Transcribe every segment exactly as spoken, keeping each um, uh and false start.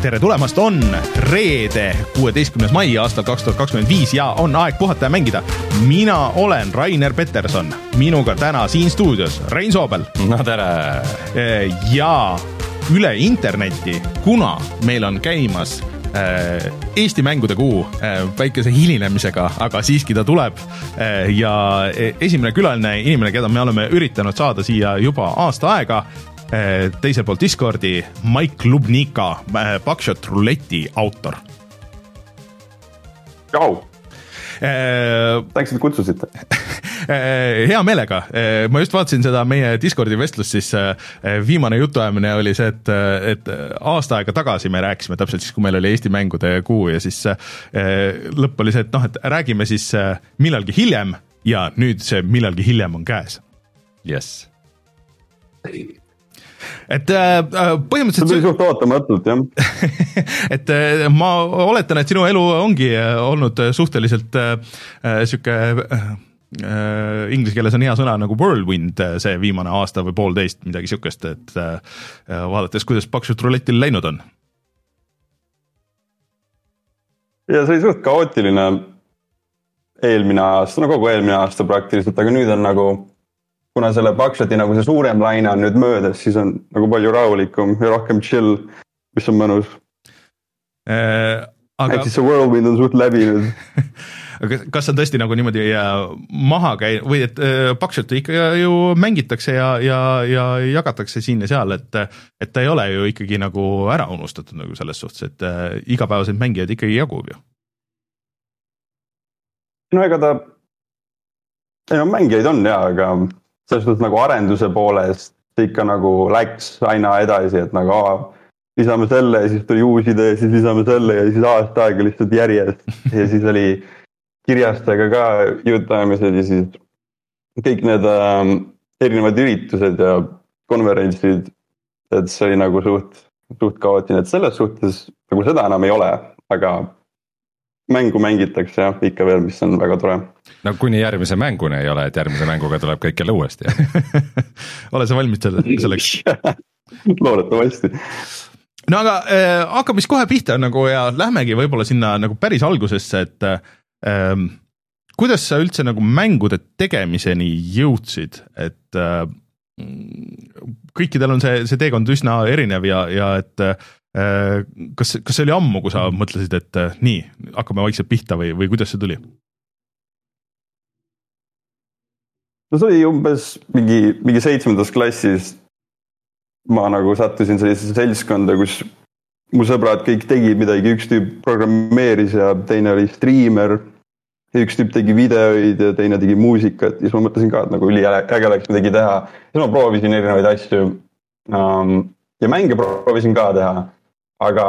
tere tulemast, on reede kuueteistkümnes mai aastal kaks tuhat kakskümmend viis ja on aeg puhata ja mängida. Mina olen Rainer Peterson, minuga täna siin stuudios Rein Soobel. No tere! Ja üle interneti, kuna meil on käimas Eesti mängude kuu väikese hilinemisega, aga siiski ta tuleb ja esimene külaline inimene, keda me oleme üritanud saada siia juba aasta aega, teisel poolt Discordi Mike Lubnika, Buckshot Roulette'i autor. Jau! Tänks, et kutsusite. Hea meelega. Ma just vaatasin seda meie Discordi vestlust, siis viimane jutuajamine oli see, et, et aasta aega tagasi me rääkisime täpselt siis, kui meil oli Eesti mängude kuu ja siis lõpp oli see, et, noh, et räägime siis millalgi hiljem ja nüüd see millalgi hiljem on käes. Yes. Et põhimõtteliselt see tuli suht ootamatult, jah. et ma oletan, et sinu elu ongi olnud suhteliselt siuke inglise keeles on hea sõna nagu whirlwind see viimane aasta või poolteist, midagi siukest, et vaadates, kuidas Buckshot Roulette'il läinud on. Ja see oli suht kaootiline eelmine aasta, no kogu eelmine aasta praktiliselt, aga nüüd on nagu kuna selle Buckshoti nagu see suurem laine on nüüd möödas, siis on nagu palju rahulikum ja rohkem chill, mis on mõnus. Äh, aga... Et siis see whirlwind on suht läbi nüüd. Aga kas on tõesti nagu niimoodi maha käi... või et Buckshoti ikka ju mängitakse ja, ja, ja jagatakse siin ja seal, et, et ta ei ole ju ikkagi nagu ära unustatud nagu selles suhtes, et igapäevaseid mängijaid ikkagi jagub ju. No ega ta... Ei, no mängijaid on ja, aga selles suhtes nagu arenduse poolest ikka nagu läks aina edasi, et nagu aa, lisame selle ja siis tuli uus idee, siis lisame selle ja siis aasta aega lihtsalt järjest ja siis oli kirjastega ka jutamised ja siis kõik need ähm, erinevad üritused ja konverentsid, et see oli nagu suht, suht kaootine, et selles suhtes nagu seda enam ei ole, aga mängu mängitakse ja ikka veel, mis on väga tore. No kuni järgmise mängune ei ole, et järgmise mänguga tuleb kõik jälle uuesti. Ole sa valmis selleks? Loodetavasti. No aga äh, hakkab vist kohe pihta nagu ja lähmegi võib-olla sinna nagu päris algusesse, et äh, kuidas sa üldse nagu mängude tegemiseni jõudsid, et äh, kõikidel on see, see teekond üsna erinev ja, ja et äh, kas, kas see oli ammu, kui sa mõtlesid, et äh, nii, hakkame vaikselt pihta või, või kuidas see tuli? No see oli umbes mingi, mingi seitsmendas klassis ma nagu sattusin sellisesse seltskonda, kus mu sõbrad kõik tegid midagi, üks tüüp programmeeris ja teine oli striimer, üks tüüp tegi videoid ja teine tegi muusikat ja siis ma mõtlesin ka, et nagu üli äge läks midagi teha. Ja ma proovisin erinevaid asju um, ja mänge proovisin ka teha, aga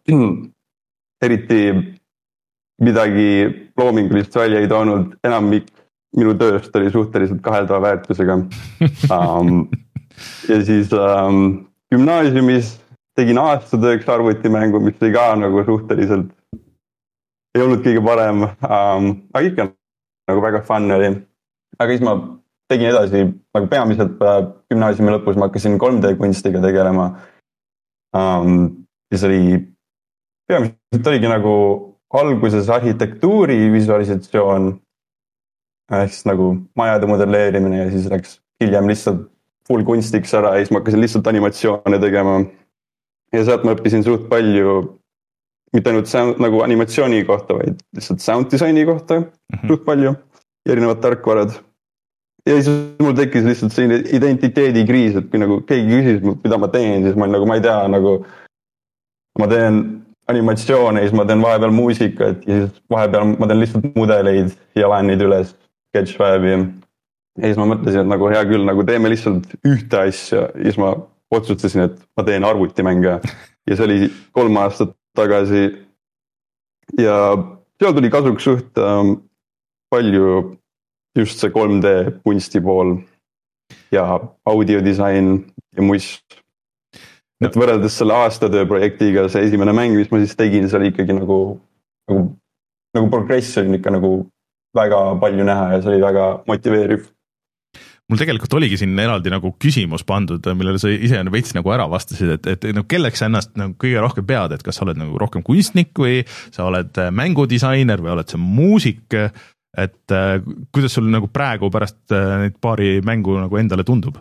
eriti midagi loomingulist välja ei toonud, enamik minu tööst oli suhteliselt kaheldava väärtusega. Um, ja siis um, gümnaasiumis tegin aastatööks arvutimängu, mis oli ka nagu suhteliselt ei olnud kõige parem, um, aga ikka nagu väga fun oli. Aga siis ma tegin edasi, nagu peamiselt gümnaasiumi lõpus ma hakkasin kolm D kunstiga tegelema. Um, siis oli, peamiselt oligi nagu alguses arhitektuuri visualisatsioon, ehk siis nagu majade modelleerimine ja siis läks hiljem lihtsalt full kunstiks ära ja siis ma hakkasin lihtsalt animatsioone tegema. Ja sealt ma õppisin suht palju, mitte ainult sound, nagu animatsiooni kohta, vaid lihtsalt sound designi kohta mm-hmm. suht palju, erinevad tarkvarad. Ja siis mul tekkis lihtsalt selline identiteedikriis, et kui nagu keegi küsis, mida ma teen, siis ma, nagu, ma ei tea, nagu ma teen animatsioone ja siis ma teen vahepeal muusikat ja siis vahepeal ma teen lihtsalt mudeleid ja laen neid üles Sketchfabi. Ja siis ma mõtlesin, et nagu hea küll, nagu teeme lihtsalt ühte asja ja siis ma otsustasin, et ma teen arvutimänge ja see oli kolm aastat tagasi ja seal tuli kasuks suht ähm, palju just see kolm D kunsti pool ja audiodisain ja must. Et võrreldes selle aastatöö projektiga see esimene mäng, mis ma siis tegin, see oli ikkagi nagu, nagu, nagu progress oli ikka nagu väga palju näha ja see oli väga motiveeriv. mul tegelikult oligi siin eraldi nagu küsimus pandud, millele sa ise veits nagu ära vastasid, et, et no, kelleks sa ennast nagu kõige rohkem pead, et kas sa oled nagu rohkem kunstnik või sa oled mängudisainer või oled sa muusik, et äh, kuidas sul nagu praegu pärast äh, neid paari mängu nagu endale tundub?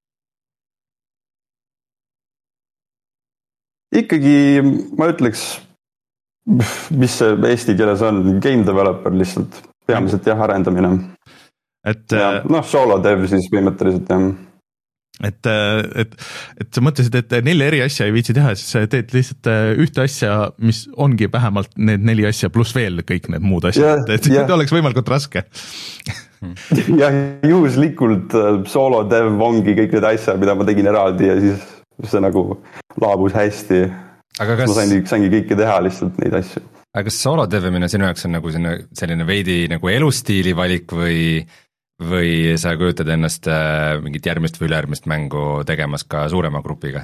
Ikkagi ma ütleks, mis see eesti keeles on, game developer lihtsalt, peamiselt jah, arendamine. Et, ja, noh, solo dev siis põhimõtteliselt jah. Et, et, et sa mõtlesid, et neli eri asja ei viitsi teha, siis teed lihtsalt ühte asja, mis ongi vähemalt need neli asja, pluss veel kõik need muud asjad, yeah, et see yeah. oleks võimalikult raske. jah, juhuslikult solo dev ongi kõik need asjad, mida ma tegin eraldi ja siis see nagu laabus hästi. Aga kas... Ma sain, saingi kõike teha lihtsalt neid asju. Aga kas solo devimine sinu jaoks on nagu selline veidi nagu elustiili valik või või sa kujutad ennast mingit järgmist või ülejärgmist mängu tegemas ka suurema grupiga?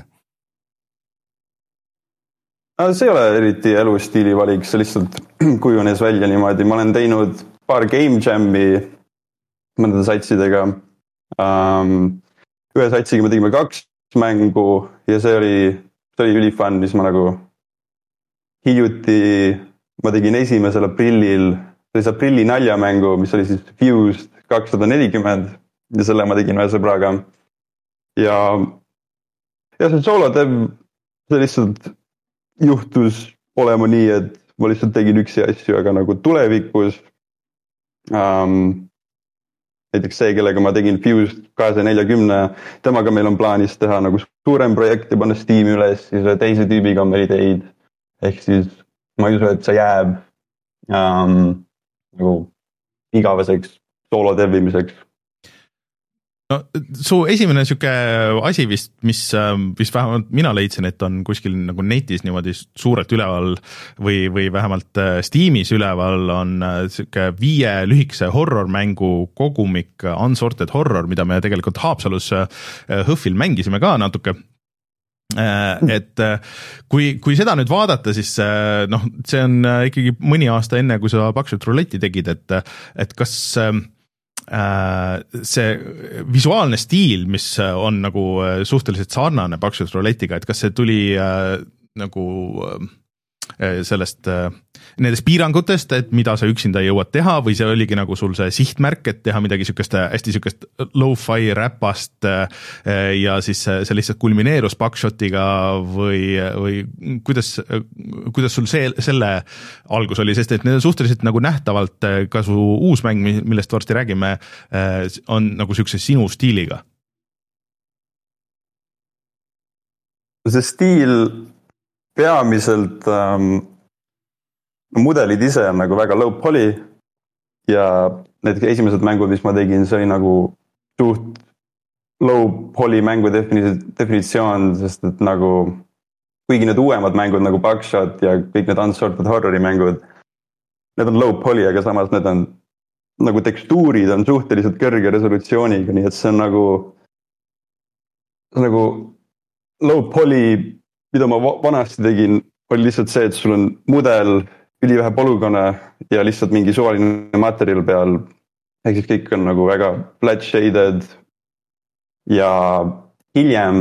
See ei ole eriti elustiili valik, see lihtsalt kujunes välja niimoodi. Ma olen teinud paar game jam'i mõnede satsidega. Um, ühe satsiga me tegime kaks mängu ja see oli, see oli ülifun, mis ma nagu hiljuti, ma tegin esimesel aprillil, see oli see aprilli naljamängu, mis oli siis Fused kakssada nelikümmend ja selle ma tegin ühe sõbraga. Ja, ja see solo dev, see lihtsalt juhtus olema nii, et ma lihtsalt tegin üksi asju, aga nagu tulevikus um, näiteks see, kellega ma tegin Fused kahesaja neljakümne, temaga meil on plaanis teha nagu suurem projekt ja panna Steam'i üles, siis teise tüübiga on meil ideid. Ehk siis ma ei usu, et see jääb um, nagu igaveseks solo devimiseks. No, su esimene siuke asi vist, mis, mis vähemalt mina leidsin, et on kuskil nagu netis niimoodi suurelt üleval või, või vähemalt Steamis üleval on siuke viie lühikese horror-mängu kogumik Unsorted Horror, mida me tegelikult Haapsalus Hõhvil mängisime ka natuke. Et kui, kui seda nüüd vaadata, siis noh, see on ikkagi mõni aasta enne, kui sa Buckshot Roulette'i tegid, et, et kas see visuaalne stiil, mis on nagu suhteliselt sarnane Buckshot Roulette'iga, et kas see tuli nagu sellest, nendest piirangutest, et mida sa üksinda jõuad teha või see oligi nagu sul see sihtmärk, et teha midagi sükest, hästi sükest lo-fi räpast ja siis see lihtsalt kulmineerus Buckshotiga või, või kuidas, kuidas sul see, selle algus oli, sest et need on suhteliselt nagu nähtavalt ka su uus mäng, millest varsti räägime, on nagu sükse sinu stiiliga. See stiil peamiselt ähm, mudelid ise on nagu väga low poly ja need esimesed mängud, mis ma tegin, see oli nagu suht low poly mängu definitsioon, sest et nagu kuigi need uuemad mängud nagu Buckshot ja kõik need Unsorted Horrori mängud, need on low poly, aga samas need on nagu tekstuurid on suhteliselt kõrge resolutsiooniga, nii et see on nagu nagu low poly, mida ma vanasti tegin, oli lihtsalt see, et sul on mudel, ülivähe polügoone ja lihtsalt mingi suvaline materjal peal. Ehk siis kõik on nagu väga flat shaded ja hiljem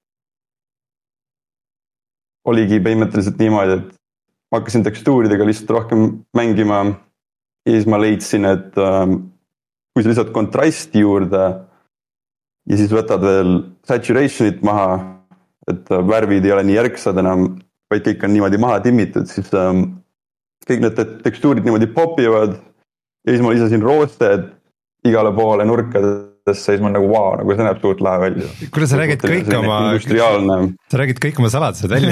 oligi põhimõtteliselt niimoodi, et ma hakkasin tekstuuridega lihtsalt rohkem mängima ja siis ma leidsin, et ähm, kui sa lihtsalt kontrasti juurde ja siis võtad veel saturationit maha, et värvid ei ole nii järgsad enam, vaid kõik on niimoodi maha timmitud, siis ähm, kõik need tekstuurid niimoodi popivad ja siis ma lisasin roosted igale poole nurkadesse, siis ma nagu vau, wow, nagu see näeb suurt lahe välja. Kuule, sa räägid kõik oma, sa räägid kõik oma saladused välja.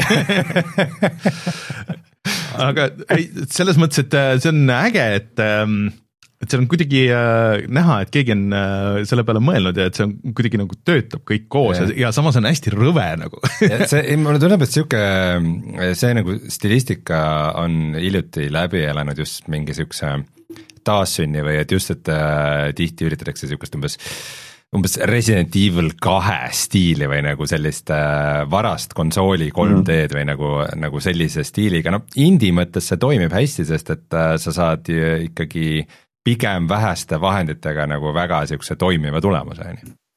Aga ei, selles mõttes, et see on äge, et et see on kuidagi äh, näha, et keegi on äh, selle peale mõelnud ja et see on kuidagi nagu töötab kõik koos ja, ja samas on hästi rõve nagu. see, mulle tunneb, et siuke, see nagu stilistika on hiljuti läbi elanud just mingi siukse taassünni või et just, et äh, tihti üritatakse siukest umbes umbes Resident Evil kahe stiili või nagu sellist äh, varast konsooli kolm D-d või nagu, nagu sellise stiiliga, no indie mõttes see toimib hästi, sest et äh, sa saad ikkagi pigem väheste vahenditega nagu väga siukse toimiva tulemuse.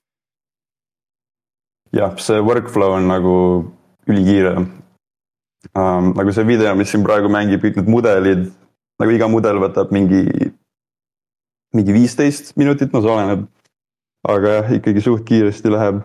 jah, see workflow on nagu ülikiire. Um, nagu see video, mis siin praegu mängib, kõik need mudelid, nagu iga mudel võtab mingi, mingi viisteist minutit, no see oleneb, aga jah, ikkagi suht kiiresti läheb.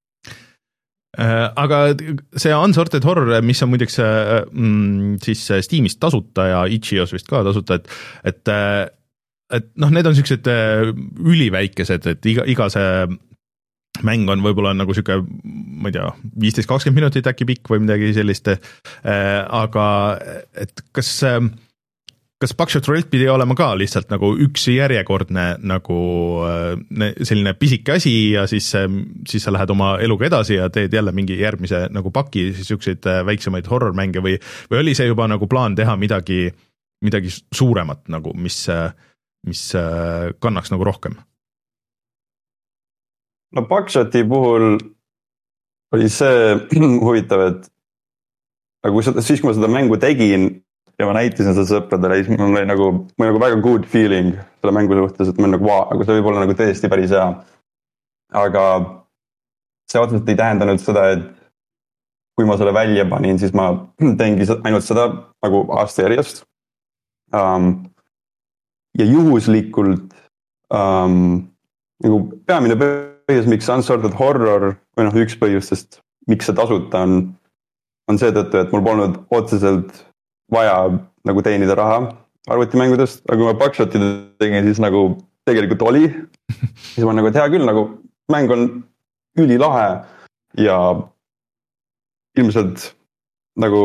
Aga see Unsorted Horror, mis on muideks mm, siis Steamist tasuta ja itch.io's vist ka tasuta, et, et, et noh, need on siuksed üliväikesed, et iga, iga see mäng on võib-olla nagu siuke, ma ei tea, viisteist kakskümmend minutit äkki pikk või midagi sellist, aga et kas, kas Buckshot Roulette pidi olema ka lihtsalt nagu üks järjekordne nagu selline pisike asi ja siis, siis sa lähed oma eluga edasi ja teed jälle mingi järgmise nagu paki siis siukseid väiksemaid horror-mänge või, või oli see juba nagu plaan teha midagi, midagi suuremat nagu, mis, mis kannaks nagu rohkem? No Buckshoti puhul oli see huvitav, et nagu siis, kui ma seda mängu tegin ja ma näitasin seda sõpradele, siis mul oli nagu, mul oli nagu väga good feeling selle mängu suhtes, et ma nagu, wow, nagu see võib olla nagu tõesti päris hea. Aga see otseselt ei tähendanud seda, et kui ma selle välja panin, siis ma teengi ainult seda nagu aasta järjest. Um, ja juhuslikult um, nagu peamine põhjus, miks Unsorted Horror, või noh, üks põhjustest, miks see tasuta on, on seetõttu, et mul polnud otseselt vaja nagu teenida raha arvutimängudest, aga kui ma Buckshoti tegin, siis nagu tegelikult oli. siis ma nagu, et hea küll, nagu mäng on ülilahe ja ilmselt nagu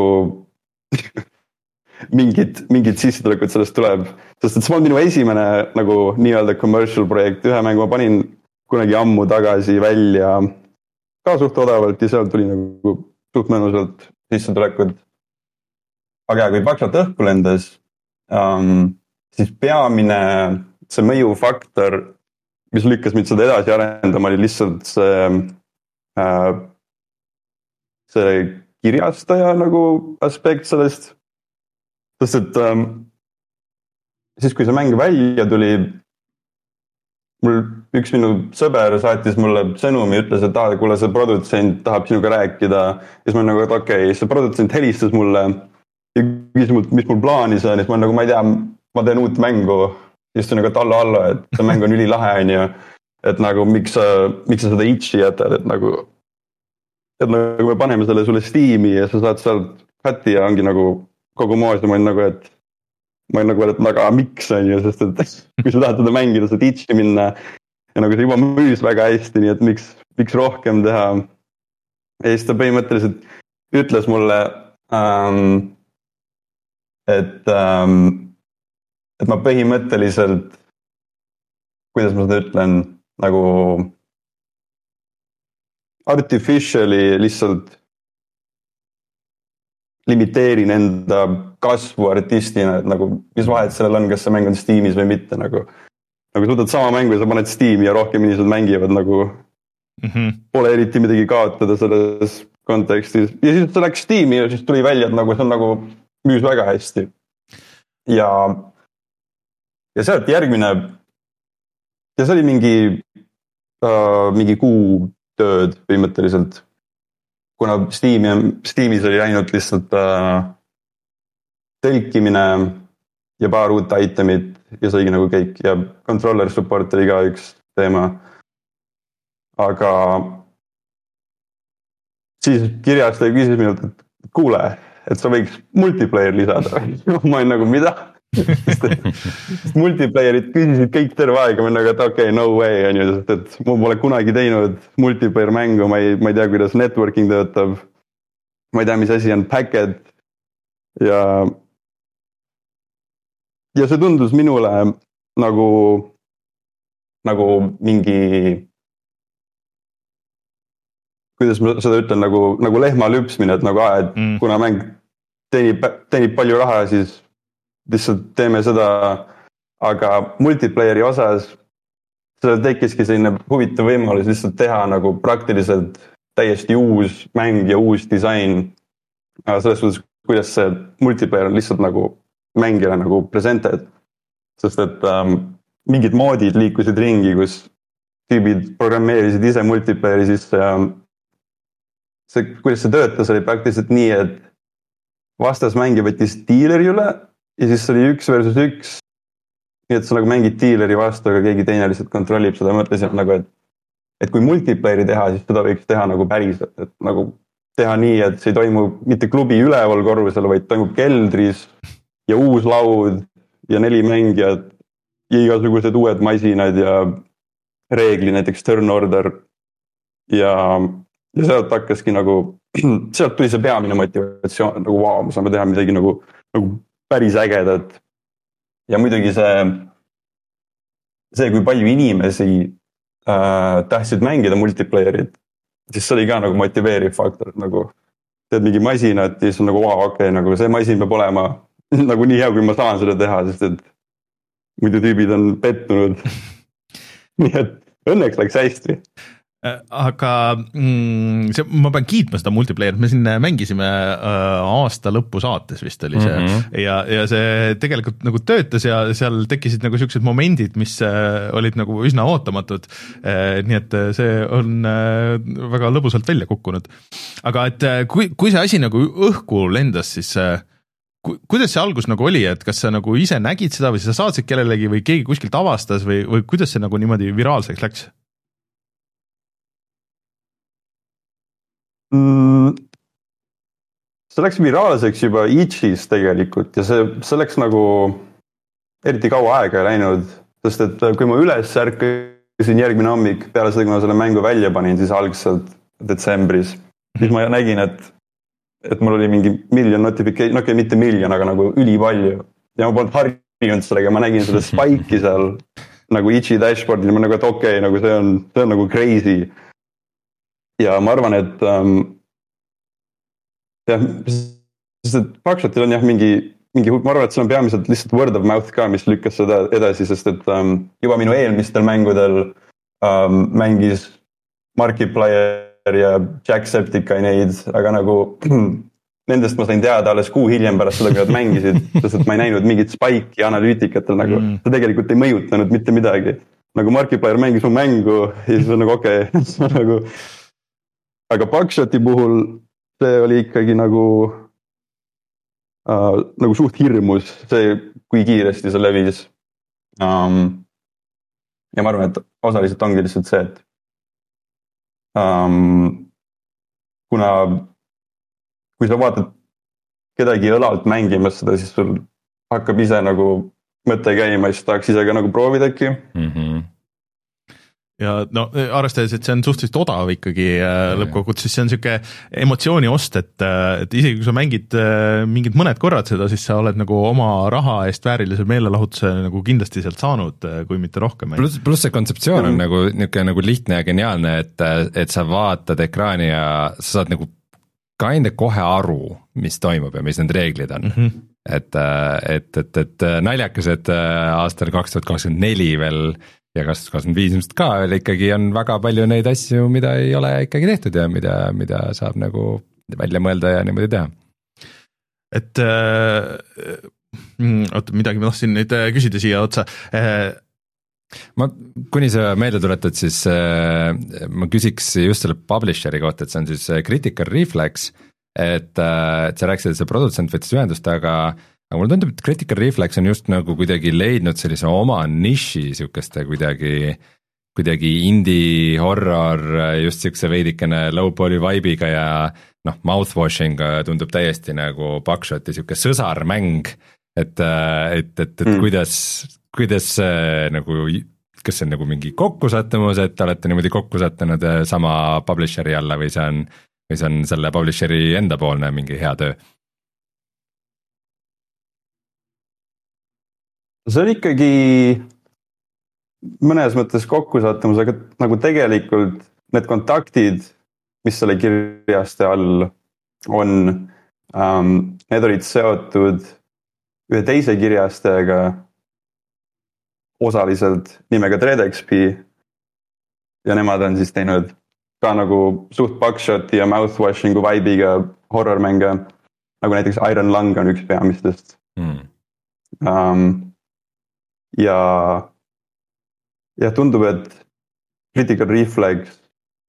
mingid, mingid sissetulekut sellest tuleb, sest et see on minu esimene nagu nii-öelda commercial projekt, ühe mängu ma panin kunagi ammu tagasi välja ka suht odavalt ja seal tuli nagu suht mõnusalt sissetulekut. Aga kui Buckshot õhku lendas, um, siis peamine see mõjufaktor, mis lükkas mind seda edasi arendama, oli lihtsalt see, uh, see kirjastaja nagu aspekt sellest. Sest et um, siis, kui see mäng välja tuli, mul üks minu sõber saatis mulle sõnumi, ütles, et ah, kuule, see produtsent tahab sinuga rääkida. Ja siis ma nagu, et okei, okay, see produtsent helistas mulle ja küsis mult, mis mul plaanis on. Ja siis ma nagu, ma ei tea, ma teen uut mängu. Ja siis ta nagu, et allo, allo, et see mäng on ülilahe, on ju. Et nagu, miks sa, miks sa seda itchi jätad, et nagu, et nagu me paneme selle sulle Steam'i ja sa saad sealt cut'i ja ongi nagu kogu moos ja ma olen nagu, et ma olen nagu, et aga miks on ju, sest et kui sa tahad seda mängida, sa itchi minna ja nagu see juba müüs väga hästi, nii et miks, miks rohkem teha. Ja siis ta põhimõtteliselt ütles mulle, um, et, um, et ma põhimõtteliselt, kuidas ma seda ütlen, nagu artificially lihtsalt limiteerin enda kasvu artistina, et nagu, mis vahet sellel on, kas see mäng on Steamis või mitte, nagu, nagu suudad sama mängu ja sa paned Steam'i ja rohkem inimesed mängivad, nagu mm-hmm. pole eriti midagi kaotada selles kontekstis. Ja siis ta läks Steam'i ja siis tuli välja, et nagu see on nagu müüs väga hästi. Ja, ja sealt järgmine, ja see oli mingi, uh, mingi kuu tööd põhimõtteliselt. Kuna Steam ja, Steamis oli ainult lihtsalt äh, telkimine ja paar uut itemit ja saigi nagu kõik ja controller support oli ka üks teema. Aga siis kirjastaja küsis minult, et kuule, et sa võiks multiplayer lisada. ma olen nagu, mida? multiplayerit küsisid kõik terve aega, ma olen nagu, et okei, okay, no way, on ju, sest et ma pole kunagi teinud multiplayer mängu, ma ei, ma ei tea, kuidas networking töötab, ma ei tea, mis asi on packet ja ja see tundus minule nagu nagu mingi kuidas ma seda ütlen, nagu, nagu lehma lüpsmine, et nagu, et mm. kuna mäng teenib, teenib palju raha, siis lihtsalt teeme seda, aga multiplayeri osas sellel tekkiski selline huvitav võimalus lihtsalt teha nagu praktiliselt täiesti uus mäng ja uus disain. Selles suhtes, kuidas see multiplayer on lihtsalt nagu mängijale nagu presented. Sest et um, mingid moodid liikusid ringi, kus tüübid programmeerisid ise multiplayer'i sisse ja see, kuidas see töötas, oli praktiliselt nii, et vastasmängija võttis dealeri üle ja siis oli üks versus üks. Nii et sa nagu mängid dealeri vastu, aga keegi teine lihtsalt kontrollib seda, mõtlesin nagu, et, et kui multiplayer'i teha, siis seda võiks teha nagu päriselt, et nagu teha nii, et see ei toimu mitte klubi üleval korrusel, vaid toimub keldris ja uus laud ja neli mängijat ja igasugused uued masinad ja reegli, näiteks turn order ja, ja sealt hakkaski nagu, sealt tuli see peamine motivatsioon, nagu vau, me saame teha midagi nagu, nagu päris ägedat. Ja muidugi see, see kui palju inimesi äh, tahtsid mängida multiplayerit, siis see oli ka nagu motiveeriv faktor, nagu teed mingi masinat ja siis on nagu vau, okei, okay, nagu see masin peab olema nagu nii hea, kui ma saan seda teha, sest et muidu tüübid on pettunud. Nii et õnneks läks hästi. Aga mm, see, ma pean kiitma seda multiplayerit, me siin mängisime äh, aasta lõppu saates vist oli see mm-hmm. ja, ja see tegelikult nagu töötas ja seal tekkisid nagu sellised momendid, mis äh, olid nagu üsna ootamatud äh,, nii et see on äh, väga lõbusalt välja kukkunud. Aga et äh, kui, kui see asi nagu õhku lendas, siis äh, ku, kuidas see algus nagu oli, et kas sa nagu ise nägid seda või sa saatsid kellelegi või keegi kuskilt avastas või, või kuidas see nagu niimoodi viraalseks läks? See läks viraalseks juba Itch'is tegelikult ja see, see läks nagu eriti kaua aega ei läinud, sest et kui ma üles ärkasin järgmine hommik peale seda, kui ma selle mängu välja panin, siis algselt detsembris, siis ma nägin, et, et mul oli mingi miljon notification, no okei, mitte miljon, aga nagu ülipalju ja ma polnud harjunud sellega, ma nägin seda spike'i seal nagu Itch'i dashboardil, ma nagu, et okei, okay, nagu see on, see on nagu crazy. Ja ma arvan, et ähm, jah, sest et Buckshotil on jah mingi, mingi, ma arvan, et see on peamiselt lihtsalt word of mouth ka, mis lükkas seda edasi, sest et ähm, juba minu eelmistel mängudel ähm, mängis Markiplier ja Jacksepticeye neid, aga nagu nendest ma sain teada alles kuu hiljem pärast seda, kui nad mängisid, sest et ma ei näinud mingit spike'i analüütikatel, nagu mm. see tegelikult ei mõjutanud mitte midagi. Nagu Markiplier mängis mu mängu ja siis on nagu okei, okay, nagu aga Buckshoti puhul see oli ikkagi nagu äh, nagu suht hirmus, see kui kiiresti see levis. Um, ja ma arvan, et osaliselt ongi lihtsalt see, et um, kuna kui sa vaatad kedagi õlalt mängimas seda, siis sul hakkab ise nagu mõte käima, siis tahaks ise ka nagu proovidagi. Mm-hmm. Ja no arvestades, et see on suhteliselt odav ikkagi äh, lõppkokkuvõttes, siis see on siuke emotsiooni ost, et, et isegi kui sa mängid äh, mingid mõned korrad seda, siis sa oled nagu oma raha eest väärilise meelelahutuse nagu kindlasti sealt saanud, kui mitte rohkem. Plus, plus see kontseptsioon on mm. nagu niisugune nagu lihtne ja geniaalne, et, et sa vaatad ekraani ja sa saad nagu kinda kohe aru, mis toimub ja mis need reeglid on. Mm-hmm. Et, et, et, et naljakas, et aastal kaks tuhat kakskümmend neli veel ja kaks tuhat kakskümmend viis ilmselt ka veel ikkagi on väga palju neid asju, mida ei ole ikkagi tehtud ja mida, mida saab nagu välja mõelda ja niimoodi teha. Et äh, oota, midagi ma tahtsin nüüd küsida siia otsa. Äh, ma, kuni sa meelde tuletad, siis äh, ma küsiks just selle publisheri kohta, et see on siis Critical Reflex, et, äh, et sa rääkisid, et see produtsent võttis ühendust, aga aga mulle tundub, et Critical Reflex on just nagu kuidagi leidnud sellise oma niši sihukeste kuidagi, kuidagi indie horror, just sihukese veidikene low poly vibe'iga ja noh, mouthwashing tundub täiesti nagu Buckshoti sihuke sõsarmäng, et, et, et, et mm. kuidas, kuidas nagu, kas see on nagu mingi kokkusattumus, et olete niimoodi kokku sattunud sama publisheri alla või see on, või see on selle publisheri enda poolne mingi hea töö? See on ikkagi mõnes mõttes kokkusattumus, aga nagu tegelikult need kontaktid, mis selle kirjaste all on, um, need olid seotud ühe teise kirjastega osaliselt nimega ThreadXP ja nemad on siis teinud ka nagu suht Buckshoti ja mouthwashingu vibe'iga horror-mänge, nagu näiteks Iron Lung on üks peamistest. Mm. Um, ja jah, tundub, et Critical Reflex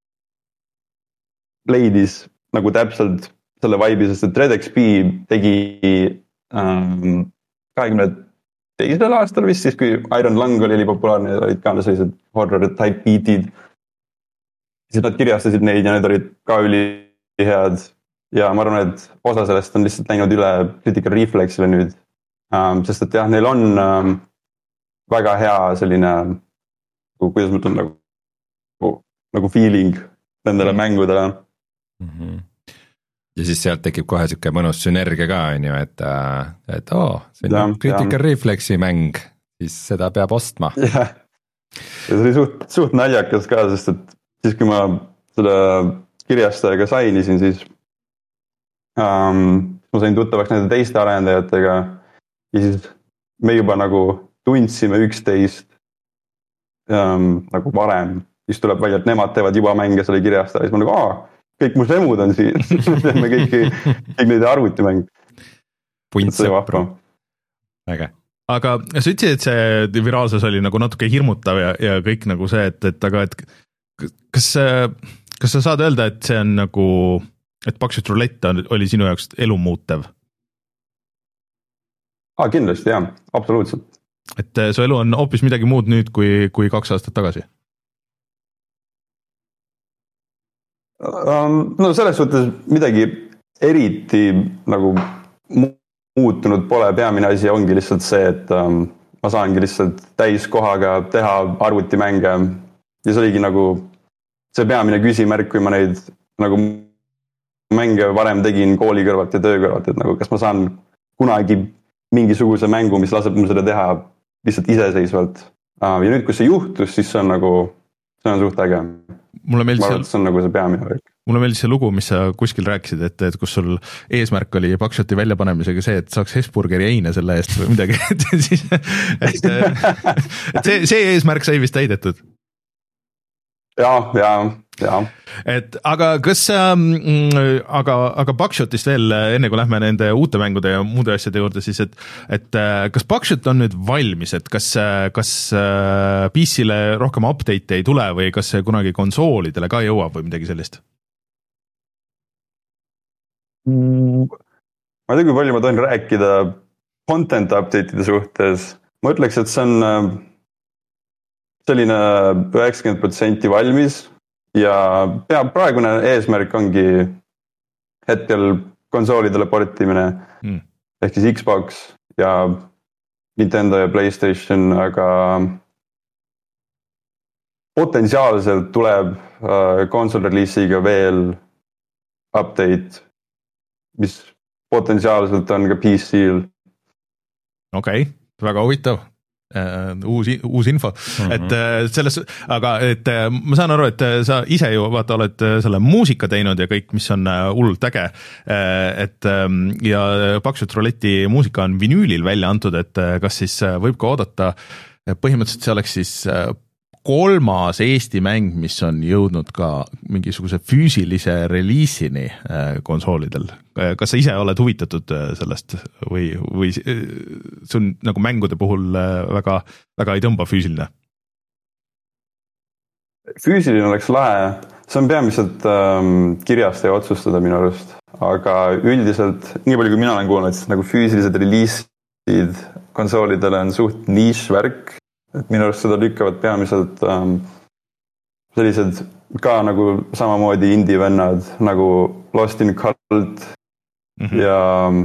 leidis nagu täpselt selle vibe'i, sest et Red X P tegi ähm, kahekümne teisel aastal vist siis, kui Iron Lung oli populaarne, olid ka sellised horror type beat'id. Siis nad kirjastasid neid ja need olid ka üli head ja ma arvan, et osa sellest on lihtsalt läinud üle Critical Reflexile nüüd, ähm, sest et jah, neil on ähm, väga hea selline, kuidas ma ütlen, nagu, nagu feeling nendele mm. mängudele. Mm-hmm. Ja siis sealt tekib kohe siuke mõnus sünergia ka, on ju, et, et oo, see on Critical Reflexi mäng, siis seda peab ostma. jah, ja see oli suht, suht naljakas ka, sest et siis, kui ma selle kirjastajaga sainisin, siis um, ma sain tuttavaks nende teiste arendajatega ja siis me juba nagu tundsime üksteist um, nagu varem. Siis tuleb välja, et nemad teevad juba mänge selle kirjastaja. Siis ma nagu, aa, kõik mu semud on siin. me kõiki, kõik neid arvutimäng. Puntsõpru. Äge. Aga sa ütlesid, et see viraalsus oli nagu natuke hirmutav ja, ja kõik nagu see, et, et aga et kas, kas sa saad öelda, et see on nagu, et Buckshot Roulette oli sinu jaoks elu muutev? Ah, kindlasti, jah, absoluutselt. Et su elu on hoopis midagi muud nüüd kui, kui kaks aastat tagasi? No selles suhtes midagi eriti nagu muutunud pole, peamine asi ongi lihtsalt see, et um, ma saangi lihtsalt täiskohaga teha arvutimänge ja see oligi nagu see peamine küsimärk, kui ma neid nagu mänge varem tegin kooli kõrvalt ja töö kõrvalt, et nagu kas ma saan kunagi mingisuguse mängu, mis laseb mul seda teha lihtsalt iseseisvalt. Ja nüüd, kui see juhtus, siis see on nagu, see on suht äge. Mulle meeldis ma arvan, et see on nagu see peamine värk. Mulle meeldis see lugu, mis sa kuskil rääkisid, et, et kus sul eesmärk oli Buckshoti väljapanemisega see, et saaks Hesburgeri eine selle eest või midagi. et, siis, et, et see, see eesmärk sai vist täidetud. Ja, ja, ja. Et aga kas, äh, aga, aga Buckshotist veel, enne kui lähme nende uute mängude ja muude asjade juurde, siis et, et kas Buckshot on nüüd valmis, et kas, kas P C-le rohkem update ei tule või kas see kunagi konsoolidele ka jõuab või midagi sellist? Ma ei tea, kui palju ma tohin rääkida content update'ide suhtes. Ma ütleks, et see on selline üheksakümmend protsenti valmis ja pea, praegune eesmärk ongi hetkel konsoolidele portimine mm. ehk siis Xbox ja Nintendo ja PlayStation, aga potentsiaalselt tuleb äh, konsol release'iga veel update, mis potentsiaalselt on ka P C-l. Okei, okay, väga huvitav. Uh, uus, uus info, mm-hmm. et selles, aga et ma saan aru, et sa ise ju vaata oled selle muusika teinud ja kõik, mis on hullult äge, et ja Buckshot Roulette'i muusika on vinüülil välja antud, et kas siis võib ka oodata, põhimõtteliselt see oleks siis kolmas Eesti mäng, mis on jõudnud ka mingisuguse füüsilise reliisini konsoolidel. Kas sa ise oled huvitatud sellest või, või see on nagu mängude puhul väga, väga ei tõmba füüsiline? Füüsiline oleks lahe. See on peamiselt ähm, kirjastaja otsustada minu arust, aga üldiselt, nii palju kui mina olen kuulnud, siis nagu füüsilised reliisid konsoolidele on suht niche värk. Et minu arust seda lükkavad peamiselt ähm, sellised ka nagu samamoodi indie-vennad nagu Lost in Cult mm-hmm. ja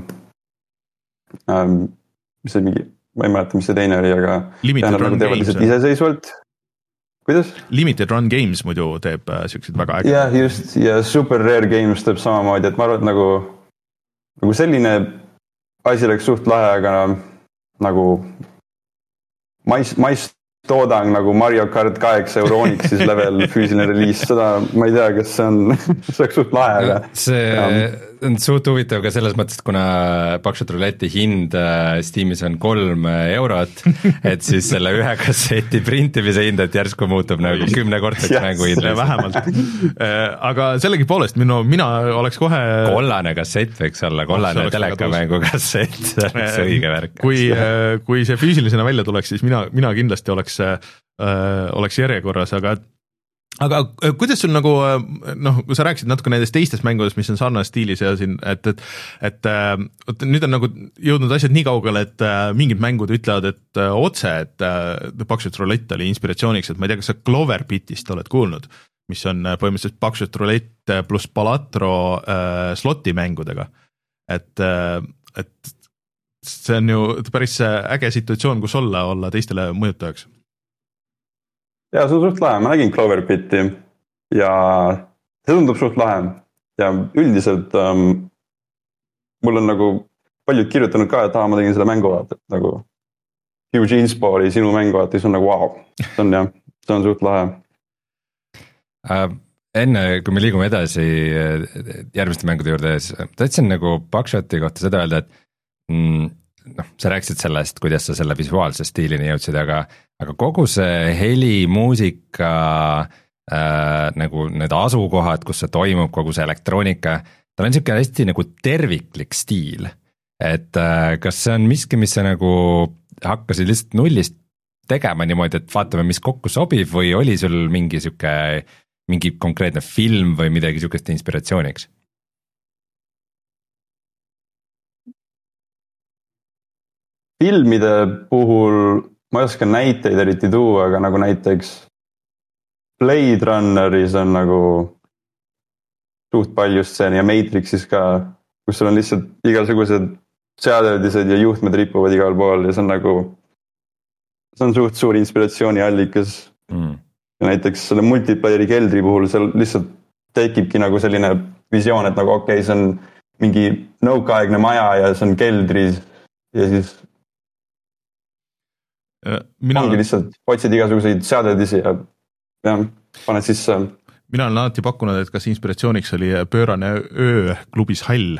ähm, mis see mingi, ma ei mäleta, mis see teine oli, aga Limited Run nagu Games. Iseseisvalt. Kuidas? Limited Run Games muidu teeb äh, siukseid väga äge. jah, just, ja Super Rare Games teeb samamoodi, et ma arvan, et nagu, nagu selline asi oleks suht lahe, aga nagu mais, mais toodang nagu Mario Kart kaheksa Euronics level füüsiline reliis, seda ma ei tea, kas see on, see oleks suht lahe, aga see, on suht huvitav ka selles mõttes, et kuna Buckshot Roulette'i hind Steamis on kolm eurot, et siis selle ühe kasseti printimise hind, et järsku muutub nagu kümnekordseks mängu hind. vähemalt, aga sellegipoolest minu, mina oleks kohe kollane kassett võiks olla, kollane telekamängu kassett, see oleks õige värk. kui, kui see füüsilisena välja tuleks, siis mina, mina kindlasti oleks, oleks järjekorras, aga aga kuidas sul nagu, noh, kui sa rääkisid natuke nendest teistest mängudest, mis on sarnase stiilis ja siin, et, et, et, et nüüd on nagu jõudnud asjad nii kaugele, et mingid mängud ütlevad, et otse, et Buckshot Roulette oli inspiratsiooniks, et ma ei tea, kas sa Clover Pitist oled kuulnud, mis on põhimõtteliselt Buckshot Roulette pluss Balatro äh, sloti mängudega. Et, et see on ju päris äge situatsioon, kus olla, olla teistele mõjutajaks. Ja see on suht lahe, ma nägin Clover Pitti ja see tundub suht lahe ja üldiselt ähm, mul on nagu paljud kirjutanud ka, et ah, ma tegin selle mängu vaata, et nagu huge inspo oli sinu mängu vaata, siis on nagu vau, wow. See on jah, see on suht lahe uh,. Enne kui me liigume edasi järgmiste mängude juurde, siis tahtsin nagu Buckshoti kohta seda öelda, et mm, noh, sa rääkisid sellest, kuidas sa selle visuaalse stiilini jõudsid, aga aga kogu see heli, muusika äh,, nagu need asukohad, kus see toimub, kogu see elektroonika, tal on niisugune hästi nagu terviklik stiil. Et äh, kas see on miski, mis sa nagu hakkasid lihtsalt nullist tegema niimoodi, et vaatame, mis kokku sobib või oli sul mingi siuke, mingi konkreetne film või midagi niisugust inspiratsiooniks? Filmide puhul ma ei oska näiteid eriti tuua, aga nagu näiteks Blade Runneris on nagu suht palju stseeni ja Matrixis ka, kus sul on lihtsalt igasugused seadeldised ja juhtmed ripuvad igal pool ja see on nagu, see on suht suur inspiratsiooni allikas. Mm. Ja näiteks selle multiplayeri keldri puhul seal lihtsalt tekibki nagu selline visioon, et nagu okei, okay, see on mingi nõukaaegne maja ja see on keldris ja siis Mina... ongi lihtsalt otsid igasuguseid seadedisi ja, ja paned sisse. Mina olen alati pakkunud, et kas inspiratsiooniks oli Pöörane öö klubis Hall?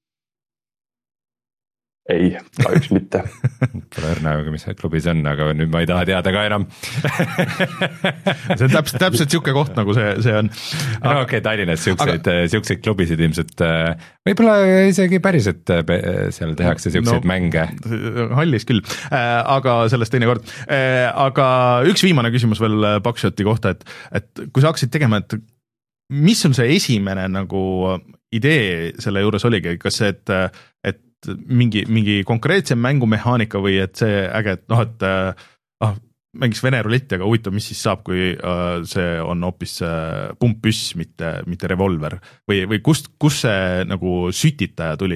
Ei, kahjuks mitte. Pole õrna, mis klubis on, aga nüüd ma ei taha teada ka enam. See on täpselt, täpselt siuke koht, nagu see, see on. No okei, okay, Tallinnas siukseid, aga... siukseid klubisid ilmselt, võib-olla isegi päriselt seal tehakse siukseid no, mänge. Hallis küll, aga sellest teine kord. Aga üks viimane küsimus veel Buckshoti kohta, et, et kui sa hakkasid tegema, et mis sul see esimene nagu idee selle juures oligi, kas see, et, et mingi, mingi konkreetsem mängumehaanika või et see äge, et noh, et ah, mängiks Vene ruletti, aga huvitav, mis siis saab, kui uh, see on hoopis uh, pumppüss, mitte, mitte revolver või, või kust, kus see nagu sütitaja tuli?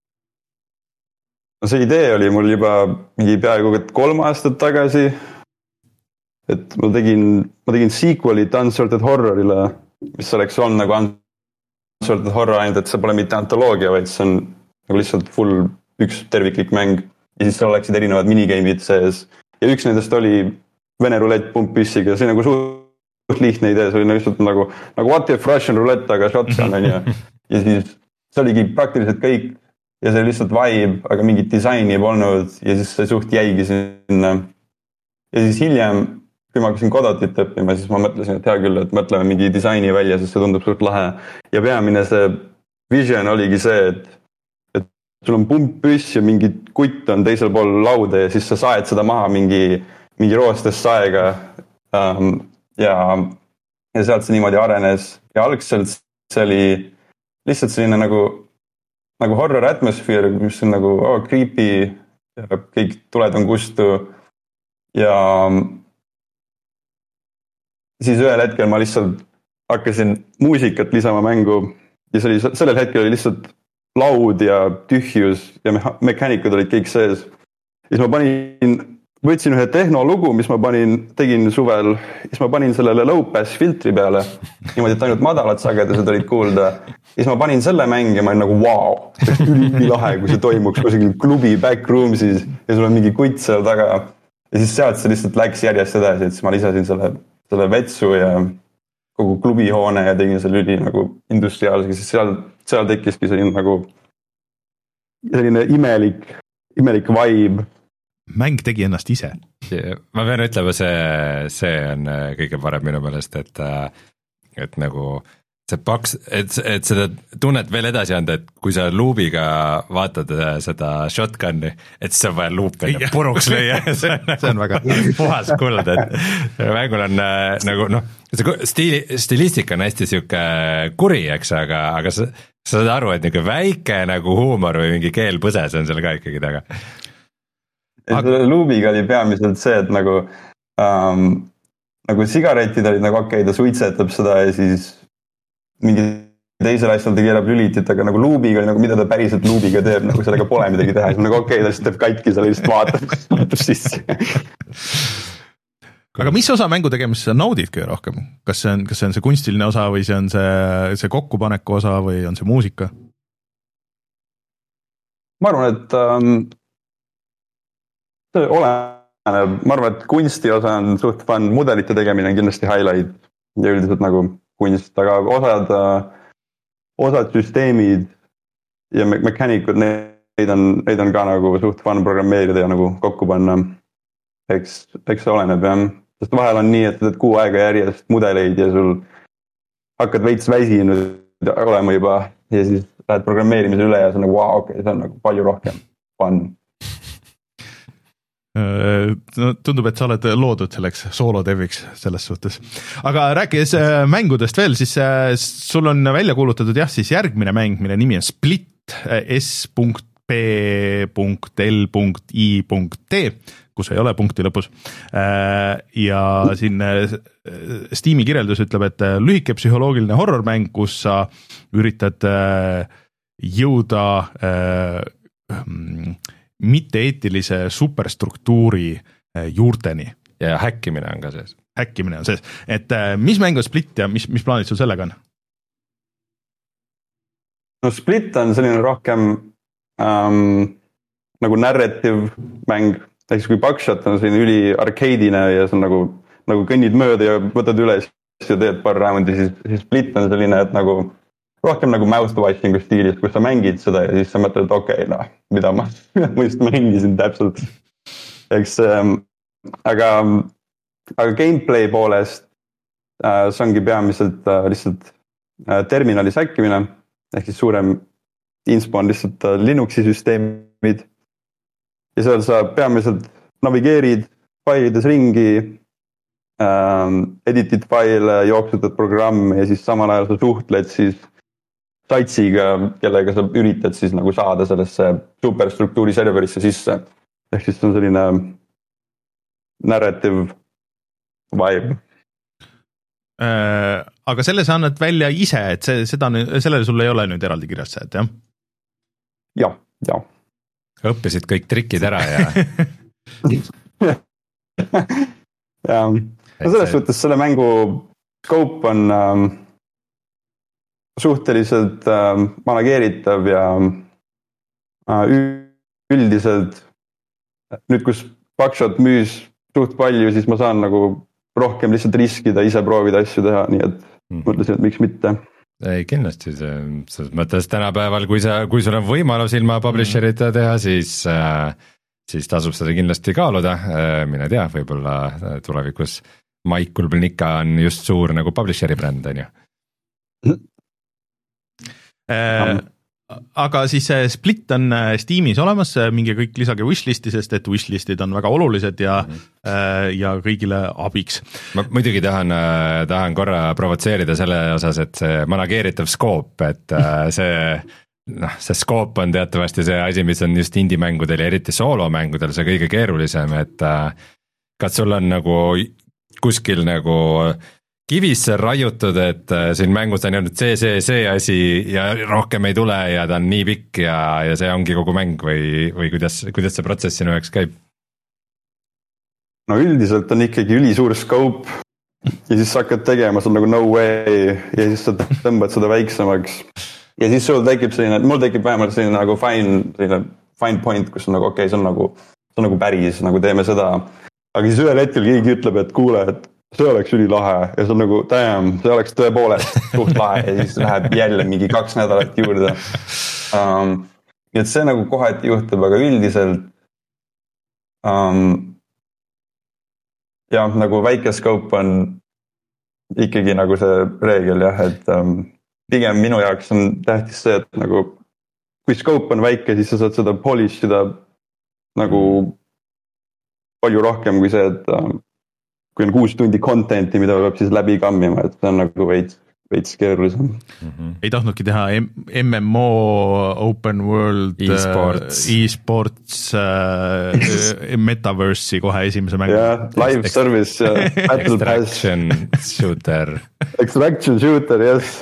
No see idee oli mul juba mingi peaaegu kolm aastat tagasi, et ma tegin, ma tegin sequelit Unsorted Horrorile, mis oleks olnud nagu Unsorted Horror, ainult et see pole mitte antoloogia, vaid see on nagu lihtsalt full üks terviklik mäng ja siis seal oleksid erinevad minigame'id sees ja üks nendest oli Vene rulett pumppüssiga, see oli nagu suht lihtne idee, see oli lihtsalt nagu, nagu what if Russian roulette, aga shotgun on ja ja siis see oligi praktiliselt kõik ja see lihtsalt vibe, aga mingit disaini polnud ja siis see suht jäigi sinna ja siis hiljem, kui ma hakkasin Godotit õppima, siis ma mõtlesin, et hea küll, et mõtleme mingi disaini välja, sest see tundub suht lahe ja peamine see vision oligi see, et sul on pumppüss ja mingi kutt on teisel pool lauda ja siis sa saed seda maha mingi, mingi roostes saega um, ja, ja sealt see niimoodi arenes ja algselt see oli lihtsalt selline nagu, nagu horror atmosphere, mis on nagu oh, creepy ja kõik tuled on kustu ja siis ühel hetkel ma lihtsalt hakkasin muusikat lisama mängu ja see oli, sellel hetkel oli lihtsalt laud ja tühjus ja meha- mekaanikud olid kõik sees. Siis ma panin, võtsin ühe tehnolugu, mis ma panin, tegin suvel, siis ma panin sellele low pass filtri peale, niimoodi, et ainult madalad sagedused olid kuulda. Siis ma panin selle mängi ja ma olin nagu wow, see on üli lahe, kui see toimuks kusagil klubi backroomsis ja sul on mingi kutt seal taga. Ja siis sealt see lihtsalt läks järjest edasi, et siis ma lisasin selle, selle vetsu ja kogu klubihoone ja tegin selle üli nagu industriaalsega, siis seal, seal tekkiski selline nagu selline imelik, imelik vibe. Mäng tegi ennast ise. Ma pean ütlema, see, see on kõige parem minu meelest, et, et nagu see paks, et, et seda tunnet veel edasi anda, et kui sa luubiga vaatad seda shotgun'i, et siis on vaja luupi puruks lüüa. see on, see on väga puhas kuld, et mängul on nagu noh, see stiili, stilistika on hästi sihuke kuri, eks, aga, aga sa, sa saad aru, et niisugune väike nagu huumor või mingi keelpõses on seal ka ikkagi taga. Aga... luubiga oli peamiselt see, et nagu ähm, nagu sigaretid olid nagu okei, ta suitsetab seda ja siis mingi teisel asjal ta keerab lülitit, aga nagu luubiga oli nagu mida ta päriselt luubiga teeb, nagu sellega pole midagi teha, siis nagu okei, ta lihtsalt teeb katki, sa lihtsalt vaatab, vaatab sisse. Aga mis osa mängu tegemist sa naudid kõige rohkem? Kas see on, kas see on see kunstiline osa või see on see, see kokkupaneku osa või on see muusika? Ma arvan, et ähm, see oleneb, ma arvan, et kunsti osa on suht fun, mudelite tegemine on kindlasti highlight ja üldiselt nagu kunst, aga osad, osad süsteemid ja me- mechanikud, neid on, neid on ka nagu suht fun programmeerida ja nagu kokku panna. Eks, eks see oleneb jah, sest vahel on nii, et teed kuu aega järjest mudeleid ja sul hakkad veits väsinud olema juba ja siis lähed programmeerimise üle ja see on nagu wow, okei, see on nagu palju rohkem fun. No, tundub, et sa oled loodud selleks soolodeviks selles suhtes. Aga rääkides mängudest veel, siis sul on välja kuulutatud jah, siis järgmine mäng, mille nimi on Split S P L I T, kus ei ole punkti lõpus. Ja siin Steam'i kirjeldus ütleb, et lühike psühholoogiline horrormäng, kus sa üritad jõuda mitte-eetilise superstruktuuri juurteni. Ja häkkimine on ka sees. Häkkimine on sees. Et mis mäng on Split ja mis, mis plaanid sul sellega on? No Split on selline rohkem ähm, nagu narrative mäng. Ehk kui Buckshot on selline üli arcade'ine ja see on nagu, nagu kõnnid mööda ja võtad üles ja teed paar raundi, siis, siis Split on selline, et nagu rohkem nagu mouthwashing'u stiilis, kus sa mängid seda ja siis sa mõtled, et okei, okay, noh, mida ma, ma just mängisin täpselt. Eks, ähm, aga, aga gameplay poolest äh, see ongi peamiselt äh, lihtsalt äh, terminalis häkkimine, ehk siis suurem inspo on lihtsalt äh, Linuxi süsteemid ja seal sa peamiselt navigeerid failides ringi, äh, editid faile, jooksutad programmi ja siis samal ajal sa suhtled siis sitsiga, kellega sa üritad siis nagu saada sellesse superstruktuuri serverisse sisse. Ehk siis on selline narrative vibe. Äh, aga selle sa annad välja ise, et see, seda, sellele sul ei ole nüüd eraldi kirjas see, et jah? Jah, jah. Õppisid kõik trikid ära ja... ja, no selles suhtes selle mängu scope on... Ähm, suhteliselt äh, manageeritav ja äh, üldiselt nüüd, kus Buckshot müüs suht palju, siis ma saan nagu rohkem lihtsalt riskida, ise proovida asju teha, nii et mm. mõtlesin, et miks mitte. Ei, kindlasti see, selles mõttes tänapäeval, kui, sa, kui sul on võimalus ilma publisherita teha, siis, äh, siis tasub seda kindlasti kaaluda, äh, mine tea, võib-olla tulevikus Mike Kulblnika on just suur nagu publisheri bränd, on ju. Äh, aga siis Split on Steamis olemas, minge kõik lisage wishlist'i, sest et wishlist'id on väga olulised ja mm, -hmm. ja kõigile abiks. Ma muidugi tahan, tahan korra provotseerida selle osas, et see manageeritav scope, et see, noh, see scope on teatavasti see asi, mis on just indie-mängudel ja eriti soolomängudel see kõige keerulisem, et kas sul on nagu kuskil nagu kivisse raiutud, et siin mängus on jäänud see, see, see asi ja rohkem ei tule ja ta on nii pikk ja, ja see ongi kogu mäng või, või kuidas, kuidas see protsess sinu jaoks käib? No üldiselt on ikkagi ülisuur scope ja siis sa hakkad tegema, see on nagu no way ja siis sa tõmbad seda väiksemaks ja siis sul tekib selline, mul tekib vähemalt selline nagu fine, selline fine point, kus on nagu okei okay,, see on nagu, see on nagu päris, nagu teeme seda, aga siis ühel hetkel keegi ütleb, et kuule, et see oleks ülilahe ja see on nagu damn, see oleks tõepoolest suht lahe ja siis läheb jälle mingi kaks nädalat juurde um,. nii et see nagu kohati juhtub, aga üldiselt um, jah, nagu väike scope on ikkagi nagu see reegel jah, et um, pigem minu jaoks on tähtis see, et nagu kui scope on väike, siis sa saad seda polish ida nagu palju rohkem kui see, et um, kui on kuus tundi content'i, mida peab siis läbi kammima, et see on nagu veits, veits keerulisem. Mm-hmm. Ei tahtnudki teha M M O, open world, e-sports, e-sports äh, metaverse'i kohe esimese mängu. Yeah, live Ex- service ja battle pass. Extraction shooter. Extraction shooter, yes.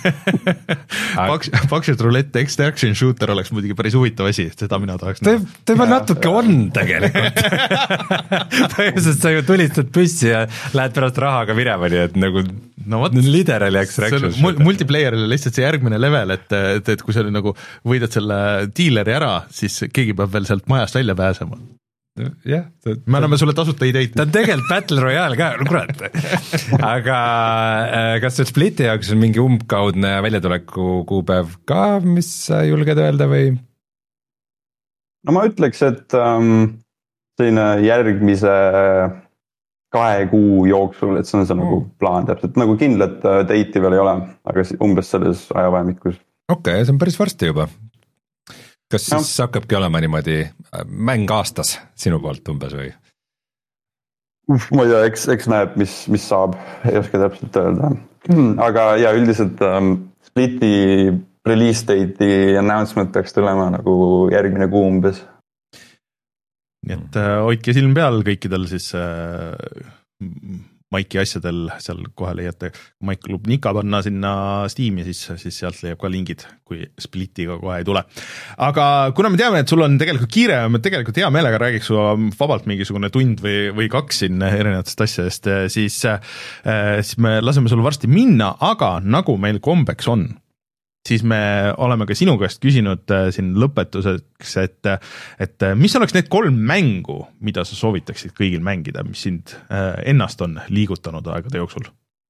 Ag- Paksed roulette extraction shooter oleks muidugi päris huvitav asi, seda mina tahaks näha. Ta juba natuke on tegelikult. Põhimõtteliselt sa ju tulistad püssi ja lähed pärast rahaga minema, nii et nagu no, what? Literally extraction shooter. Multiplayer'ile lihtsalt see järgmine level, et, et, et kui sa nagu võidad selle dealeri ära, siis keegi peab veel sealt majast välja pääsema. jah, me anname sulle tasuta ideid. Ta on tegelikult Battle Royale ka, no kurat. Aga kas see Spliti jaoks on mingi umbkaudne väljatuleku kuupäev ka, mis sa julged öelda või? No ma ütleks, et um, selline järgmise kahe kuu jooksul, et see on see nagu plaan täpselt, nagu kindlat date'i veel ei ole, aga umbes selles ajavahemikus. Okei, okay, see on päris varsti juba. Kas siis no. hakkabki olema niimoodi mäng aastas sinu poolt umbes või? Uf, ma ei tea, eks, eks näeb, mis, mis saab, ei oska täpselt öelda. Aga ja üldiselt um, Spliti release date'i announcement peaks tulema nagu järgmine kuu umbes. Nii et äh, hoidke silm peal kõikidel siis äh, Maiki asjadel seal kohe leiate, kui Maik lub Nika panna sinna Steam'i, siis, siis sealt leiab ka lingid, kui Splitiga kohe ei tule. Aga kuna me teame, et sul on tegelikult kiire, me tegelikult hea meelega räägiks su vabalt mingisugune tund või, või kaks siin erinevatest asjadest, siis, siis me laseme sul varsti minna, aga nagu meil kombeks on, siis me oleme ka sinu käest küsinud siin lõpetuseks, et, et mis oleks need kolm mängu, mida sa soovitaksid kõigil mängida, mis sind ennast on liigutanud aegade jooksul?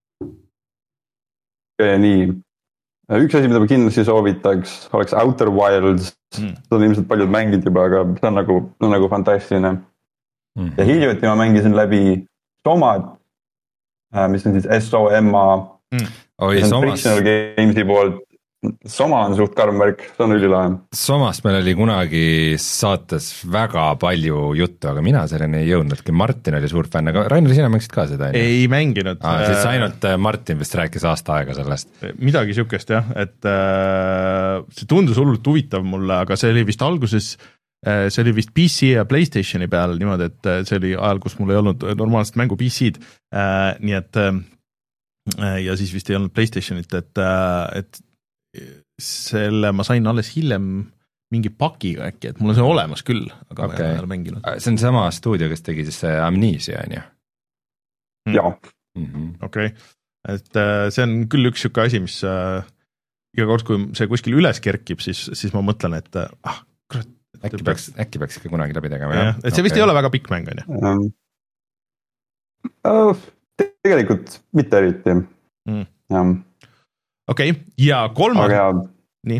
Ja nii, üks asi, mida ma kindlasti soovitaks, oleks Outer Wilds, mm. seda on ilmselt paljud mängid juba, aga see on nagu, on nagu fantastiline. Mm. Ja hiljuti ma mängisin läbi Somad, mis on siis S O M A, mm. Oi, Somas. Frictional Games'i poolt. Soma on suht karm värk, see on ülilahe. Somast meil oli kunagi saates väga palju juttu, aga mina selleni ei jõudnudki. Martin oli suur fänn, aga Rainer, sina mängisid ka seda? Ei mänginud. Ah, siis ainult Martin vist rääkis aasta aega sellest. Midagi siukest jah, et äh, see tundus hullult huvitav mulle, aga see oli vist alguses, äh, see oli vist P C ja PlayStationi peal niimoodi, et see oli ajal, kus mul ei olnud normaalset mängu P C-d, äh, nii et äh, ja siis vist ei olnud PlayStationit, et, äh, et selle ma sain alles hiljem mingi pakiga äkki, et mul on see olemas küll, aga okay. ma ei ole mänginud. See on sama stuudio, kes tegi siis Amnesia, on ju? Jaa. Mm-hmm. Okei, okay. Et see on küll üks siuke asi, mis äh, iga kord, kui see kuskil üles kerkib, siis, siis ma mõtlen, et ah, kurat. Äkki peaks, äkki peaks ikka kunagi läbi tegema. Ja, et see okay. vist ei ole väga pikk mäng, on ju? Um, uh, tegelikult mitte eriti. Mm. Ja. Okei, okay. Ja kolmas, nii.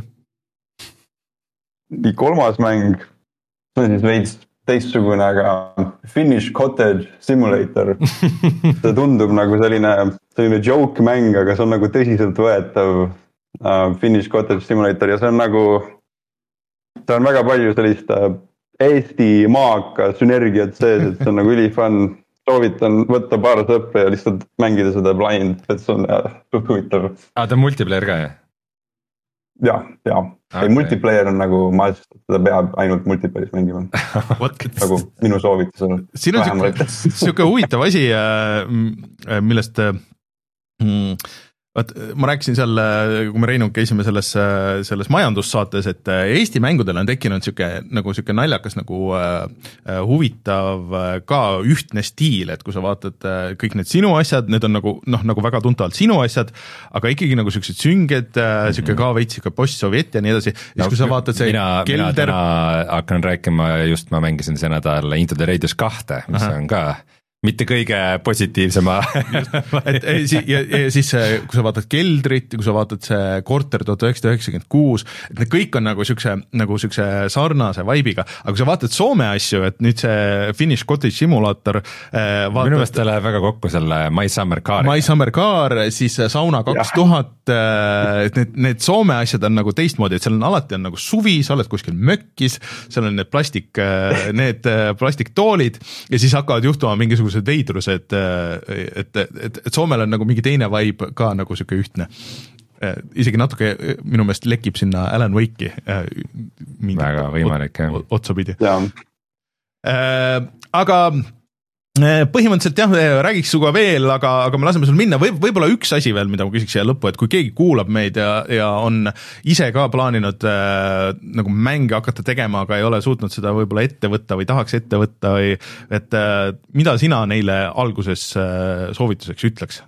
Nii kolmas mäng, see on siis veits teistsugune, aga Finnish Cottage Simulator. See tundub nagu selline, selline joke mäng, aga see on nagu tõsiselt võetav uh, Finnish Cottage Simulator ja see on nagu, see on väga palju sellist uh, Eesti maaka sünergiat sees, et see on nagu ülifun. Soovitan võtta paar sõpre ja lihtsalt mängida seda blind, et see on suht huvitav. Ah, ta on multiplayer ka, jah? Ja, ja. Okay. Multiplayer on nagu, ma seda peab ainult multiplayeris mängima. Nagu minu soovitusel. Siin on siuke huvitav asi, millest mm, Vaat, ma rääkisin seal, kui me Reinuga käisime selles, selles majandussaates, et Eesti mängudel on tekkinud siuke, nagu siuke naljakas nagu uh, huvitav ka ühtne stiil, et kui sa vaatad kõik need sinu asjad, need on nagu, noh, nagu väga tuntavalt sinu asjad, aga ikkagi nagu siuksed sünged, mm-hmm. siuke ka veits siuke post-sovjet ja nii edasi. Ja no, kui sa vaatad see mina, Kelder... mina täna hakkan rääkima, just ma mängisin see nädal Into the Radius kahte, mis Aha. on ka mitte kõige positiivsema et ja, ja siis kui sa vaatad keldrit ja kui sa vaatad see korter tuhat üheksasada üheksakümmend kuus, et need kõik on nagu siukse, nagu siukse sarnase vaibiga, aga kui sa vaatad Soome asju, et nüüd see Finnish Cottage Simulator vaatad, minu meelest läheb väga kokku selle My Summer Car My Summer Car, siis Sauna kaks tuhat, et need, need Soome asjad on nagu teistmoodi, et seal on alati on nagu suvi, sa oled kuskil mökkis, seal on need plastik, need plastiktoolid ja siis hakkavad juhtuma mingisugused veidrused, et, et, et, et Soomel on nagu mingi teine vibe ka nagu siuke ühtne. Isegi natuke minu meelest lekib sinna Alan Wake'i. Väga võimalik, jah. Otsapidi. Aga põhimõtteliselt jah, räägiks suga veel, aga, aga me laseme sul minna, või, võib-olla üks asi veel, mida ma küsiks siia lõppu, et kui keegi kuulab meid ja, ja on ise ka plaaninud äh, nagu mänge hakata tegema, aga ei ole suutnud seda võib-olla ette võtta või tahaks ette võtta või et äh, mida sina neile alguses äh, soovituseks ütleks?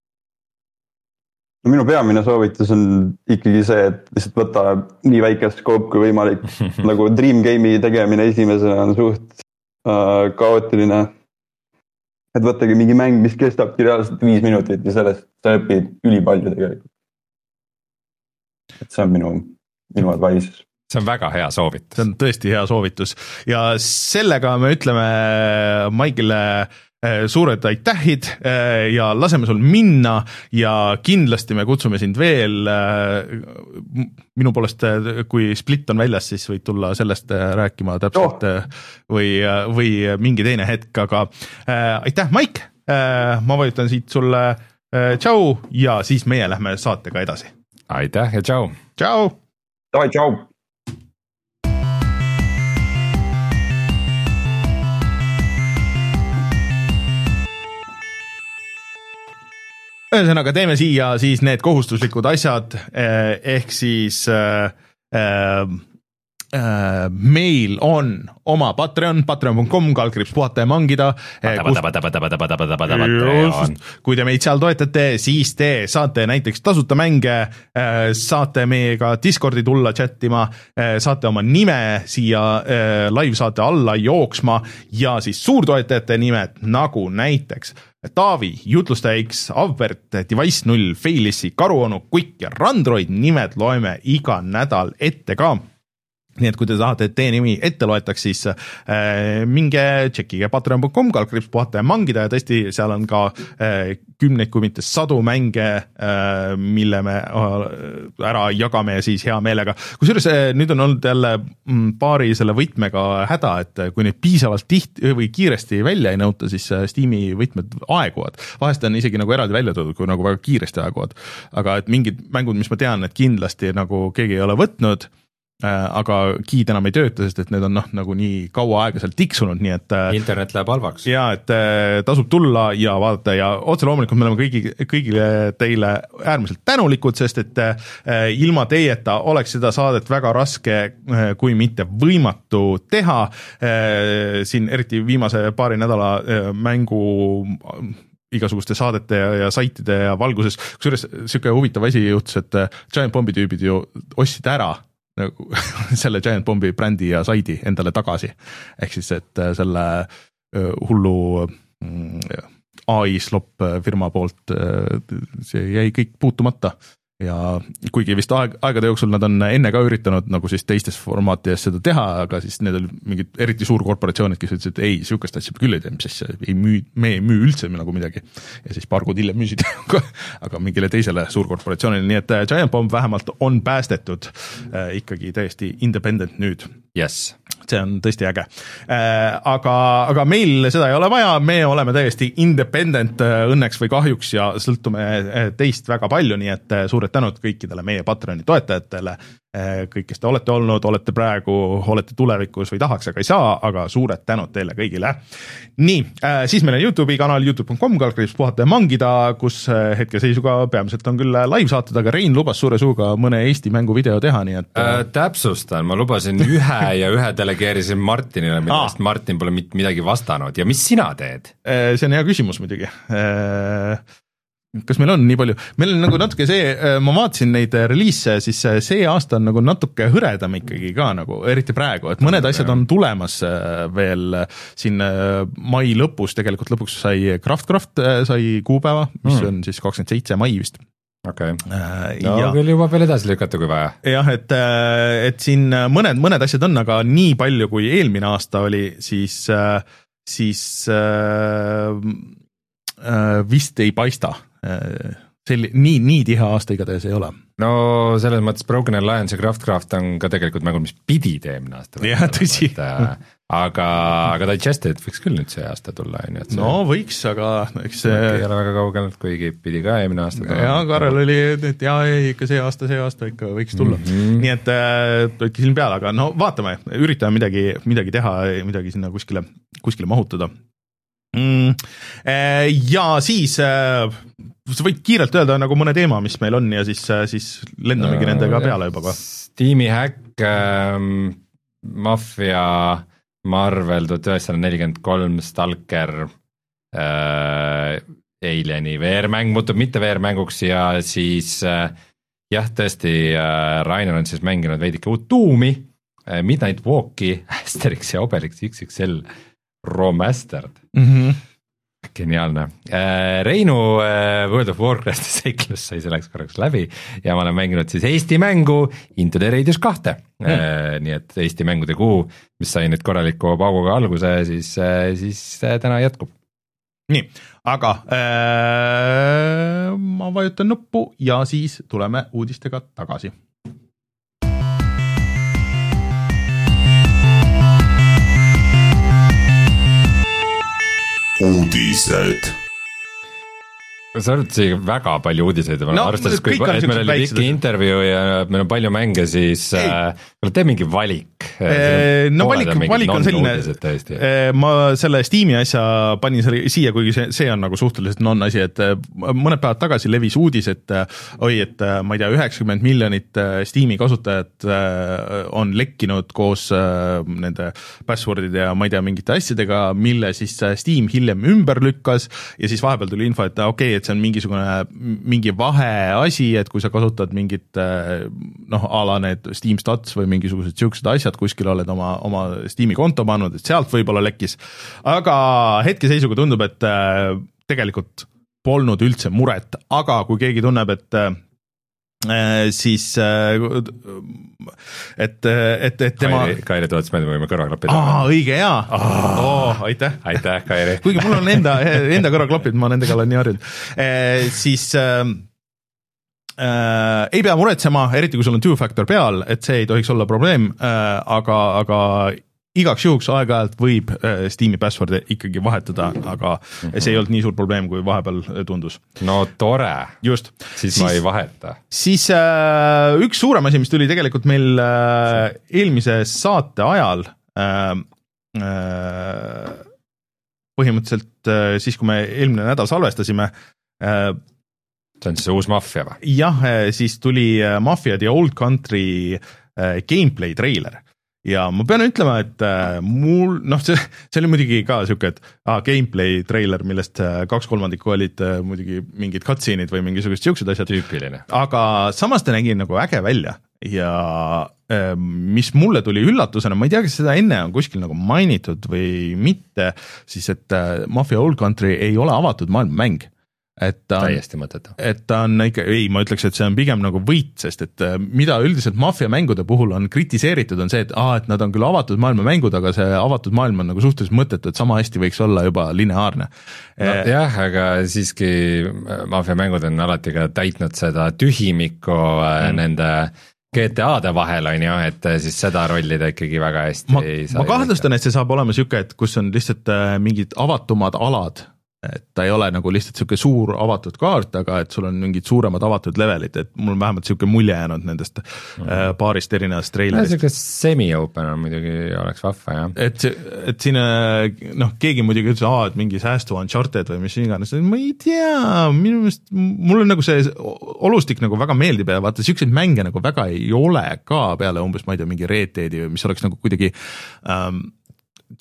No minu peamine soovitus on ikkagi see, et lihtsalt võtta nii väikest skoop kui võimalik. Nagu Dream Game'i tegemine esimesena on suht äh, kaootiline. Et võttagi mingi mäng, mis kestabki reaalselt viis minutit ja sellest sa õpid ülipalju tegelikult. Et see on minu, minu advice. See on väga hea soovitus. See on tõesti hea soovitus. Ja sellega me ütleme Maigile suured aitähid ja laseme sul minna ja kindlasti me kutsume sind veel. Minu poolest, kui Split on väljas, siis võid tulla sellest rääkima täpselt oh. või, või mingi teine hetk, aga aitäh, Maik! Ma vajutan siit sulle tšau ja siis meie lähme saatega edasi. Aitäh ja tšau! Tšau! Davai, tšau! Ühesõnaga teeme siia siis need kohustuslikud asjad, ehk siis äh, äh, meil on oma Patreon, patreon punkt com, kaldkriips puhata ja mangida. Kui te meid seal toetate, siis te saate näiteks tasuta mänge, saate meiega Discordi tulla chattima, saate oma nime siia live saate alla jooksma ja siis suurtoetajate nimed nagu näiteks Taavi, Jutlustaja X, Avbert, Device null, Failissi, Karuonu, Quick ja Randroid nimed loeme iga nädal ette ka. Nii et kui te tahate, et teie nimi ette loetaks, siis äh, minge tšekkige patreon punkt com, kaldkriips puhata ja mangida ja tõesti seal on ka äh, kümneid kui mitte sadu mänge, äh, mille me äh, ära jagame siis hea meelega. Kusjuures äh, nüüd on olnud jälle mm, paari selle võtmega häda, et kui neid piisavalt tihti või kiiresti välja ei nõuta, siis äh, Steam'i võtmed aeguvad. Vahest on isegi nagu eraldi välja toodud, kui nagu väga kiiresti aeguvad. Aga et mingid mängud, mis ma tean, et kindlasti nagu keegi ei ole võtnud, aga kiid enam ei tööta, sest et need on noh, nagu nii kaua aega seal tiksunud, nii et internet läheb halvaks. Ja, et tasub tulla ja vaadata ja otse loomulikult me oleme kõigi, kõigile teile äärmiselt tänulikud, sest et ilma teieta oleks seda saadet väga raske, kui mitte võimatu teha. Siin eriti viimase paari nädala mängu igasuguste saadete ja, ja saitide ja valguses, kusjuures siuke huvitav asi juhtus, et Giant Bombi tüübid ju ostsid ära nagu selle Giant Bombi brändi ja saidi endale tagasi. Ehk siis, et selle hullu A I slop firma poolt see jäi kõik puutumata. Ja kuigi vist aeg, aegade jooksul nad on enne ka üritanud nagu siis teistes formaatides seda teha, aga siis need oli mingid eriti suurkorporatsioonid, kes ütlesid, et ei, sihukest asja küll ei tee, mis asja, ei müü, me ei müü üldse nagu midagi. Ja siis paar kuud hiljem müüsid, aga mingile teisele suurkorporatsioonile, nii et Giant Bomb vähemalt on päästetud äh, ikkagi täiesti independent nüüd. Yes. See on tõesti äge. Äh, aga, aga meil seda ei ole vaja, me oleme täiesti independent äh, õnneks või kahjuks ja sõltume teist väga palju, nii et äh, suured tänud kõikidele meie Patreoni toetajatele, kõik, kes te olete olnud, olete praegu, olete tulevikus või tahaks, aga ei saa, aga suured tänud teile kõigile. Nii, siis meil on YouTube'i kanal youtube punkt com, kaldkriips puhata ja mangida, kus hetkeseisuga peamiselt on küll live saated, aga Rein lubas suure suuga mõne Eesti mängu video teha, nii et äh, täpsustan, ma lubasin ühe ja ühe delegeerisin Martinile, millest ah. Martin pole midagi vastanud ja mis sina teed? See on hea küsimus muidugi. kas meil on nii palju, meil on nagu natuke see, ma vaatasin neid reliise, siis see aasta on nagu natuke hõredam ikkagi ka nagu, eriti praegu, et mõned asjad on tulemas veel siin mai lõpus, tegelikult lõpuks sai Craftcraft sai kuupäeva, mis mm. on siis kakskümmend seitse mai vist. Okei, okay. no ja, küll juba veel edasi lükata, kui vaja. Jah, et, et siin mõned, mõned asjad on, aga nii palju, kui eelmine aasta oli, siis, siis äh, äh, vist ei paista. Selli, nii, nii tihe aasta igatahes ei ole. No selles mõttes Broken Alliance ja Craftcraft on ka tegelikult mängud, mis pidi teemine aasta. Jah, tõsi. Aga, aga Digested võiks küll nüüd see aasta tulla. See, no võiks, aga eks see ei ole väga kaugel, kuigi pidi ka eelmine aasta tulla. Ja Karel oli, et jaa, ikka see aasta, see aasta ikka võiks tulla. Mm-hmm. Nii et toidki silm peale, aga no vaatame, üritame midagi, midagi teha, midagi sinna kuskile, kuskile mahutada. Mm. Ja siis sa võid kiirelt öelda nagu mõne teema, mis meil on ja siis, siis lendamegi no, nendega peale juba ka. Steam'i häkk, ähm, Mafia, Marvel tuhat üheksasada nelikümmend kolm, Stalker, äh, Alieni V R-mäng muutub mitte V R-mänguks ja siis äh, jah, tõesti äh, Rainer on siis mänginud veidike uut tuumi, äh, Midnight Walki, Asterix ja Obelix X X L Remastered. Mhm. Geniaalne. Reinu World of Warcrafti seiklus sai selleks korraks läbi ja ma olen mänginud siis Eesti mängu Into the Radius kahte. Mm. Nii et Eesti mängude kuu, mis sai nüüd korraliku pauguga alguse, siis, siis täna jätkub. Nii, aga äh, ma vajutan nuppu ja siis tuleme uudistega tagasi. Uudised. Sa oled siia väga palju uudiseid, no, arvestades, kui et meil oli pikki intervjuu ja meil on palju mänge, siis äh, tee mingi valik. E, no valik, valik on selline, e, ma selle Steam'i asja panin siia, kuigi see, see on nagu suhteliselt non-asi, et mõned päevad tagasi levis uudis, et oi, et ma ei tea, üheksakümmend miljonit Steam'i kasutajat on lekkinud koos nende passwordide ja ma ei tea, mingite asjadega, mille siis Steam hiljem ümber lükkas ja siis vahepeal tuli info, et okei, okay, et see on mingisugune, mingi vaheasi, et kui sa kasutad mingit noh, ala need Steam Stats või mingisugused siuksed asjad, kuskil oled oma, oma Steam'i konto pannud, et sealt võib-olla lekkis. Aga hetkeseisuga tundub, et tegelikult polnud üldse muret, aga kui keegi tunneb, et siis et, et, et tema Kairi, Kairi tootis meelde, võime kõrvaklapid. Aa, õige, jaa. Oh. Oh, aitäh. Aitäh, Kairi. Kuigi mul on enda, enda kõrvaklapid, ma nendega olen nii harjunud. Eh, siis äh, äh, ei pea muretsema, eriti kui sul on two-factor peal, et see ei tohiks olla probleem, äh, aga, aga igaks juhuks aeg-ajalt võib Steam'i password'e ikkagi vahetada, aga mm-hmm. see ei olnud nii suur probleem, kui vahepeal tundus. No tore. Just. Siis, siis ma ei vaheta. Siis äh, üks suurem asi, mis tuli tegelikult meil äh, eelmise saate ajal, äh, äh, põhimõtteliselt äh, siis, kui me eelmine nädal salvestasime. Äh, see on siis uus Mafia või? Jah, siis tuli Mafia The Old Country äh, gameplay trailer. Ja ma pean ütlema, et äh, mul, noh, see, see oli muidugi ka siuke, et ah, gameplay trailer, millest äh, kaks kolmandikku olid äh, muidugi mingid cutscene'id või mingisugused siuksed asjad. Tüüpiline. Aga samas ta nägi nagu äge välja ja äh, mis mulle tuli üllatusena, ma ei tea, kas seda enne on kuskil nagu mainitud või mitte, siis et äh, Mafia Old Country ei ole avatud maailma mäng. Et ta on, täiesti mõttetu. Et ta on ikka, ei, ma ütleks, et see on pigem nagu võit, sest et mida üldiselt Mafia mängude puhul on kritiseeritud, on see, et, ah, et nad on küll avatud maailma mängud, aga see avatud maailm on nagu suhteliselt mõttetu, et sama hästi võiks olla juba lineaarne. No, e jah, aga siiski Mafia mängud on alati ka täitnud seda tühimikku mm. nende G T A-de vahel on ju, et siis seda rolli ta ikkagi väga hästi ma, ei saa. Ma kahtlustan, et see saab olema siuke, et kus on lihtsalt mingid avatumad alad, et ta ei ole nagu lihtsalt siuke suur avatud kaart, aga et sul on mingid suuremad avatud levelid, et mul on vähemalt siuke mulje jäänud nendest mm. äh, paarist erinevast trailerist. Siuke semi-open on muidugi oleks vahva, jah. Et, et siin, noh, keegi muidugi ütles, aa, et mingi säästu Uncharted või mis iganes, ma ei tea, minu meelest, mul on nagu see olustik nagu väga meeldib ja vaata, siukseid mänge nagu väga ei ole ka peale umbes, ma ei tea, mingi Red Deadi või mis oleks nagu kuidagi ähm, siuke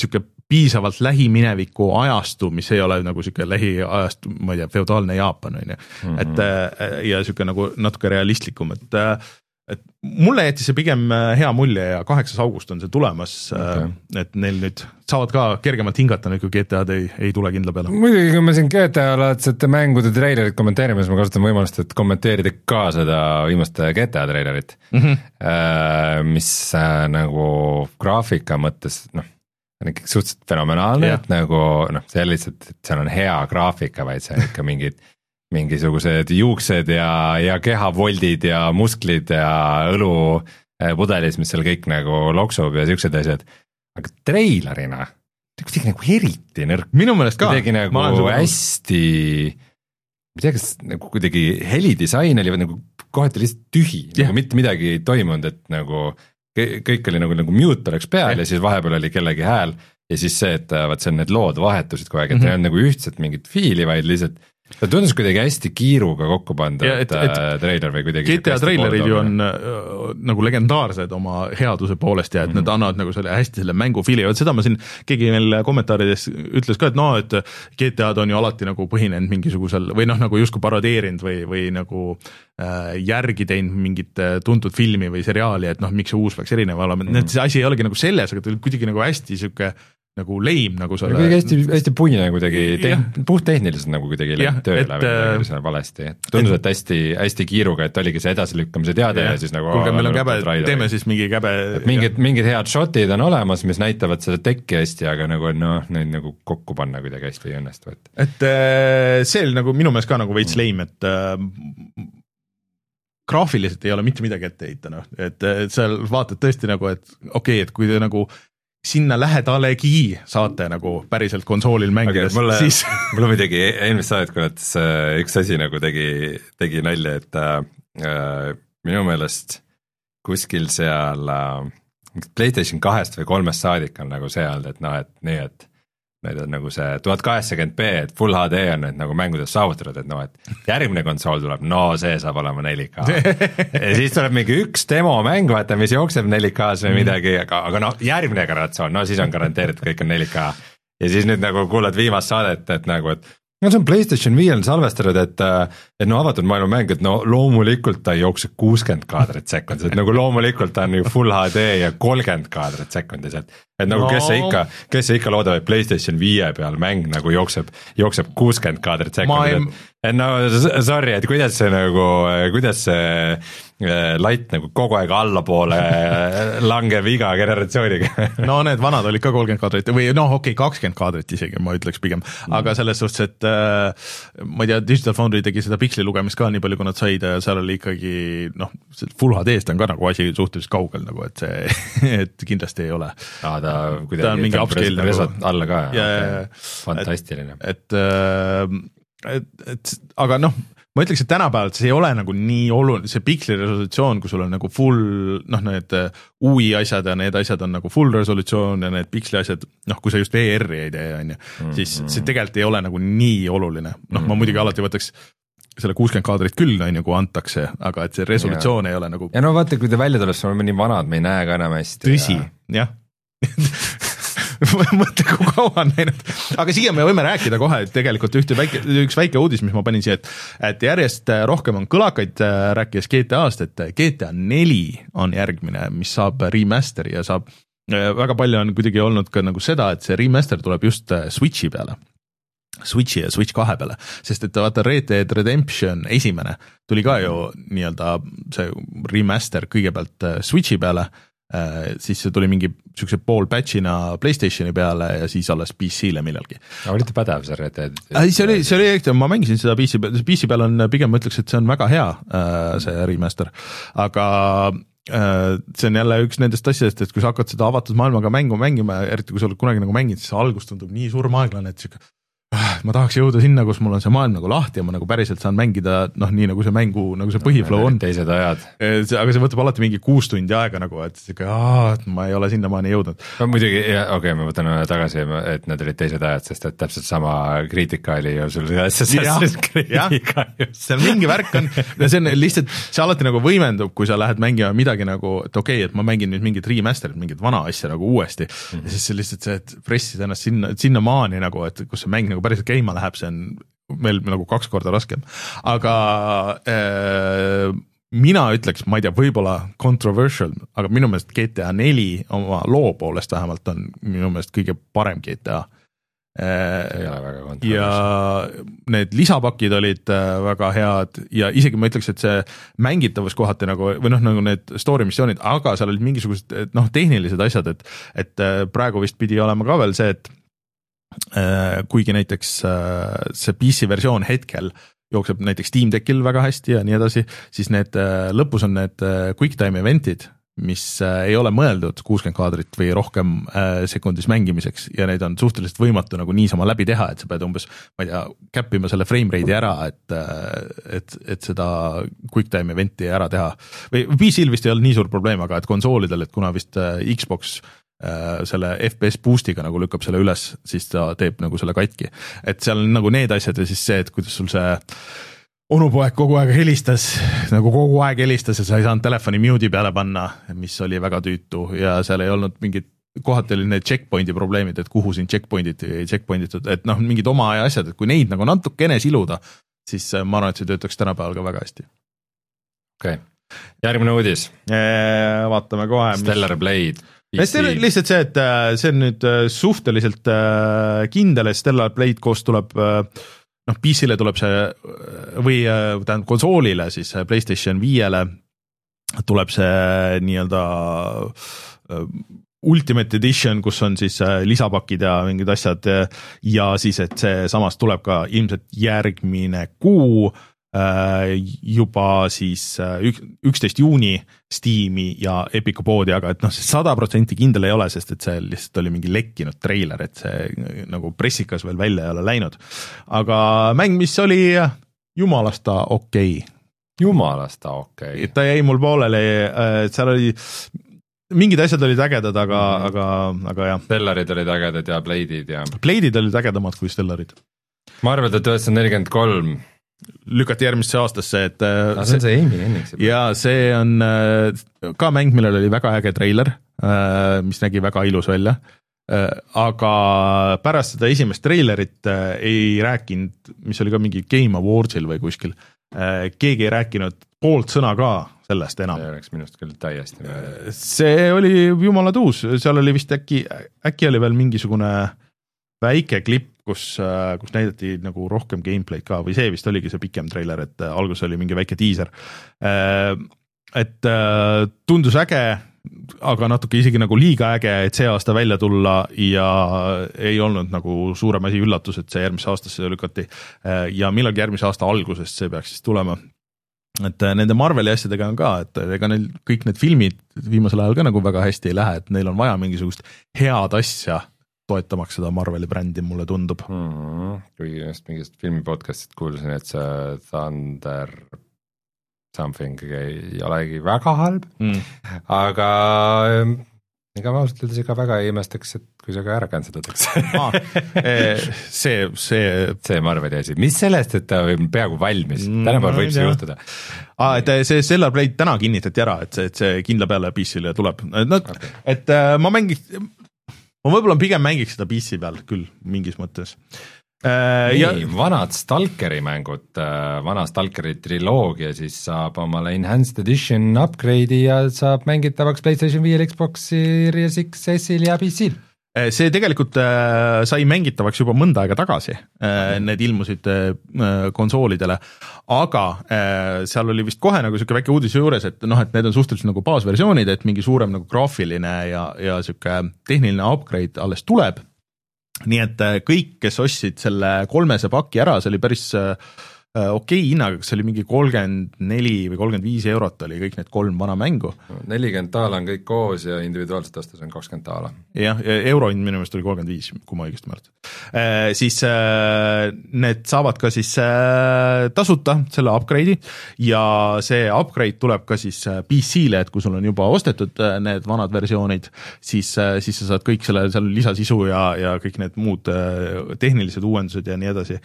piisavalt lähimineviku ajastu, mis ei ole nagu siuke lähiajastu, ma ei tea, feodaalne Jaapan on ju, mm-hmm. et ja siuke nagu natuke realistlikum, et et mulle jäeti see pigem hea mulje ja kaheksas august on see tulemas, okay. et neil nüüd saavad ka kergemalt hingata, kui G T A-d ei, ei tule kindla peale. Muidugi, kui me siin G T A-laadsete mängude treilerit kommenteerime, siis ma kasutan võimalust, et kommenteerida ka seda viimaste G T A treilerit, mm-hmm. mis nagu graafika mõttes, noh, on ikkagi suhteliselt fenomenaalne, yeah. et nagu noh, see lihtsalt, et seal on hea graafika, vaid see on ikka mingid mingisugused juuksed ja, ja kehavoldid ja musklid ja õlupudelis, mis seal kõik nagu loksub ja siuksed asjad. Aga treilerina, kuidagi nagu eriti nõrk. Minu meelest ka. Kuidagi nagu hästi, ma tea, kas nagu kuidagi helidisain oli nagu kohati lihtsalt tühi, yeah. nagu mitte midagi ei toimunud, et nagu kõik oli nagu, nagu mute oleks peal yeah. ja siis vahepeal oli kellegi hääl ja siis see, et vaat see on need lood vahetusid kogu aeg, et mm-hmm. ei on nagu ühtset mingit fiili, vaid lihtsalt ta tundus kuidagi hästi kiiruga kokku panda, ja, et, et treiler või kuidagi G T A treilerid ju on äh, nagu legendaarsed oma headuse poolest ja et mm-hmm. need annavad nagu selle hästi selle mängu fiili, et seda ma siin keegi meil kommentaarides ütles ka, et no, et G T A-d on ju alati nagu põhinenud mingisugusel või noh, nagu justkui parodeerinud või, või nagu äh, järgi teinud mingit tuntud filmi või seriaali, et noh, miks see uus peaks erinev olema, mm-hmm. see asi ei olegi nagu selles, aga ta oli kuidagi nagu hästi siuke nagu leim nagu selle. Kuidagi hästi, hästi puine kuidagi, tehn, puht tehniliselt nagu kuidagi läbi tööle või midagi seal valesti. Tundus, et hästi, hästi kiiruga, et oligi see edasilükkamise teade ja, ja siis nagu kuulge, meil on käbe, teeme siis mingi käbe. Mingid, mingid head shotid on olemas, mis näitavad seda tekki hästi, aga nagu noh, neid nagu kokku panna kuidagi hästi ei õnnestu. Et, et see oli nagu minu meelest ka nagu veits leim, et äh, graafiliselt ei ole mitte midagi ette heita, noh, et, et seal vaatad tõesti nagu, et okei okay,, et kui te nagu sinna lähedalegi saate nagu päriselt konsoolil mängides, okay, mulle, siis mulle muidugi eelmist saadetkunnates üks asi nagu tegi, tegi nalja, et äh, minu meelest kuskil seal äh, PlayStation kahest või kolmest saadik on nagu see olnud, et noh, et nii, et need on nagu see tuhat kaheksakümmend p, et full H D on need nagu mängudes saavutatud, et noh, et järgmine konsool tuleb, no see saab olema neli K. ja siis tuleb mingi üks demo mäng, vaata, mis jookseb neli K-s või midagi, aga, aga no järgmine generatsioon, no siis on garanteeritud, kõik on neli K. ja siis nüüd nagu kuulad viimast saadet, et nagu, et no see on PlayStation viiel salvestatud, et, et no avatud maailma mäng, et no loomulikult ta ei jookse kuuskümmend kaadrit sekundis, et nagu loomulikult ta on ju full H D ja kolmkümmend kaadrit sekundis, et et nagu no. kes see ikka, kes see ikka loodab, et PlayStation viie peal mäng nagu jookseb, jookseb kuuskümmend kaadrit sekundis, ei... et, et no sorry, et kuidas see nagu, kuidas see lait nagu kogu aeg allapoole langeb iga generatsiooniga. no need vanad olid ka kolmkümmend kaadrit või noh, okei okay,, kakskümmend kaadrit isegi, ma ütleks pigem, mm. aga selles suhtes, et äh, ma ei tea, Digital Foundry tegi seda piksli lugemist ka nii palju, kui nad said ja seal oli ikkagi noh, full H D-st on ka nagu asi suhteliselt kaugel nagu, et see, et kindlasti ei ole. Aa, ta kuidagi ta on mingi upscale nagu alla ka ja, ja okay. fantastiline. Et, et, et, et aga noh, ma ütleks, et tänapäevalt see ei ole nagu nii oluline, see piksli resolutsioon, kui sul on nagu full, noh, need U I asjad ja need asjad on nagu full resolutsioon ja need piksli asjad, noh, kui sa just V R-i ei tee, on ju, siis see tegelikult ei ole nagu nii oluline. Noh, ma muidugi alati võtaks selle kuuskümmend kaadrit küll, on ju, kui antakse, aga et see resolutsioon ja. ei ole nagu... Ja no vaata, kui ta välja tuleb, sul on nii vanad, me ei näe ka enam hästi. Tõsi, ja. jah. mõtle, kui kaua on näinud, aga siia me võime rääkida kohe, et tegelikult ühte väike, üks väike uudis, mis ma panin siia, et, et järjest rohkem on kõlakaid rääkides G T A-st, et G T A neli on järgmine, mis saab remasteri ja saab, väga palju on kuidagi olnud ka nagu seda, et see remaster tuleb just Switchi peale. Switchi ja Switch kahe peale, sest et vaata Red Dead Redemption esimene tuli ka ju nii-öelda see remaster kõigepealt Switchi peale, siis see tuli mingi siukse pool patch'ina PlayStationi peale ja siis alles P C-le millalgi. Aga olite pädev see Red Dead? See oli, see oli, ma mängisin seda P C peal, P C peal on pigem, ma ütleks, et see on väga hea, see remaster, aga see on jälle üks nendest asjadest, et kui sa hakkad seda avatud maailmaga mängu mängima, eriti kui sa oled kunagi nagu mänginud, siis algus tundub nii surmaeglane, et siuke ma tahaks jõuda sinna, kus mul on see maailm nagu lahti ja ma nagu päriselt saan mängida, noh, nii nagu see mängu, nagu see põhiflow on. Teised ajad. Aga see võtab alati mingi kuus tundi aega nagu, et siuke, aa, ma ei ole sinna maani jõudnud. No, muidugi, okei, okay, ma võtan tagasi, et need olid teised ajad, sest et täpselt sama kriitika oli ju sul Assassin's kriitika. See on mingi värk on, see on lihtsalt, see alati nagu võimendub, kui sa lähed mängima midagi nagu, et okei, okay, et ma mängin nüüd mingit remasterit, mingit vana asja nagu uuesti mm-hmm. ja siis see lihtsalt see, et pressid ennast sinna, sinna maani nagu, et kus see mäng nagu päriselt käima läheb, see on veel nagu kaks korda raskem. Aga äh, mina ütleks, ma ei tea, võib-olla controversial, aga minu meelest G T A neli oma loo poolest vähemalt on minu meelest kõige parem G T A. Ei ole väga controversial. Ja need lisapakid olid väga head ja isegi ma ütleks, et see mängitavus kohati nagu, või noh, nagu need story missioonid, aga seal olid mingisugused noh, tehnilised asjad, et, et praegu vist pidi olema ka veel see, et kuigi näiteks see P C versioon hetkel jookseb näiteks Steam Deckil väga hästi ja nii edasi, siis need lõpus on need quick time eventid, mis ei ole mõeldud kuuskümmend kaadrit või rohkem sekundis mängimiseks ja neid on suhteliselt võimatu nagu niisama läbi teha, et sa pead umbes, ma ei tea, käppima selle frame rate'i ära, et, et, et seda quick time eventi ära teha. Või P C-l vist ei ole nii suur probleem, aga et konsoolidel, et kuna vist Xbox selle F P S boost'iga nagu lükkab selle üles, siis ta teeb nagu selle katki. Et seal on nagu need asjad ja siis see, et kuidas sul see onupoeg kogu aeg helistas, nagu kogu aeg helistas ja sa ei saanud telefoni mute'i peale panna, mis oli väga tüütu ja seal ei olnud mingit, kohati oli need checkpointi probleemid, et kuhu siin checkpointit ei checkpointitud, et noh, mingid oma aja asjad, et kui neid nagu natukene siluda, siis ma arvan, et see töötaks tänapäeval ka väga hästi. Okei, okay. Järgmine uudis. Vaatame kohe. Stellar Blade. See on lihtsalt see, et see on nüüd suhteliselt kindel, et Stellar Blade koos tuleb, noh, P C-le tuleb see, või tähendab konsoolile, siis PlayStation viiele tuleb see nii-öelda Ultimate Edition, kus on siis lisapakid ja mingid asjad ja siis, et see samas tuleb ka ilmselt järgmine kuu, juba siis üksteist juuni Steam'i ja Epica poodi, aga et noh, see sada protsenti kindel ei ole, sest et see lihtsalt oli mingi lekkinud treiler, et see nagu pressikas veel välja ei ole läinud. Aga mäng, mis oli jumalasta okei. Okay. Jumalasta okei. Okay. Ta jäi mul pooleli, et seal oli mingid asjad olid ägedad, aga, mm. aga, aga jah. Stellarid olid ägedad ja Blade'id ja... Blade'id olid ägedamad kui Stellarid. Ma arvan, et üheksasada nelikümmend kolm lükati järgmisse aastasse, et no, see on see Amy Henningsi. Ja see on ka mäng, millel oli väga äge treiler, mis nägi väga ilus välja, aga pärast seda esimest treilerit ei rääkinud, mis oli ka mingi Game Awardsil või kuskil, keegi ei rääkinud poolt sõna ka sellest enam. See oleks minust küll täiesti. See oli jumala tuus, seal oli vist äkki, äkki oli veel mingisugune väike klipp, kus, kus näidati nagu rohkem gameplay'd ka või see vist oligi see pikem treiler, et alguses oli mingi väike teaser. Et tundus äge, aga natuke isegi nagu liiga äge, et see aasta välja tulla ja ei olnud nagu suurem asi üllatus, et see järgmise aastasse lükati ja millalgi järgmise aasta algusest see peaks siis tulema. Et nende Marveli asjadega on ka, et ega neil kõik need filmid viimasel ajal ka nagu väga hästi ei lähe, et neil on vaja mingisugust head asja toetamaks seda Marveli brändi, mulle tundub. Mm-hmm. Kui just mingist filmipodcastist kuulsin, et see Thunder something ei olegi väga halb, mm. aga ega ma ausalt öeldes ega väga ei imestaks, et kui see ka ära kantsedatakse. ah, see, see... see Marveli asi. Mis sellest, et ta on peaaegu valmis? Tänapäeval võib see juhtuda. Ah, et see Stellar Blade täna kinnitati ära, et see, et see kindla peale P C-le tuleb. No, okay. Et ma mängis... Ma võib-olla pigem mängiks seda P C peal küll, mingis mõttes. Nii, ja... vanad Stalkeri mängud, vana Stalkeri triloogia, siis saab omale Enhanced Edition upgrade'i ja saab mängitavaks PlayStation viiel, Xbox Series X S-il ja P C-l. See tegelikult äh, sai mängitavaks juba mõnda aega tagasi, äh, need ilmusid äh, konsoolidele, aga äh, seal oli vist kohe nagu siuke väike uudise juures, et noh, et need on suhteliselt nagu baasversioonid, et mingi suurem nagu graafiline ja, ja siuke tehniline upgrade alles tuleb. Nii et äh, kõik, kes ostsid selle kolmese paki ära, see oli päris äh, okei okay, hinnaga, kas oli mingi kolmkümmend neli või kolmkümmend viis eurot oli kõik need kolm vana mängu. nelikümmend taala on kõik koos ja individuaalselt ostes on kakskümmend taala. jah, eurohind minu meelest oli kolmkümmend viis, kui ma õigesti mäletan. Äh, siis äh, need saavad ka siis äh, tasuta selle upgrade'i ja see upgrade tuleb ka siis P C-le, et kui sul on juba ostetud äh, need vanad versioonid, siis, äh, siis sa saad kõik selle seal lisasisu ja, ja kõik need muud äh, tehnilised uuendused ja nii edasi.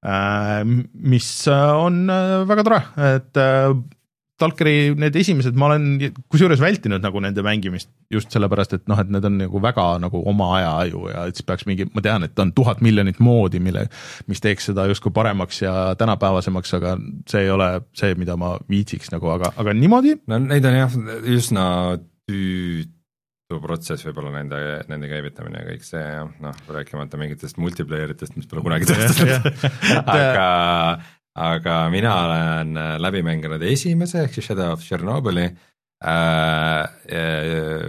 Mis on väga tore, et Stalkeri need esimesed ma olen kusjuures vältinud nagu nende mängimist just sellepärast, et noh, et need on nagu väga nagu oma aja aju ja et siis peaks mingi, ma tean, et on tuhat miljonit moodi, mille, mis teeks seda justkui paremaks ja tänapäevasemaks, aga see ei ole see, mida ma viitsiks nagu, aga, aga niimoodi. No neid on jah üsna tüüt protsess võib-olla nende, nende käivitamine ja kõik see, noh, rääkimata mingitest multiplayeritest, mis pole kunagi tõestatud, aga, aga mina olen läbi mänginud esimese, ehk siis Shadow of Chernobyli äh, ja,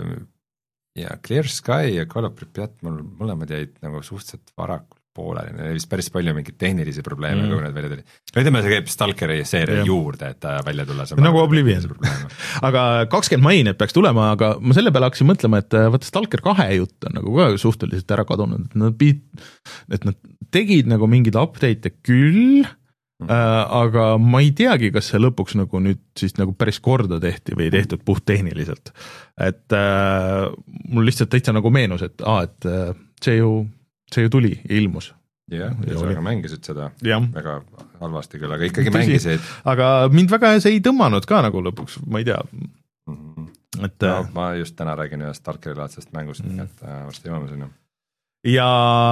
ja Clear Sky ja Call of Pripyat, mul mõlemad jäid nagu suhteliselt varakult pooleli, neil oli vist päris palju mingeid tehnilisi probleeme mm., kui need välja tuli. Ütleme, see käib Stalkeri seeria ja. Juurde, et välja tulla. Nagu Oblivion. Aga kakskümmend mai need peaks tulema, aga ma selle peale hakkasin mõtlema, et vaata Stalker kahe jutt on nagu ka suhteliselt ära kadunud, et nad, et nad tegid nagu mingeid update'e küll, mm. äh, aga ma ei teagi, kas see lõpuks nagu nüüd siis nagu päris korda tehti või tehtud puht tehniliselt. Et äh, mul lihtsalt täitsa nagu meenus, et, aa, et äh, see ju see ju tuli ja ilmus. jah, ja sa väga mängisid seda ja. Väga halvasti küll, aga ikkagi Tõsi. Mängisid. Aga mind väga see ei tõmmanud ka nagu lõpuks, ma ei tea. Mm-hmm. Et, no, ma just täna räägin ühest Stalkeri-laadsest mängust, mm. et äh, varsti jõuame sinna. Ja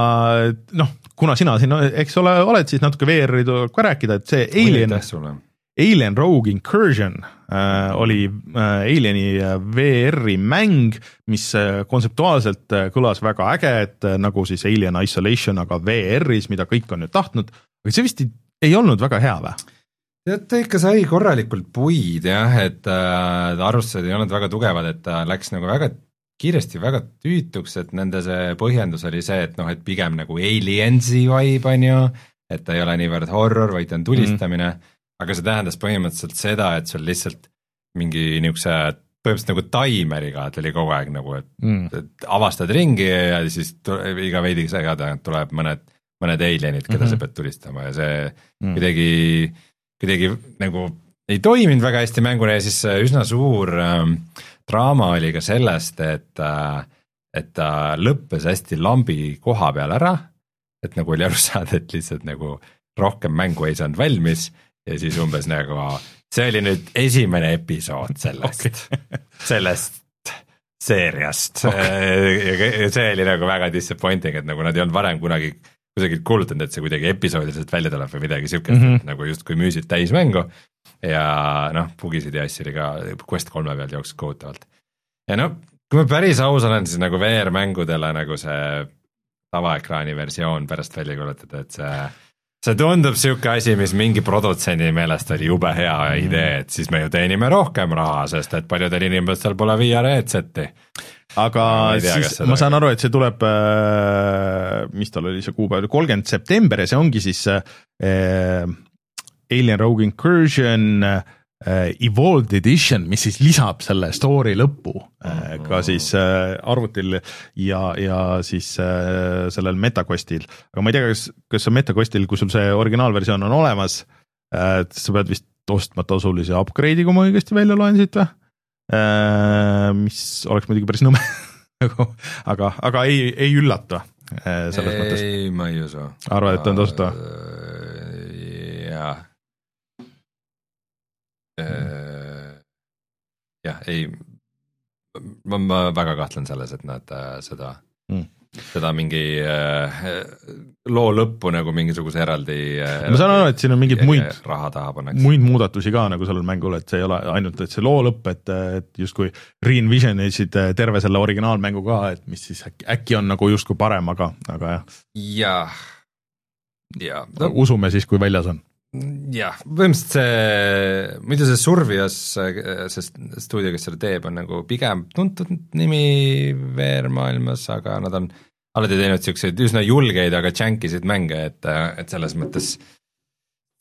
noh, kuna sina siin, eks ole, oled siis natuke V R-i ka rääkida, et see Alien, Alien Rogue Incursion äh, oli äh, Alieni V R-i mäng, mis äh, kontseptuaalselt äh, kõlas väga äge, et äh, nagu siis Alien Isolation, aga V R-is, mida kõik on nüüd tahtnud, aga see vist ei, ei olnud väga hea või? Ta ikka sai korralikult puid jah, et äh, arvustused ei olnud väga tugevad, et ta läks nagu väga kiiresti väga tüütuks, et nende see põhjendus oli see, et noh, et pigem nagu Aliensi vibe on ju, et ta ei ole niivõrd horror, vaid ta on tulistamine mm. aga see tähendas põhimõtteliselt seda, et sul lihtsalt mingi niisuguse põhimõtteliselt nagu taimeriga tuli kogu aeg nagu, et, mm. et avastad ringi ja siis tule, iga veidi segada tuleb mõned, mõned alienid, keda mm-hmm. sa pead tulistama ja see mm. kuidagi, kuidagi nagu ei toiminud väga hästi mänguna ja siis üsna suur ähm, draama oli ka sellest, et, äh, et ta lõppes hästi lambi koha peal ära, et nagu oli aru saada, et lihtsalt nagu rohkem mängu ei saanud valmis ja siis umbes nagu, see oli nüüd esimene episood sellest okay. sellest seeriast okay. see oli nagu väga disappointing, et nagu nad ei olnud varem kunagi kusagil kuulutanud, et see kuidagi episoodiliselt välja tuleb või midagi siukest mm, -hmm. nagu just kui müüsid täis mängu ja noh, bugisid ja asju oli ka Quest kolme peal jooksis kohutavalt. Ja noh, kui ma päris aus olen, siis nagu V R-mängudele nagu see tavaekraani versioon pärast välja kuulutada, et see see tundub siuke asi, mis mingi produtsendi meelest oli jube hea idee, et siis me ju teenime rohkem raha, sest et paljudel inimestel pole V R headseti. Aga ma tea, siis ma saan aru, et see tuleb, mis tal oli see kuupäev, kolmkümmend september ja see ongi siis äh, Alien Rogue Incursion äh, Evolved Edition, mis siis lisab selle story lõppu äh, ka siis äh, arvutil ja, ja siis äh, sellel MetaQuestil. Aga ma ei tea, kas, kas on MetaQuestil, kui sul see originaalversioon on olemas, äh, sa pead vist ostma tasulise upgrade'i, kui ma õigesti välja loen siit või? Äh, mis oleks muidugi päris nõme, aga, aga ei, ei üllata äh, selles ei, mõttes. Ei, ma ei usu. Arvad, et on tasuta? Jah. jah, ei, ma, ma väga kahtlen selles, et nad äh, seda mm. seda mingi äh, loo lõppu nagu mingisuguse eraldi äh, ma saan aru, et siin on mingid muid raha taha pannakse. Muid muudatusi ka nagu sellel mängul, et see ei ole ainult, et see loo lõpp, et, et justkui re-envisionisid terve selle originaalmängu ka, et mis siis äkki, äkki on nagu justkui parem, aga, aga jah. jah, jah. Usume siis, kui väljas on. jah, põhimõtteliselt see, muidu see Survios, see stuudio, kes selle teeb, on nagu pigem tuntud nimi V R-maailmas, aga nad on alati teinud siukseid üsna julgeid, aga džänkisid mänge, et, et selles mõttes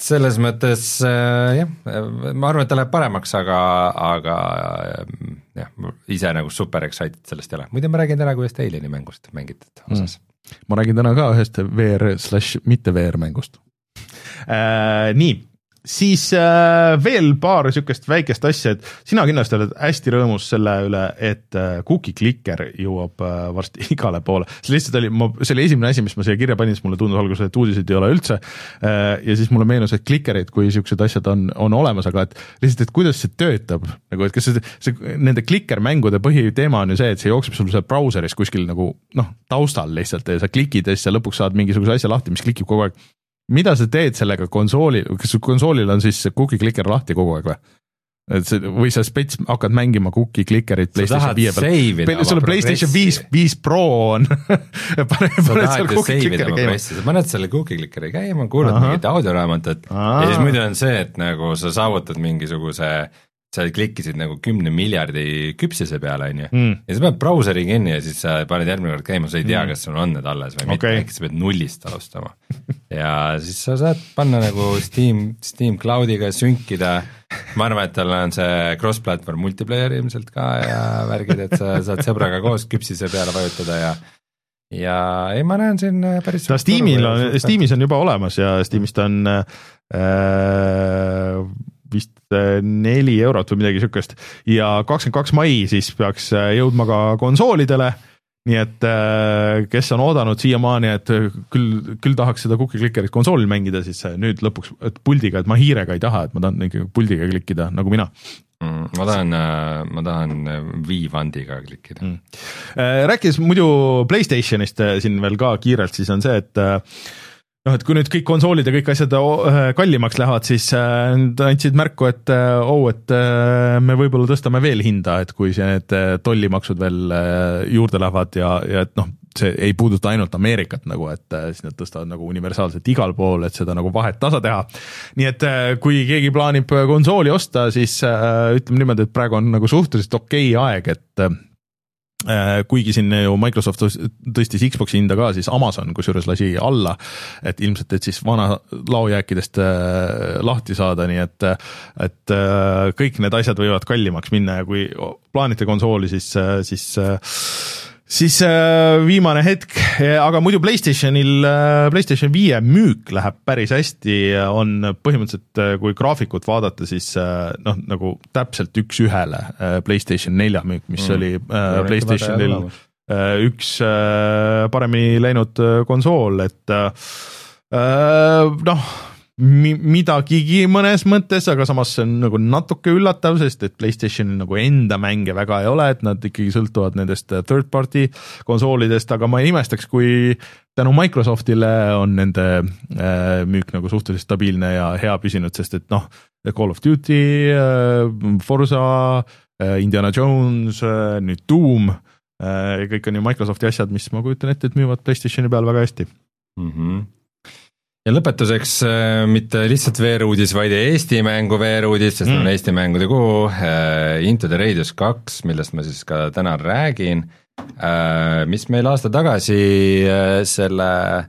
selles mõttes äh, jah, ma arvan, et ta läheb paremaks, aga, aga jah, ise nagu super excited sellest ei ole. Muide ma räägin täna kui ühest Alieni mängust mängitud osas. Mm. Ma räägin täna ka ühest V R slash mitte V R mängust. Äh, nii. Siis äh, veel paar sükest väikest asja, et sina kindlasti oled hästi rõõmus selle üle, et äh, cookie clicker jõuab äh, varsti igale poole. See lihtsalt oli, ma, see oli esimene asi, mis ma siia kirja panin, siis mulle tundus alguses, et uudiseid ei ole üldse äh, ja siis mulle meenus, et clickerid, kui siuksed asjad on, on olemas, aga et lihtsalt, et kuidas see töötab, nagu et kas see, see nende clicker mängude põhiteema on ju see, et see jookseb sul seal brauseris kuskil nagu noh, taustal lihtsalt ja sa klikid ja siis sa lõpuks saad mingisuguse asja lahti, mis klikib kogu aeg. Mida sa teed sellega konsoolil, kas konsoolil on siis cookie clicker lahti kogu aeg või? Et see, või sa spets hakkad mängima cookie clickerit PlayStation viie peal. Sul on PlayStation viis, viis Pro on. sa tahad ju seivida oma pressi, sa paned selle cookie clickeri käima, kuulad mingit audioraamatut ja siis muidu on see, et nagu sa saavutad mingisuguse sa klikkisid nagu kümne miljardi küpsise peale, on ju, mm. ja sa pead brauseri kinni ja siis sa paned järgmine kord käima, sa ei tea, mm. kas sul on need alles või mitte, okay. Sa pead nullist alustama. Ja siis sa saad panna nagu Steam, Steam Cloudiga sünkida, ma arvan, et tal on see cross-platform multiplayer ilmselt ka ja värgid, et sa saad sõbraga koos küpsise peale vajutada ja ja ei, ma näen siin päris ta Steamil on, Steamis on juba olemas ja Steamist on äh, vist neli eurot või midagi sükest ja kakskümmend kaks mai siis peaks jõudma ka konsoolidele, nii et kes on oodanud siiamaani, et küll, küll tahaks seda cookie clickerit konsoolil mängida, siis nüüd lõpuks et puldiga, et ma hiirega ei taha, et ma tahan ikka puldiga klikkida, nagu mina. Mm, ma tahan, ma tahan Viivandiga klikkida. Mm. Rääkis muidu PlayStationist siin veel ka kiirelt, siis on see, et noh, et kui nüüd kõik konsoolid ja kõik asjad kallimaks lähevad, siis nad andsid märku, et oh, et me võib-olla tõstame veel hinda, et kui see need tollimaksud veel juurde lähevad ja, ja et noh, see ei puuduta ainult Ameerikat nagu, et siis nad tõstavad nagu universaalselt igal pool, et seda nagu vahet tasa teha. Nii et kui keegi plaanib konsooli osta, siis ütleme niimoodi, et praegu on nagu suhteliselt okei aeg, et kuigi siin ju Microsoft tõstis Xboxi hinda ka, siis Amazon kusjuures lasi alla, et ilmselt, et siis vana laojääkidest lahti saada, nii et, et kõik need asjad võivad kallimaks minna ja kui plaanite konsooli, siis, siis siis viimane hetk, aga muidu PlayStationil, PlayStation viie müük läheb päris hästi, on põhimõtteliselt, kui graafikut vaadata, siis noh, nagu täpselt üks ühele PlayStation nelja müük, mis mm. oli äh, PlayStationil äh, üks äh, paremini läinud konsool, et äh, noh, midagigi mõnes mõttes, aga samas see on nagu natuke üllatav, sest et PlayStationil nagu enda mänge väga ei ole, et nad ikkagi sõltuvad nendest third party konsoolidest, aga ma ei imestaks, kui tänu Microsoftile on nende äh, müük nagu suhteliselt stabiilne ja hea püsinud, sest et noh, Call of Duty, äh, Forza, äh, Indiana Jones, äh, nüüd Doom, äh, kõik on ju Microsofti asjad, mis ma kujutan ette, et müüvad PlayStationi peal väga hästi. Mhm. Ja lõpetuseks äh, mitte lihtsalt V R-uudis, vaid Eesti mängu V R-uudis, sest mm. on Eesti mängude kuu äh, Into the Radius kaks, millest ma siis ka täna räägin, äh, mis meil aasta tagasi äh, selle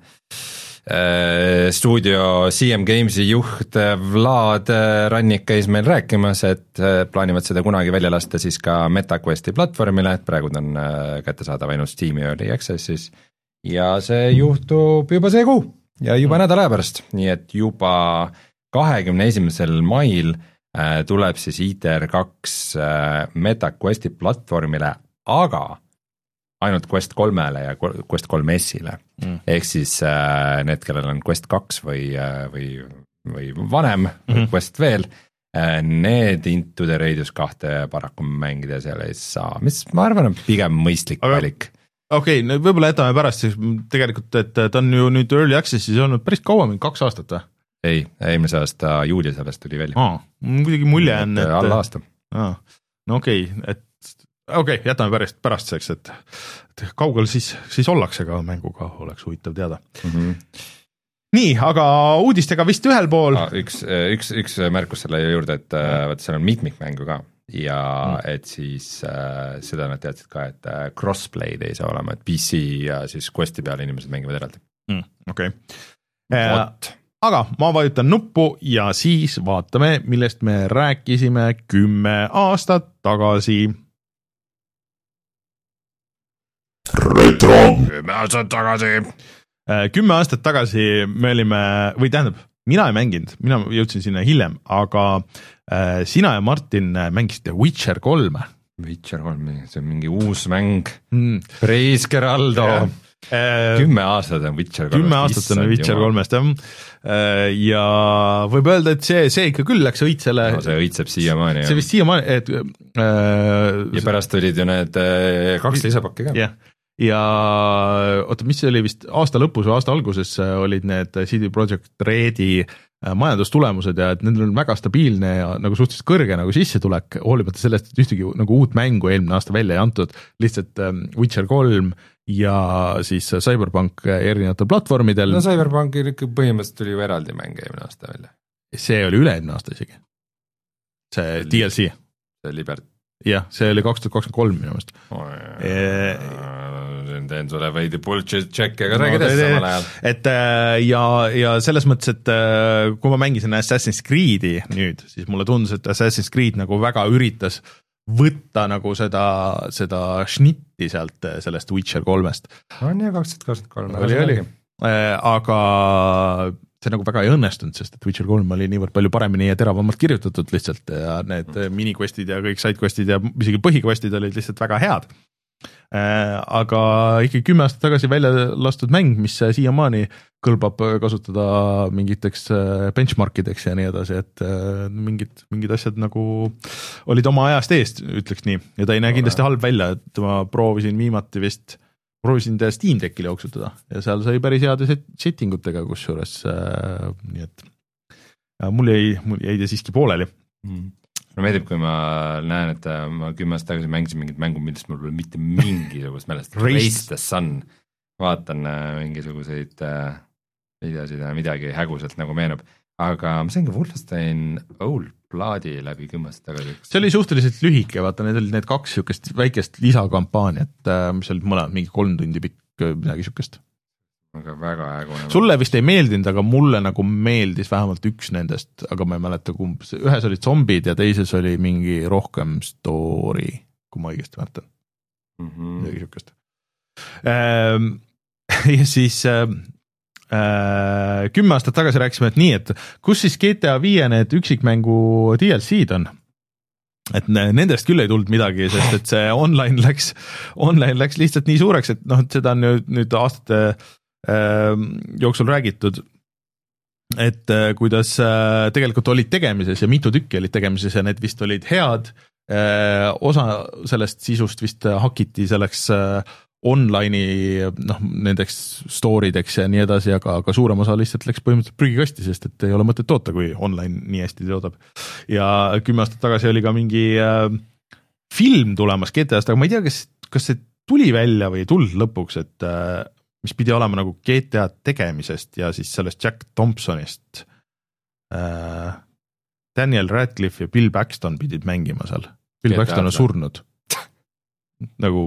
äh, stuudio C M Gamesi juht Vlad Rannik käis meil rääkimas, et äh, plaanivad seda kunagi välja lasta siis ka MetaQuesti platvormile, et praegu on äh, kättesaadav ainult Steam'i Early Access'is ja see juhtub juba see kuu. Ja juba nädala pärast, nii et juba kahekümne esimesel mail äh, tuleb siis I T R kaks äh, MetaQuesti platvormile, aga ainult Quest kolmele ja Quest kolm S-ile. Mm. Ehk siis äh, need, kellel on Quest kaks või, äh, või, või vanem mm-hmm. või Quest veel, äh, need Into the Radius kahte paraku mängida seal ei saa, mis ma arvan on pigem mõistlik aga... valik. Okei, okay, võib-olla jätame pärast siis tegelikult, et ta on ju nüüd Early Access'is olnud päris kaua, mingi kaks aastat või? Ei, eelmise aasta juulis alles tuli välja. Aa, kuidagi mulje on, et... alla aasta. Aa, no okei, okay, et okei okay,, jätame pärast, pärastuseks, et, et kaugel siis, siis ollakse ka mänguga, oleks huvitav teada. Mm-hmm. Nii, aga uudistega vist ühel pool. Ah, üks, üks, üks märkus selle juurde, et mm. seal on mitmikmängu ka. Ja mm. et siis äh, seda nad teadsid ka, et äh, crossplay'd ei saa olema, et P C ja siis Questi peal inimesed mängivad eraldi. Mm, okei. Okay. aga ma vajutan nuppu ja siis vaatame, millest me rääkisime kümme aastat tagasi. Retro! Kümme aastat tagasi! Kümme aastat tagasi me olime, või tähendab, mina ei mänginud, mina jõudsin sinna hiljem, aga sina ja Martin mängisite Witcher kolme. Witcher kolm, see on mingi uus mäng. Mm. Praise Geraldo. Kümme aastat on Witcher kolmest. Kümme aastat on Witcher kolmest, jah. Ja võib öelda, et see, see ikka küll läks õitsele. No see õitseb siiamaani. See vist siiamaani, et... Äh, ja pärast olid ju need kaks lisapakki ka. Jah. Ja oota, mis see oli vist aasta lõpus või aasta alguses olid need C D Projekt Redi majandustulemused ja et nendel on väga stabiilne ja nagu suhteliselt kõrge nagu sissetulek, hoolimata sellest, et ühtegi nagu uut mängu eelmine aasta välja ei antud, lihtsalt Witcher kolm ja siis Cyberpunk erinevatel platvormidel. No Cyberpunkil ikka põhimõtteliselt tuli ju eraldi mäng eelmine aasta välja. See oli üle-eelmine aasta isegi. See D L C. See Libert. Jah, see oli kaks tuhat kakskümmend kolm minu meelest. Oh, teen sulle veidi bullshit check'e, aga räägi tõesti samal ajal. Et ja, ja selles mõttes, et kui ma mängisin Assassin's Creed'i nüüd, siis mulle tundus, et Assassin's Creed nagu väga üritas võtta nagu seda, seda šnitti sealt sellest Witcher kolmest. On jah, kaks tuhat kakskümmend kolm. Oli, oli. Aga see nagu väga ei õnnestunud, sest et Witcher kolm oli niivõrd palju paremini ja teravamalt kirjutatud lihtsalt ja need miniquestid ja kõik sidequestid ja isegi põhiquestid olid lihtsalt väga head. Aga ikkagi kümme aastat tagasi välja lastud mäng, mis siiamaani kõlbab kasutada mingiteks benchmarkideks ja nii edasi, et mingid, mingid asjad nagu olid oma ajast eest, ütleks nii. Ja ta ei näe kindlasti halb välja, et ma proovisin viimati vist proovisin ta Steam Deckile jooksutada ja seal sai päris heade settingutega kusjuures, äh, nii et ja mul jäi, mul jäi ta siiski pooleli. Mm. No meeldib, kui ma näen, et ma kümme aastat tagasi mängisin mingit mängu, millest mul pole mitte mingisugust mälest. Race the Sun. Vaatan mingisuguseid äh, videosid ja midagi häguselt nagu meenub. Aga ma sain ka Wolfenstein Old Bloodi läbi kümme aastat tagasi. See oli suhteliselt lühike, vaata, need olid need kaks siukest väikest lisakampaaniat, mis olid mõlemad mingi kolm tundi pikk, midagi siukest. Aga väga hägu. Sulle vist ei meeldinud, aga mulle nagu meeldis vähemalt üks nendest, aga ma ei mäleta kumb. Ühes olid zombid ja teises oli mingi rohkem story, kui ma õigesti mäletan. Mm-hmm. Midagi siukest. Ja siis... kümme aastat tagasi rääkisime, et nii, et kus siis G T A viie need üksikmängu D L C-d on? Et nendest küll ei tulnud midagi, sest et see online läks, online läks lihtsalt nii suureks, et noh, et seda on nüüd, nüüd aastate äh, jooksul räägitud, et äh, kuidas äh, tegelikult olid tegemises ja mitu tükki olid tegemises ja need vist olid head, äh, osa sellest sisust vist hakiti selleks äh, online'i noh, nendeks storideks ja nii edasi, aga, aga suurem osa lihtsalt läks põhimõtteliselt prügikasti, sest et ei ole mõtet toota, kui online nii hästi toodab. Ja kümme aastat tagasi oli ka mingi äh, film tulemas G T A-st, aga ma ei tea, kas, kas see tuli välja või ei tulnud lõpuks, et äh, mis pidi olema nagu G T A tegemisest ja siis sellest Jack Thompsonist. Äh, Daniel Radcliffe ja Bill Paxton pidid mängima seal. Bill G T A Paxton on surnud. nagu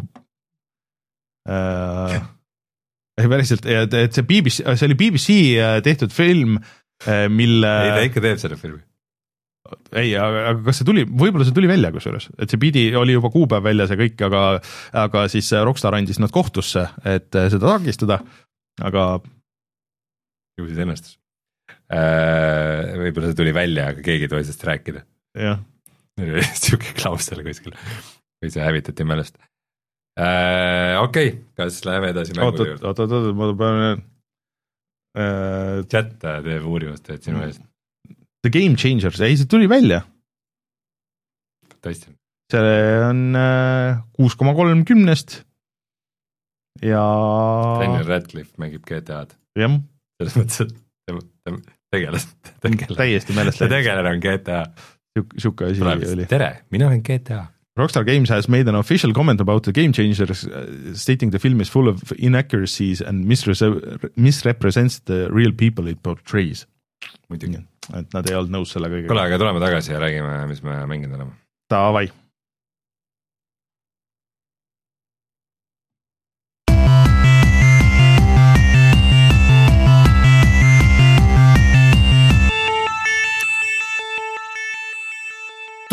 Uh, ei päriselt, et see B B C, see oli B B C tehtud film, mille ei, ta ikka teeb selle filmi. Ei, aga, aga kas see tuli, võib-olla see tuli välja kusjuures, et see pidi, oli juba kuupäev välja see kõik, aga, aga siis Rockstar andis nad kohtusse, et seda takistada, aga ju siis ennastus. Uh, võib-olla see tuli välja, aga keegi ei tohi sellest rääkida. Jah. Siuke klausel kuskil, või see hävitati mälest. Äh, okei, okay. Kas läheme edasi mängude juurde? Oot, oot, oot, ma pean... Äh, Chat teeb uurimust, et sinu eest. The Game Changers, ei, see tuli välja. Tõesti. See on äh, kuus koma kolm kümnest ja... Daniel Radcliffe mängib G T A-d. Jah. Selles mõttes, et tegelas. Täiesti meelest. See tegelane on G T A. Siuke asi oli. Tere, mina olen G T A. Rockstar Games has made an official comment about the Game Changers, uh, stating the film is full of inaccuracies and misre- misrepresents the real people it portrays. Muidugi. Et nad ei olnud nõus selle kõigega. Kule, aga tuleme tagasi ja räägime, mis me mänginud oleme. Davai.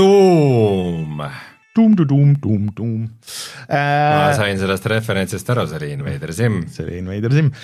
Doom. Doom, doom, doom, doom. Ma sain sellest referentsist aru, see oli Invader Sim. See oli Invader Sim.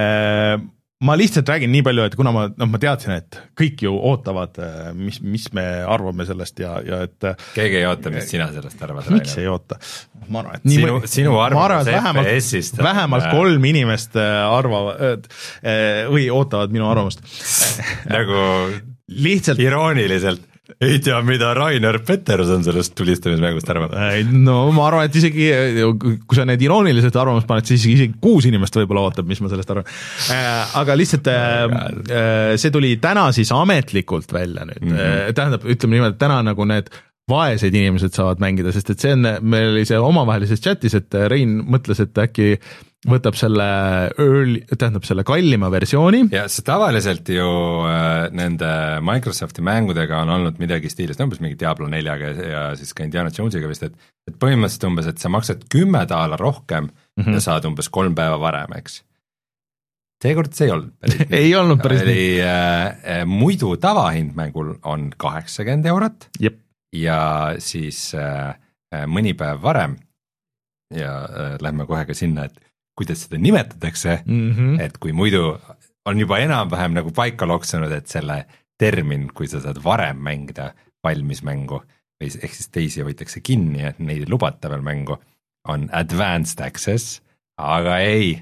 Ma lihtsalt räägin nii palju, et kuna ma, no, ma teadsin, et kõik ju ootavad, mis, mis me arvame sellest ja, ja et keegi ei oota, mis sina sellest arvad. Miks ei oota? Ma arvan, et nii sinu, sinu arvamus F P S-ist. Vähemalt kolm inimest arvavad või ootavad minu arvamust. Nagu lihtsalt irooniliselt. Ei tea, mida Rainer Peterson sellest tulistamismängust arvab. No ma arvan, et isegi, kui sa need iroonilised arvamus paned, siis isegi kuus inimest võib-olla ootab, mis ma sellest arvan. Aga lihtsalt see tuli täna siis ametlikult välja nüüd. Mm-hmm. Tähendab, ütleme niimoodi, et täna nagu need vaesed inimesed saavad mängida, sest et see on, meil oli see omavahelises chatis, et Rein mõtles, et äkki võtab selle early, tähendab selle kallima versiooni. Ja see tavaliselt ju äh, nende Microsofti mängudega on olnud midagi stiilist, umbes mingi Diablo neljaga ja siis ka Indiana Jonesiga vist, et, et põhimõtteliselt umbes, et sa maksad kümme daala rohkem mm-hmm. ja saad umbes kolm päeva varem, eks. Seekord see ei olnud päris nii. Ei olnud päris nii. Äh, muidu tavahind mängul on kaheksakümmend eurot Jep. ja siis äh, mõni päev varem ja äh, lähme kohe ka sinna, et kuidas seda nimetatakse, mm-hmm. et kui muidu on juba enam-vähem nagu paika loksunud, et selle termin, kui sa saad varem mängida valmis mängu, või ehk siis teisi võitakse kinni, et neid ei lubata veel mängu, on advanced access, aga ei.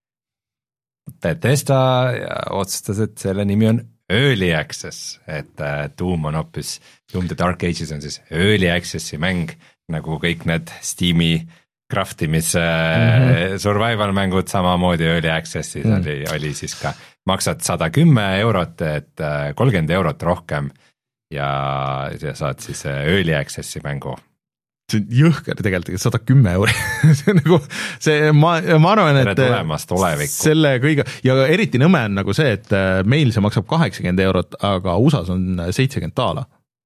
Bethesda otsustas, et selle nimi on early access, et Doom on hoopis, Doom the Dark Ages on siis early access'i mäng, nagu kõik need Steam'i craftimis mm-hmm. survival mängud samamoodi early access'is mm. oli, oli siis ka maksad sada kümme eurot, et kolmkümmend eurot rohkem ja, ja saad siis early access'i mängu. See on jõhker tegelikult, sada kümme euri. see on nagu, see, ma, ma arvan, et tulemast olevikku. Selle kõige, ja eriti nõme on nagu see, et meil see maksab kaheksakümmend eurot, aga U S A-s on seitsekümmend daala.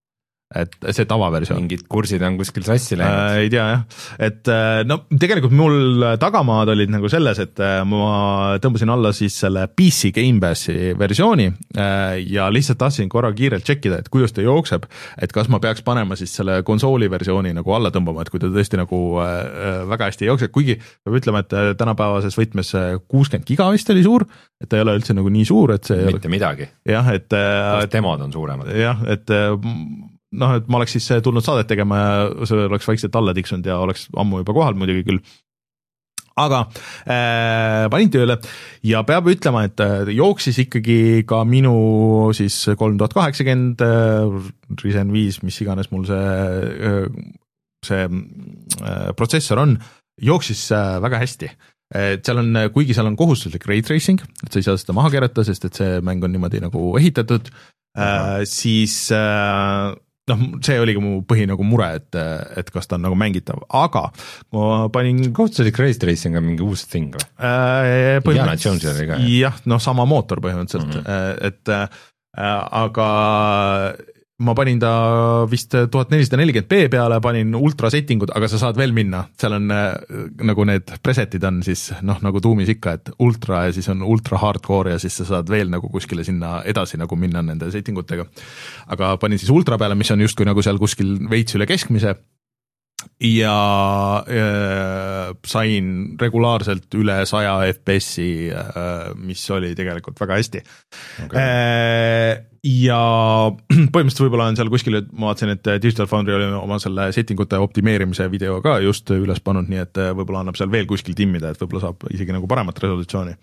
Et see tavaversioon. Mingid kursid on kuskil sassi läinud. Äh, ei tea jah, et no tegelikult mul tagamaad olid nagu selles, et ma tõmbasin alla siis selle P C Game Passi versiooni ja lihtsalt tahtsin korra kiirelt tšekkida, et kuidas ta jookseb, et kas ma peaks panema siis selle konsooli versiooni nagu alla tõmbama, et kui ta tõesti nagu väga hästi jookseb, kuigi peab ütlema, et tänapäevases võtmes kuuskümmend giga vist oli suur, et ta ei ole üldse nagu nii suur, et see mitte midagi. Jah, et demod on suuremad. Jah, et noh, et ma oleks siis tulnud saadet tegema ja see oleks vaikselt alla tiksunud ja oleks ammu juba kohal muidugi küll. Aga äh, panin tööle ja peab ütlema, et jooksis ikkagi ka minu siis kolm tuhat kaheksakümmend Ryzen viis, mis iganes mul see, see äh, protsessor on, jooksis äh, väga hästi. Et seal on, kuigi seal on kohustuslik ray tracing, et sa ei saa seda maha keerata, sest et see mäng on niimoodi nagu ehitatud, äh, siis äh, noh, see oligi mu põhi nagu mure, et, et kas ta on nagu mängitav, aga ma panin kohtuslik race tracing on mingi uus thing või? Äh, Indiana Jones oli ka. Jah, noh, sama mootor põhimõtteliselt, mm-hmm. et äh, aga ma panin ta vist tuhat nelisada nelikümmend p peale, panin ultra settingud, aga sa saad veel minna, seal on äh, nagu need presetid on siis noh, nagu Doomis ikka, et ultra ja siis on ultra hardcore ja siis sa saad veel nagu kuskile sinna edasi nagu minna nende settingutega. Aga panin siis ultra peale, mis on justkui nagu seal kuskil veits üle keskmise ja äh, sain regulaarselt üle saja F P S-i, äh, mis oli tegelikult väga hästi. Okay. Äh, ja põhimõtteliselt võib-olla on seal kuskil, et ma vaatasin, et Digital Foundry oli oma selle settingute optimeerimise video ka just üles pannud, nii et võib-olla annab seal veel kuskil timmida, et võib-olla saab isegi nagu paremat resolutsiooni.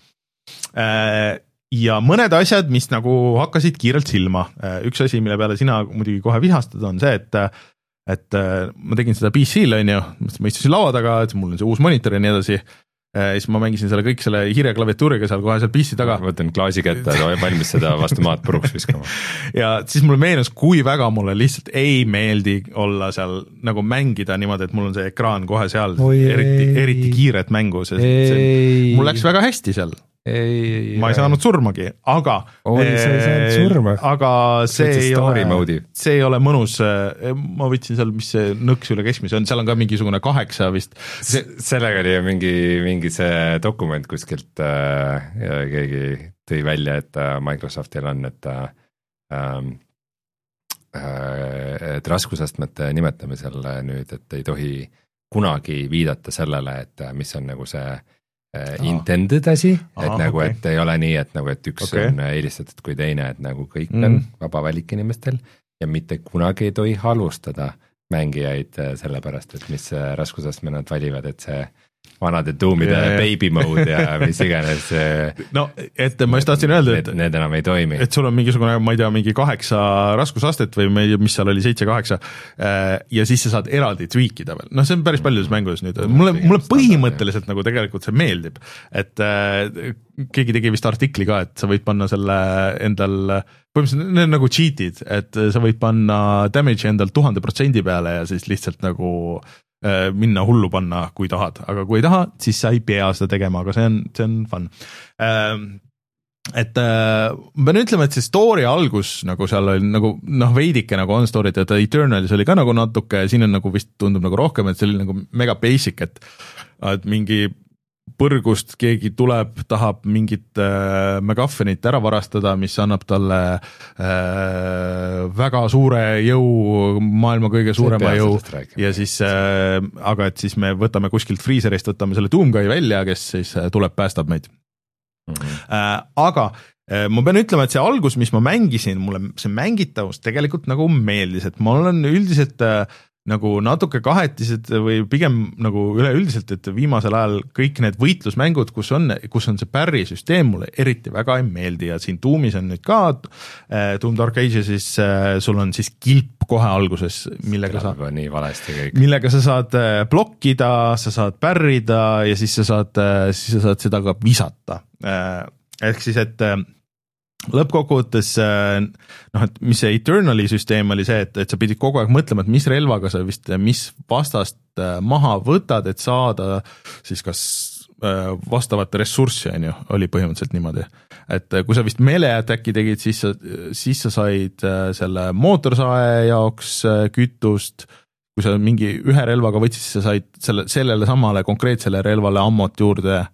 Ja mõned asjad, mis nagu hakkasid kiirelt silma. Üks asi, mille peale sina muidugi kohe vihastad, on see, et et ma tegin seda P C-l, on ju, ma istusin laua taga, et mul on see uus monitor ja nii edasi, ja siis ma mängisin selle kõik selle hiireklaviatuuriga seal kohe seal P C taga. Võtan klaasi kätte ja valmis seda vastu maad puruks viskama. Ja siis mulle meenus, kui väga mulle lihtsalt ei meeldi olla seal nagu mängida niimoodi, et mul on see ekraan kohe seal, Oi, eriti, eriti kiiret mängu, sest see, mul läks väga hästi seal. Ei, ma ei saanud surmagi, aga Oi, sa ei saanud surma. Aga see ei, ole, see ei ole mõnus, ma võtsin seal, mis see nõks üle keskmise on, seal on ka mingisugune kaheksa vist. See, sellega oli mingi, mingi see dokument kuskilt äh, ja keegi tõi välja, et äh, Microsoftil on, et äh, et raskusastmete nimetamisel nüüd, et ei tohi kunagi viidata sellele, et mis on nagu see Aha. intended asi, et Aha, nagu, okay. et ei ole nii, et nagu, et üks okay. on eelistatud kui teine, et nagu kõik mm. on vaba valik inimestel ja mitte kunagi ei tohi halvustada mängijaid sellepärast, et mis raskusastme nad valivad, et see vanade Doomide ja, baby mode ja mis iganes. no, et ma just tahtsin öelda, et need enam ei toimi. Et sul on mingisugune, ma ei tea, mingi kaheksa raskusastet või mis seal oli, seitse, kaheksa ja siis sa saad eraldi tweakida veel. Noh, see on päris paljudes mängudes nüüd. Mulle, mulle põhimõtteliselt nagu tegelikult see meeldib, et äh, keegi tegi vist artikli ka, et sa võid panna selle endal, põhimõtteliselt need on nagu cheat'id, et sa võid panna damage endal tuhande protsendi peale ja siis lihtsalt nagu minna hullu panna, kui tahad, aga kui ei taha, siis sa ei pea seda tegema, aga see on, see on fun. Et ma pean ütlema, et see story algus nagu seal oli nagu noh, veidike nagu on story, et Eternalis oli ka nagu natuke, siin on nagu vist tundub nagu rohkem, et see oli nagu mega basic, et, et mingi põrgust keegi tuleb, tahab mingit äh, MacGuffinit ära varastada, mis annab talle äh, väga suure jõu, maailma kõige suurema jõu ja siis äh, aga et siis me võtame kuskilt freezerist, võtame selle Doomguy välja, kes siis tuleb, päästab meid. Mm-hmm. Äh, aga äh, ma pean ütlema, et see algus, mis ma mängisin, mulle see mängitavus tegelikult nagu meeldis, et ma olen üldiselt äh, nagu natuke kahetised või pigem nagu üleüldiselt, et viimasel ajal kõik need võitlusmängud, kus on, kus on see parry süsteem, mulle eriti väga ei meeldi ja siin Doomis on nüüd ka äh, Doom Dark Agesis äh, sul on siis kilp kohe alguses, millega sa, nii valesti kõik. millega sa saad äh, blokkida, sa saad pärrida ja siis sa saad, äh, siis sa saad seda ka visata äh,. Ehk siis, et äh, lõppkokkuvõttes noh, et mis see Eternali süsteem oli see, et, et sa pidid kogu aeg mõtlema, et mis relvaga sa vist, mis vastast maha võtad, et saada siis kas vastavat ressurssi, on ju, oli põhimõtteliselt niimoodi. Et kui sa vist melee attack'i tegid, siis sa, siis sa said selle mootorsae jaoks kütust, kui sa mingi ühe relvaga võtsid, siis sa said selle, sellele samale konkreetsele relvale ammot juurde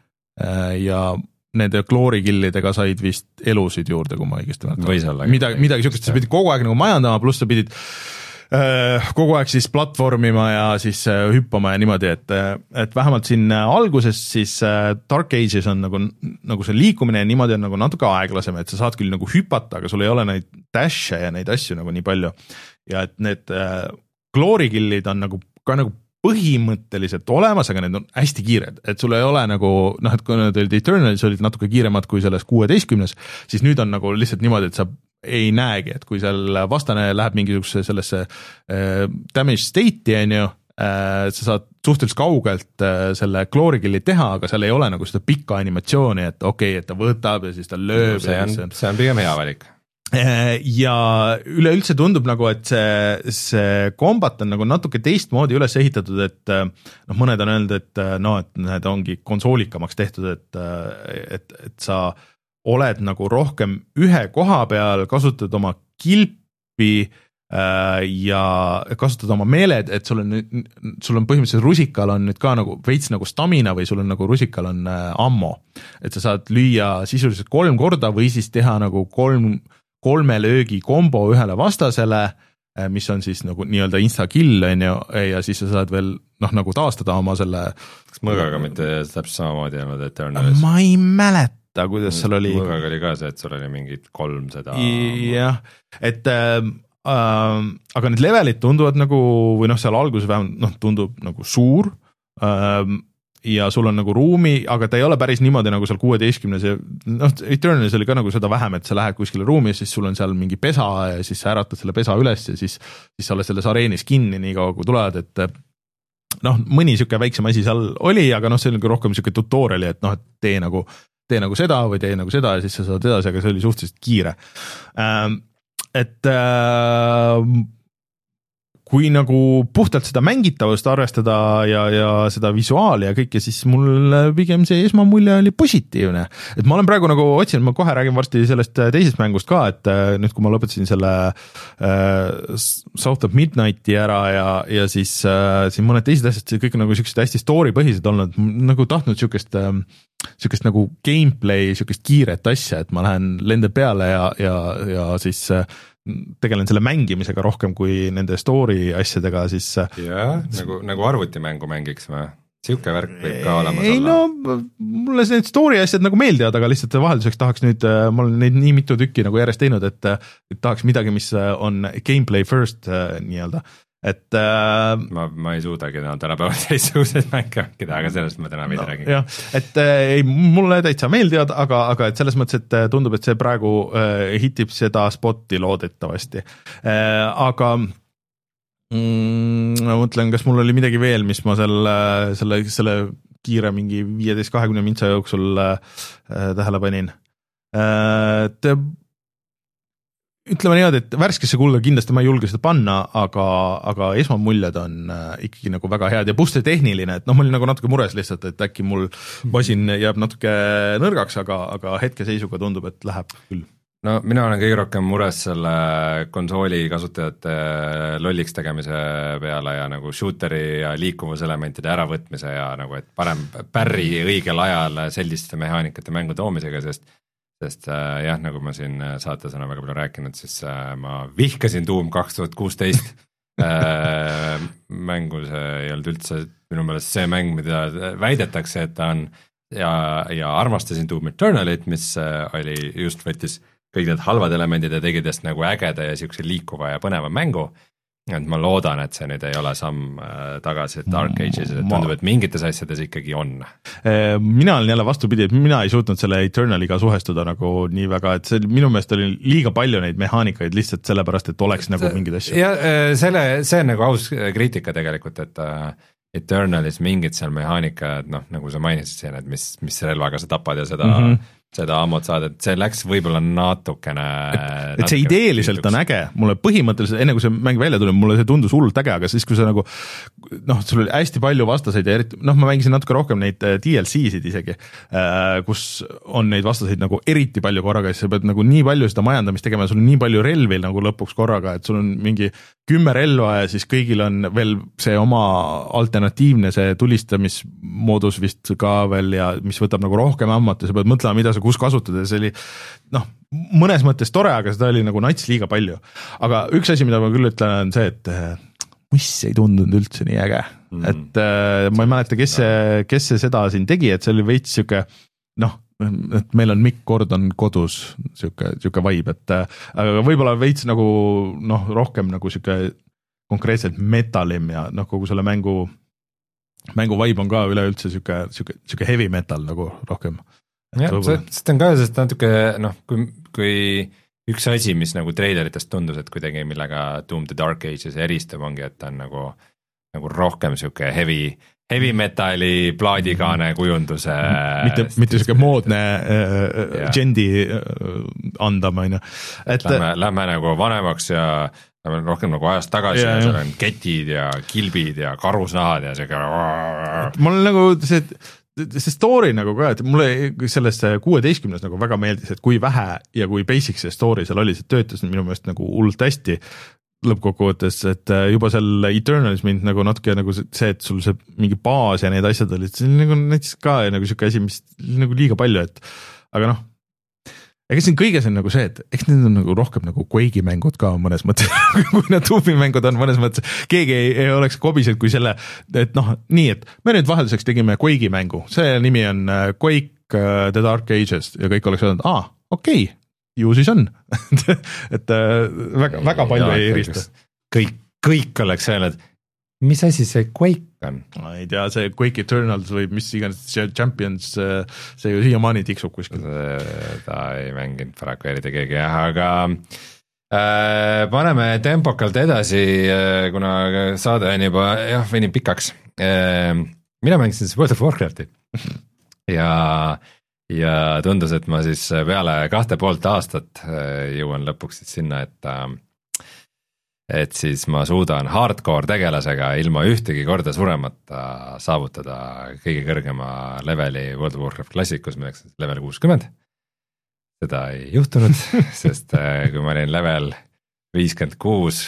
ja nende kloorikillidega said vist elusid juurde, kui ma õigesti mäletan. Midagi, midagi sükest, sa pidid kogu aeg nagu majandama, pluss sa pidid äh, kogu aeg siis platvormima ja siis äh, hüppama ja niimoodi, et, et vähemalt siin alguses siis äh, Dark Ages on nagu, nagu see liikumine ja niimoodi on nagu natuke aeglasem, et sa saad küll nagu hüpata, aga sul ei ole neid dash'e ja neid asju nagu nii palju. Ja et need äh, kloorikillid on nagu ka nagu põhimõtteliselt olemas, aga need on hästi kiired, et sul ei ole nagu, noh, et kui need olid Eternalis olid natuke kiiremad kui selles kuueteistkümnes, siis nüüd on nagu lihtsalt niimoodi, et sa ei näegi, et kui seal vastane läheb mingisuguse sellesse äh, damage state'i, on ju, äh, sa saad suhteliselt kaugelt äh, selle kloorikilli teha, aga seal ei ole nagu seda pikka animatsiooni, et okei okay,, et ta võtab ja siis ta lööb. See on, on... see on pigem hea valik. Ja üleüldse tundub nagu, et see, see kombat on nagu natuke teistmoodi üles ehitatud, et noh, mõned on öelnud, et no, et need ongi konsoolikamaks tehtud, et, et, et sa oled nagu rohkem ühe koha peal, kasutad oma kilpi ja kasutad oma meeled, et sul on, sul on põhimõtteliselt rusikal on nüüd ka nagu veits nagu stamina või sul on nagu rusikal on ammo, et sa saad lüüa sisuliselt kolm korda või siis teha nagu kolm kolme löögi kombo ühele vastasele, mis on siis nagu nii-öelda insta-kill, on ju, ja siis sa saad veel noh, nagu taastada oma selle kas mõõgaga mitte täpselt samamoodi olnud Eternalis? Ma ei mäleta, kuidas seal oli mõõgaga oli ka see, et sul oli mingid kolm seda jah, et äh, äh, aga need levelid tunduvad nagu või noh, seal alguses vähemalt noh, tundub nagu suur äh, ja sul on nagu ruumi, aga ta ei ole päris niimoodi nagu seal kuueteistkümnes ja noh, Eternalis oli ka nagu seda vähem, et sa lähed kuskile ruumi ja siis sul on seal mingi pesa ja siis sa äratad selle pesa üles ja siis, siis sa oled selles areenis kinni nii kaua, kui tulevad, et noh, mõni siuke väiksem asi seal oli, aga noh, see oli rohkem siuke tutoriali, et noh, et tee nagu, tee nagu seda või tee nagu seda ja siis sa saad edasi, aga see oli suhteliselt kiire. Et kui nagu puhtalt seda mängitavust arvestada ja, ja seda visuaali ja kõike, siis mul pigem see esmamulje oli positiivne. Et ma olen praegu nagu otsin, ma kohe räägin varsti sellest teisest mängust ka, et nüüd kui ma lõpetasin selle äh, South of Midnighti ära ja, ja siis äh, siin mõned teised asjad, kõik on nagu siuksed hästi story põhised olnud, nagu tahtnud siukest äh, siukest nagu gameplay, siukest kiiret asja, et ma lähen lende peale ja, ja, ja siis äh, tegelen selle mängimisega rohkem kui nende story asjadega, siis jah, nagu, nagu arvutimängu mängiks või? Siuke värk võib ka olemas ei, olla. No mulle need story asjad nagu meeldivad, aga lihtsalt vahelduseks tahaks nüüd, ma olen neid nii mitu tükki nagu järjest teinud, et, et tahaks midagi, mis on gameplay first nii-öelda, et äh, ma, ma ei suudagi no, tänapäeval teistsuguseid mänge mängida, aga sellest ma täna veidi no, räägin. jah, et äh, ei, mulle täitsa meeldivad, aga, aga et selles mõttes, et tundub, et see praegu äh, hitib seda spotti loodetavasti äh,, aga Mm, ma mõtlen, kas mul oli midagi veel, mis ma selle, selle, selle kiire mingi viieteist kahekümne mintsa jooksul äh, tähele panin. Äh, te, ütleme niimoodi, et värskesse kulda kindlasti ma ei julge seda panna, aga, aga esmamuljed on äh, ikkagi nagu väga head ja pluss see tehniline, et noh, ma olin nagu natuke mures lihtsalt, et äkki mul masin jääb natuke nõrgaks, aga, aga hetkeseisuga tundub, et läheb küll. No mina olen kõige rohkem mures selle konsooli kasutajate lolliks tegemise peale ja nagu shooteri ja liikuvuselementide äravõtmise ja nagu, et parem pärri õigel ajal selliste mehaanikate mängu toomisega, sest sest äh, jah, nagu ma siin saates olen väga palju rääkinud, siis äh, ma vihkasin Doom kaks tuhat kuusteist äh, mängu, see ei olnud üldse minu meelest see mäng, mida väidetakse, et ta on ja, ja armastasin Doom Eternalit, mis äh, oli just võttis kõik need halvad elemendid ja tegidest nagu ägeda ja siukse liikuva ja põneva mängu, et ma loodan, et see nüüd ei ole samm tagasi Dark Ages, et tundub, et mingites asjades ikkagi on. Mina olen jälle vastupidi, et mina ei suutnud selle Eternaliga suhestuda nagu nii väga, et see minu meelest oli liiga palju neid mehaanikaid lihtsalt sellepärast, et oleks nagu mingid asju. Ja selle, see on nagu aus kriitika tegelikult, et Eternalis mingid seal mehaanikad, noh, nagu sa mainisid siin, et mis, mis relvaga sa tapad ja seda mm -hmm. seda ammut saada, et see läks võib-olla natukene et, et see ideeliselt on äge, mulle põhimõtteliselt, enne kui see mäng välja tuli, mulle see tundus hullult äge, aga siis kui see nagu noh, sul oli hästi palju vastaseid ja eriti, noh, ma mängisin natuke rohkem neid D L C-sid isegi, kus on neid vastaseid nagu eriti palju korraga, siis sa pead nagu nii palju seda majandamist tegema, sul on nii palju relvi nagu lõpuks korraga, et sul on mingi kümme relva ja siis kõigil on veel see oma alternatiivne see tulistamismoodus vist ka veel ja mis võtab nagu rohkem ammut ja sa pead mõtlema, mida sa kus kasutada, see oli noh, mõnes mõttes tore, aga seda oli nagu nats liiga palju. Aga üks asi, mida ma küll ütlen, on see, et mis ei tundunud üldse nii äge, mm. et äh, ma ei mäleta, kes see, kes see seda siin tegi, et see oli veits siuke noh, et meil on Mikk Gordon kodus, siuke, siuke vibe, et aga võib-olla veits nagu noh, rohkem nagu siuke konkreetselt metalim ja noh, kogu selle mängu mängu vibe on ka üleüldse siuke, siuke, siuke heavy metal nagu rohkem. jah, see on ka, sest natuke noh, kui, kui üks asi, mis nagu treileritest tundus, et kuidagi millega Doom the Dark Ages eristub, ongi, et ta on nagu, nagu rohkem siuke heavy, heavy metali plaadikaane kujunduse. mitte, mitte siuke moodne äh, gendi äh, andama, on ju. Lähme, lähme nagu vanemaks ja lähme rohkem nagu ajast tagasi ja, ja seal on ketid ja kilbid ja karusnahad ja siuke. mul on nagu see see story nagu ka, et mulle selles kuueteistkümnes nagu väga meeldis, et kui vähe ja kui basic see story seal oli, see töötas minu meelest nagu hullult hästi lõppkokkuvõttes, et juba seal Eternalis mind nagu natuke nagu see, et sul see mingi baas ja need asjad olid, see nagu näiteks ka nagu siuke asi, mis nagu liiga palju, et aga noh, ega siin kõiges on nagu see, et eks need on nagu rohkem nagu Quake'i mängud ka mõnes mõttes, kui need Doomi mängud on mõnes mõttes, keegi ei, ei oleks kobisenud kui selle, et noh, nii, et me nüüd vahelduseks tegime Quake'i mängu, see nimi on Quake uh, The Dark Ages ja kõik oleks öelnud, aa, okei okay,, ju siis on et väga, väga palju ja, ei erista. kõik, kõik oleks öelnud, mis asi see Quake on? Ma ei tea, see Quake Eternals või mis iganes Champions, see ju siiamaani tiksub kuskil. Ta ei mänginud paraku eriti keegi jah, aga äh, paneme tempokalt edasi, kuna saade on juba jah, venib pikaks. Äh, mina mängisin siis World of Warcrafti ja ja tundus, et ma siis peale kahte poolt aastat jõuan lõpuks siis sinna, et et siis ma suudan hardcore tegelasega ilma ühtegi korda suremata saavutada kõige kõrgema leveli World of Warcraft klassikus, milleks on level kuuskümmend. Seda ei juhtunud, sest kui ma olin level viiskümmend kuus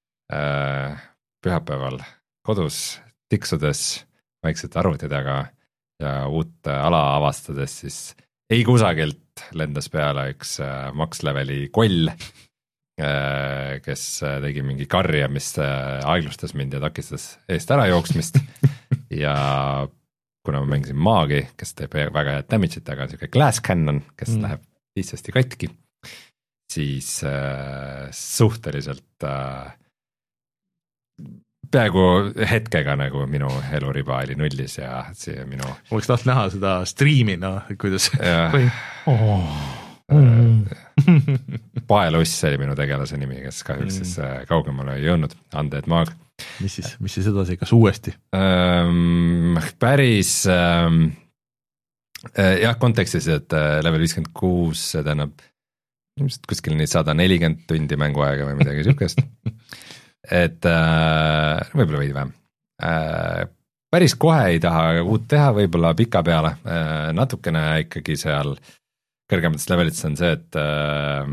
pühapäeval kodus tiksudes vaikselt arvuti taga ja uut ala avastades, siis ei kusagilt lendas peale üks max leveli koll, kes tegi mingi karja, mis aeglustas mind ja takistas eest ära jooksmist ja kuna ma mängisin maagi, kes teeb väga head damage'it, aga on siuke glass cannon, kes mm. läheb lihtsasti katki, siis äh, suhteliselt äh, peaaegu hetkega nagu minu eluriba oli nullis ja see minu ma võiks taht näha seda striimina, kuidas või oh. mm. Paeluss oli minu tegelase nimi, kes kahjuks mm. siis kaugemale ei jõudnud, Undead Maag. Mis siis, mis siis edasi, kas uuesti? Ähm, päris ähm, jah, kontekstis, et level viiskümmend kuus, see tähendab kuskil nii sada nelikümmend tundi mänguaega või midagi sihukest. Et äh, võib-olla veidi vähem äh,. Päris kohe ei taha uut teha, võib-olla pika peale äh,. Natukene ikkagi seal kõrgemates levelites on see, et äh,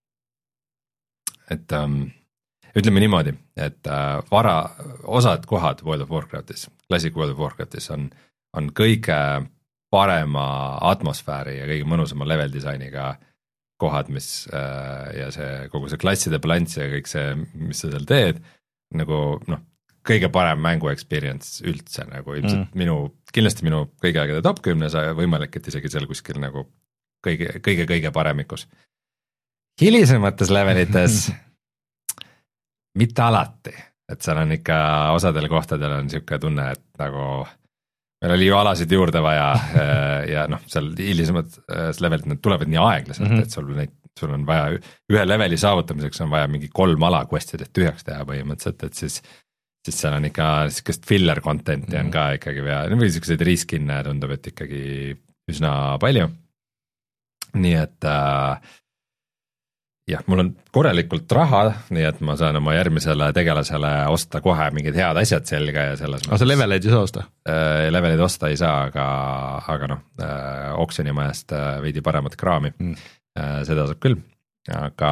et ähm, ütleme niimoodi, et äh, vara, osad kohad World of Warcraftis, Classic World of Warcraftis on, on kõige parema atmosfääri ja kõige mõnusama level disainiga kohad, mis äh, ja see kogu see klasside balanss ja kõik see, mis sa seal teed, nagu noh, kõige parem mängu experience üldse nagu ilmselt mm. minu, kindlasti minu kõige aegade top kümnes ja võimalik, et isegi seal kuskil nagu kõige, kõige, kõige paremikus. Hilisemates levelites mitte alati, et seal on ikka osadel kohtadel on siuke tunne, et nagu meil oli ju alasid juurde vaja ja noh, seal hilisemad levelid, need tulevad nii aeglaselt, mm-hmm. et sul, neid, sul on vaja ühe leveli saavutamiseks on vaja mingi kolm ala quest'id, et tühjaks teha põhimõtteliselt, et siis, siis seal on ikka sikest filler content'i mm-hmm. on ka ikkagi vaja, või selliseid reskin'e tundub, et ikkagi üsna palju. Nii et äh, jah, mul on korralikult raha, nii et ma saan oma järgmisele tegelasele osta kohe mingid head asjad selga ja selles aga sa leveleid ei saa osta? Äh, leveleid osta ei saa, aga, aga noh, äh, oksjonimajast äh, veidi paremat kraami mm. äh, seda saab küll, aga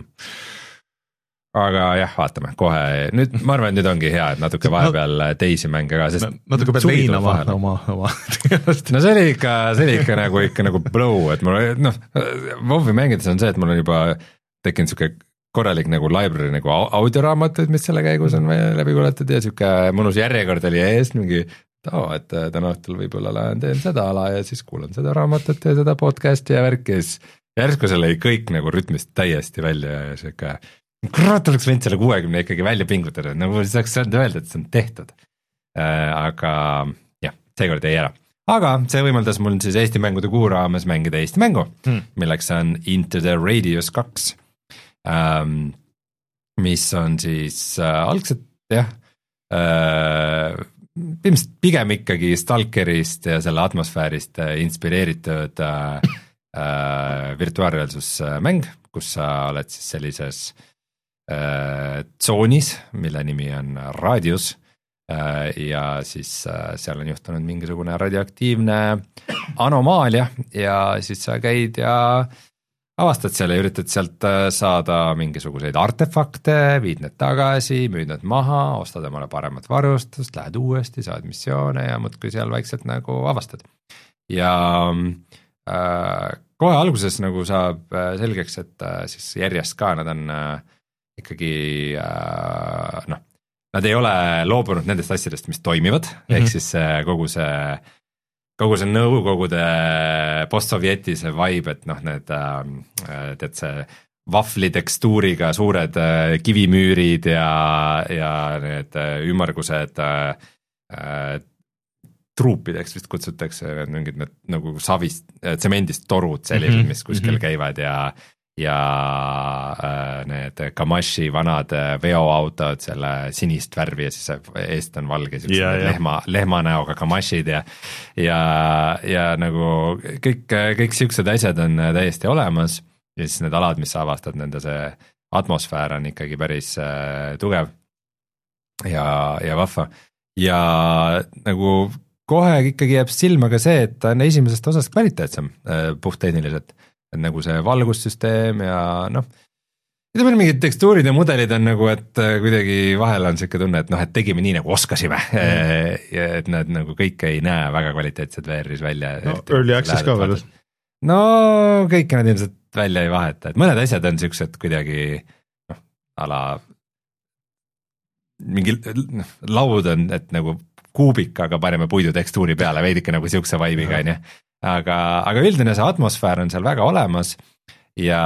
aga jah, vaatame kohe, nüüd ma arvan, et nüüd ongi hea, et natuke vahepeal teisi mänge ka, sest natuke pead leinama oma, oma tegelast. No see oli ikka, see oli ikka nagu, ikka nagu blow, et mul noh, WoW-i mängides on see, et mul on juba tekkinud siuke korralik nagu library nagu audioraamatud, mis selle käigus on läbi kuulatud ja siuke mõnus järjekord oli ees, mingi too, et täna õhtul võib-olla lähen teen seda ala ja siis kuulan seda raamatut ja seda podcasti ja värki ja siis järsku see lõi kõik nagu rütmist täiesti välja ja siuke kurat oleks võinud selle kuuekümne ikkagi välja pingutada, nagu saaks öelda, et see on tehtud äh,. Aga jah, seekord jäi ära. Aga see võimaldas mul siis Eesti mängude kuu raames mängida Eesti mängu, hmm. milleks on Into the Radius kaks, ähm, mis on siis äh, algselt jah äh,, pigem ikkagi Stalkerist ja selle atmosfäärist äh, inspireeritud äh, äh, virtuaalreaalsusmäng, kus sa oled siis sellises tsoonis, mille nimi on Radius ja siis seal on juhtunud mingisugune radioaktiivne anomaalia ja siis sa käid ja avastad seal ja üritad sealt saada mingisuguseid artefakte, viid need tagasi, müüd need maha, ostad omale paremat varustust, lähed uuesti, saad missioone ja muudkui seal vaikselt nagu avastad. Ja äh, kohe alguses nagu saab selgeks, et äh, siis järjest ka nad on äh, ikkagi äh, noh, nad ei ole loobunud nendest asjadest, mis toimivad, mm-hmm. ehk siis kogu see, kogu see nõukogude post-sovjeti see vibe, et noh, need äh, tead see vahvli tekstuuriga suured äh, kivimüürid ja, ja need äh, ümmargused äh, äh, truupideks vist kutsutakse, mingid need nagu savist, tsemendist torud sellised, mis kuskil mm-hmm. käivad ja ja äh, need Kamashi vanad veoautod, selle sinist värvi ja siis eest on valge, yeah, yeah. lehma, lehma näoga Kamashid ja ja, ja nagu kõik, kõik siuksed asjad on täiesti olemas ja siis need alad, mis sa avastad, nende see atmosfäär on ikkagi päris äh, tugev ja, ja vahva ja nagu kohe ikkagi jääb silma ka see, et ta on esimesest osast kvaliteetsem äh, puhttehniliselt. Et nagu see valgussüsteem ja noh, ütleme mingid tekstuurid ja mudelid on nagu, et kuidagi vahel on siuke tunne, et noh, et tegime nii nagu oskasime mm. ja et nad nagu kõik ei näe väga kvaliteetsed V R-is välja. No early access ka veel. No kõik nad ilmselt välja ei vaheta, et mõned asjad on siuksed kuidagi ala mingi laud on, et nagu kuubik, aga paneme puidutekstuuri peale veidike nagu siukse vaibiga, onju. aga, aga üldine see atmosfäär on seal väga olemas ja,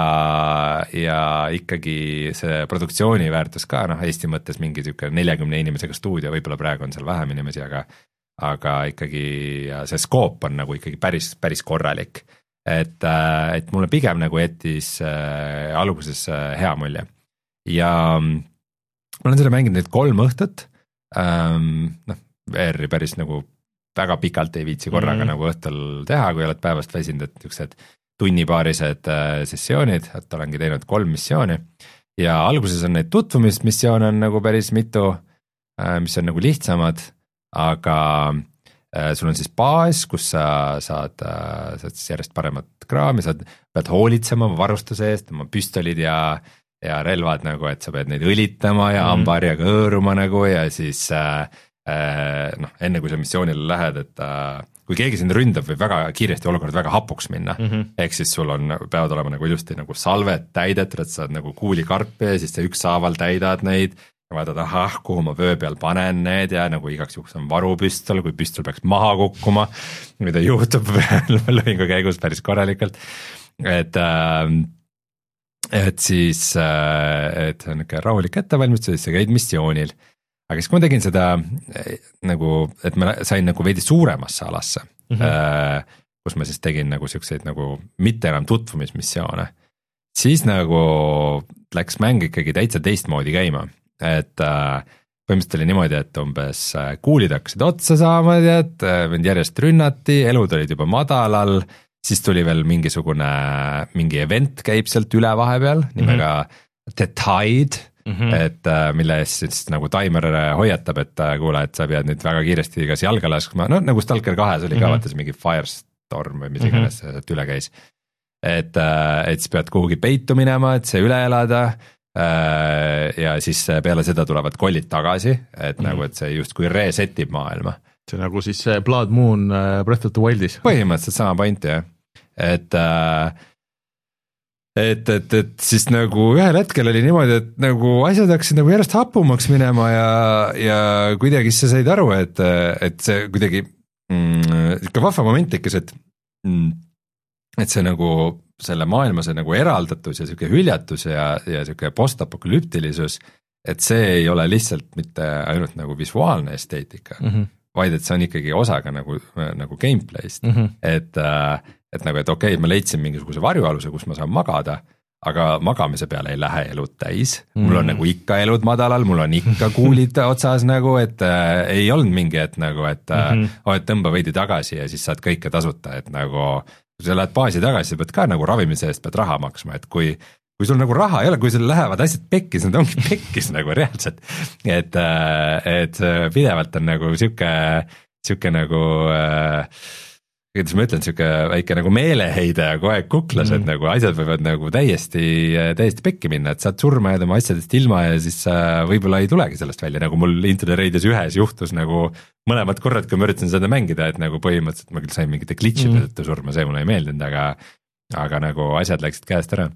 ja ikkagi see produktsiooni väärtus ka, noh Eesti mõttes mingi siuke neljakümne inimesega stuudio, võib-olla praegu on seal vähem inimesi, aga aga ikkagi see skoop on nagu ikkagi päris, päris korralik. Et, et mulle pigem nagu jättis äh, alguses äh, hea mulje. Ja ma olen seda mänginud nüüd kolm õhtut, ähm, noh, V R-i päris nagu väga pikalt ei viitsi korraga mm. nagu õhtul teha, kui oled päevast väsinud, et niisugused tunnipaarised äh, sessioonid, et olengi teinud kolm missiooni ja alguses on neid tutvumismissioone on nagu päris mitu, äh, mis on nagu lihtsamad, aga äh, sul on siis baas, kus sa saad, äh, saad siis järjest paremat kraami, sa pead hoolitsema varustuse eest, oma püstolid ja ja relvad nagu, et sa pead neid õlitama ja mm. ambarja kõõruma nagu ja siis äh, äh, noh, enne kui sa missioonile lähed, et äh, kui keegi sind ründab, võib väga kiiresti olukord väga hapuks minna mm, -hmm. ehk siis sul on, peavad olema nagu ilusti nagu salvet täidetud, et sa oled nagu kuulikarpi ja siis sa ükshaaval täidad neid ja vaatad, ahah, kuhu ma vöö peal panen need ja nagu igaks juhuks on varupüstol, kui püstol peaks maha kukkuma, mida juhtub lõvingu käigus päris korralikult, et äh, et siis, et see on niisugune rahulik ettevalmistus, siis sa käid missioonil. Aga siis kui ma tegin seda nagu, et ma sain nagu veidi suuremasse alasse, mm -hmm. kus ma siis tegin nagu siukseid nagu mitte enam tutvumismissioone, siis nagu läks mäng ikkagi täitsa teistmoodi käima. Et põhimõtteliselt oli niimoodi, et umbes kuulid hakkasid otsa saama, et mind järjest rünnati, elud olid juba madalal, siis tuli veel mingisugune, mingi event käib sealt üle vahepeal, nimega mm -hmm. The Tide, mm -hmm. et mille eest siis nagu taimer hoiatab, et kuule, et sa pead nüüd väga kiiresti kas jalga laskma, no nagu Stalker kahes oli mm -hmm. ka vaata mingi Firestorm või mis iganes mm -hmm. sealt üle käis. Et, et siis pead kuhugi peitu minema, et see üle elada ja siis peale seda tulevad kollid tagasi, et mm -hmm. nagu, et see justkui resetib maailma. See nagu siis Blood Moon Breath of the Wildis. Põhimõtteliselt sama point, jah. Et, et, et, et siis nagu ühel hetkel oli niimoodi, et nagu asjad hakkasid nagu järjest hapumaks minema ja, ja kuidagi sa said aru, et, et see kuidagi mm, ikka vahva moment tekkis, et, et see nagu selle maailma see nagu eraldatus ja siuke hüljatus ja, ja siuke postapokalüptilisus, et see ei ole lihtsalt mitte ainult nagu visuaalne esteetika, mm -hmm. vaid et see on ikkagi osaga nagu, nagu gameplay'st mm, -hmm. et, et nagu, et okei okay,, ma leidsin mingisuguse varjualuse, kus ma saan magada, aga magamise peale ei lähe elud täis, mul on mm -hmm. nagu ikka elud madalal, mul on ikka kuulid otsas nagu, et äh, ei olnud mingi, et nagu, et mm -hmm. oh, et tõmba veidi tagasi ja siis saad kõike tasuta, et nagu kui sa lähed baasi tagasi, pead ka nagu ravimise eest pead raha maksma, et kui kui sul nagu raha ei ole, kui sul lähevad asjad pekkis, need ongi pekkis nagu reaalselt, et, et pidevalt on nagu siuke, siuke nagu äh, kuidas ma ütlen, siuke väike nagu meeleheide ja kogu aeg kuklas, mm. et nagu asjad võivad nagu täiesti, täiesti pekki minna, et saad surma jääda oma asjadest ilma ja siis äh, võib-olla ei tulegi sellest välja, nagu mul Into the Raidios ühes juhtus nagu mõlemad korrad, kui ma üritasin seda mängida, et nagu põhimõtteliselt ma küll sain mingite glitch'ide mm. tõttu surma, see mulle ei meeldinud, aga, aga nagu asjad läksid käest ära.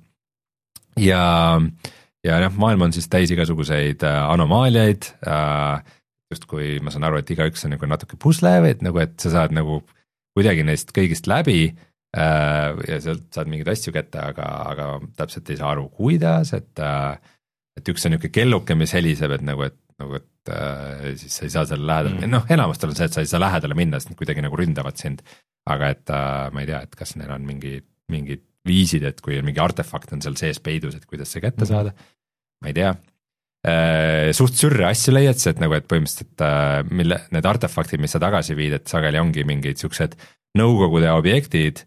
ja, ja noh, maailm on siis täis igasuguseid äh, anomaaliaid äh,, just kui ma saan aru, et igaüks on nagu natuke pusle või et nagu, et sa saad nagu kuidagi neist kõigist läbi äh, ja sealt saad mingeid asju kätte, aga, aga täpselt ei saa aru, kuidas, et äh, et üks on niisugune kelluke, mis heliseb, et nagu, et nagu, et äh, siis sa ei saa selle lähedale mm., noh, enamustel on see, et sa ei saa lähedale minna, sest nad kuidagi nagu ründavad sind, aga et äh, ma ei tea, et kas neil on mingi, mingid viisid, et kui mingi artefakt on seal sees peidus, et kuidas see kätte mm. saada, ma ei tea. Suht sürre asju leiad see, et nagu, et põhimõtteliselt mille, need artefaktid, mis sa tagasi viid, et sageli ongi mingid siuksed nõukogude objektid,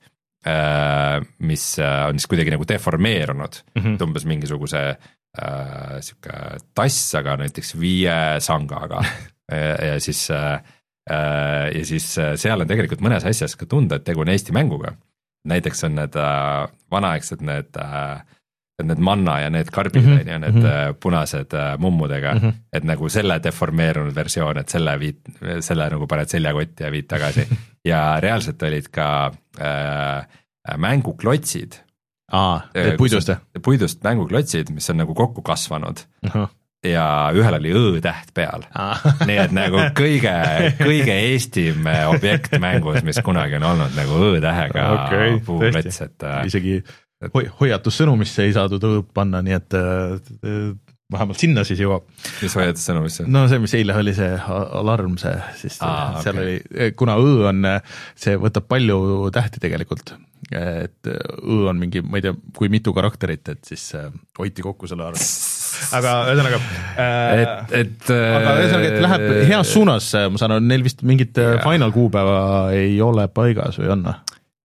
mis on siis kuidagi nagu deformeerunud mm, -hmm. umbes mingisuguse äh, siuke tass, aga näiteks viie sangaga ja siis äh, ja siis seal on tegelikult mõnes asjas ka tunda, et tegu on Eesti mänguga. Näiteks on need äh, vanaaegsed need äh, need manna ja need karbid mm, -hmm. ja need mm -hmm. punased mummudega, mm -hmm. et nagu selle deformeerunud versioon, et selle viid, selle nagu paned seljakotti ja viid tagasi ja reaalselt olid ka äh, mänguklotsid Aa, puidust, puidust mänguklotsid, mis on nagu kokku kasvanud uh-huh. ja ühel oli Õ-täht peal ah. nii et nagu kõige, kõige Eestim objekt mängus, mis kunagi on olnud nagu Õ-tähega okay, puuklots, et isegi hoi- hoiatussõnumisse ei saadud Õ panna, nii et äh, vähemalt sinna siis jõuab. Mis hoiatussõnumisse? No see, mis eile oli see alarm, see, siis ah, seal okay. oli, kuna Õ on, see võtab palju tähti tegelikult, et Õ on mingi, ma ei tea, kui mitu karakterit, et siis hoiti kokku selle arv. Aga ühesõnaga äh, et, et, aga ühesõnaga, et läheb heas suunas, ma saan aru, neil vist mingit yeah. final kuupäeva ei ole paigas või on?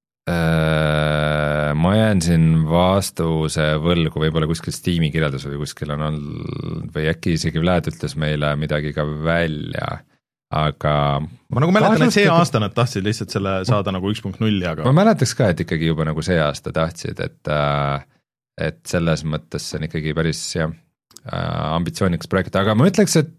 Ma jään siin vastuse võlgu, võib-olla kuskil Steam'i kirjeldus või kuskil on olnud, või äkki isegi Vlad ütles meile midagi ka välja, aga ma nagu mäletan, et see aasta nad tahtsid lihtsalt selle saada nagu üks punkt null, aga ma mäletaks ka, et ikkagi juba nagu see aasta tahtsid, et et selles mõttes see on ikkagi päris jah, ambitsioonikas projekt, aga ma ütleks, et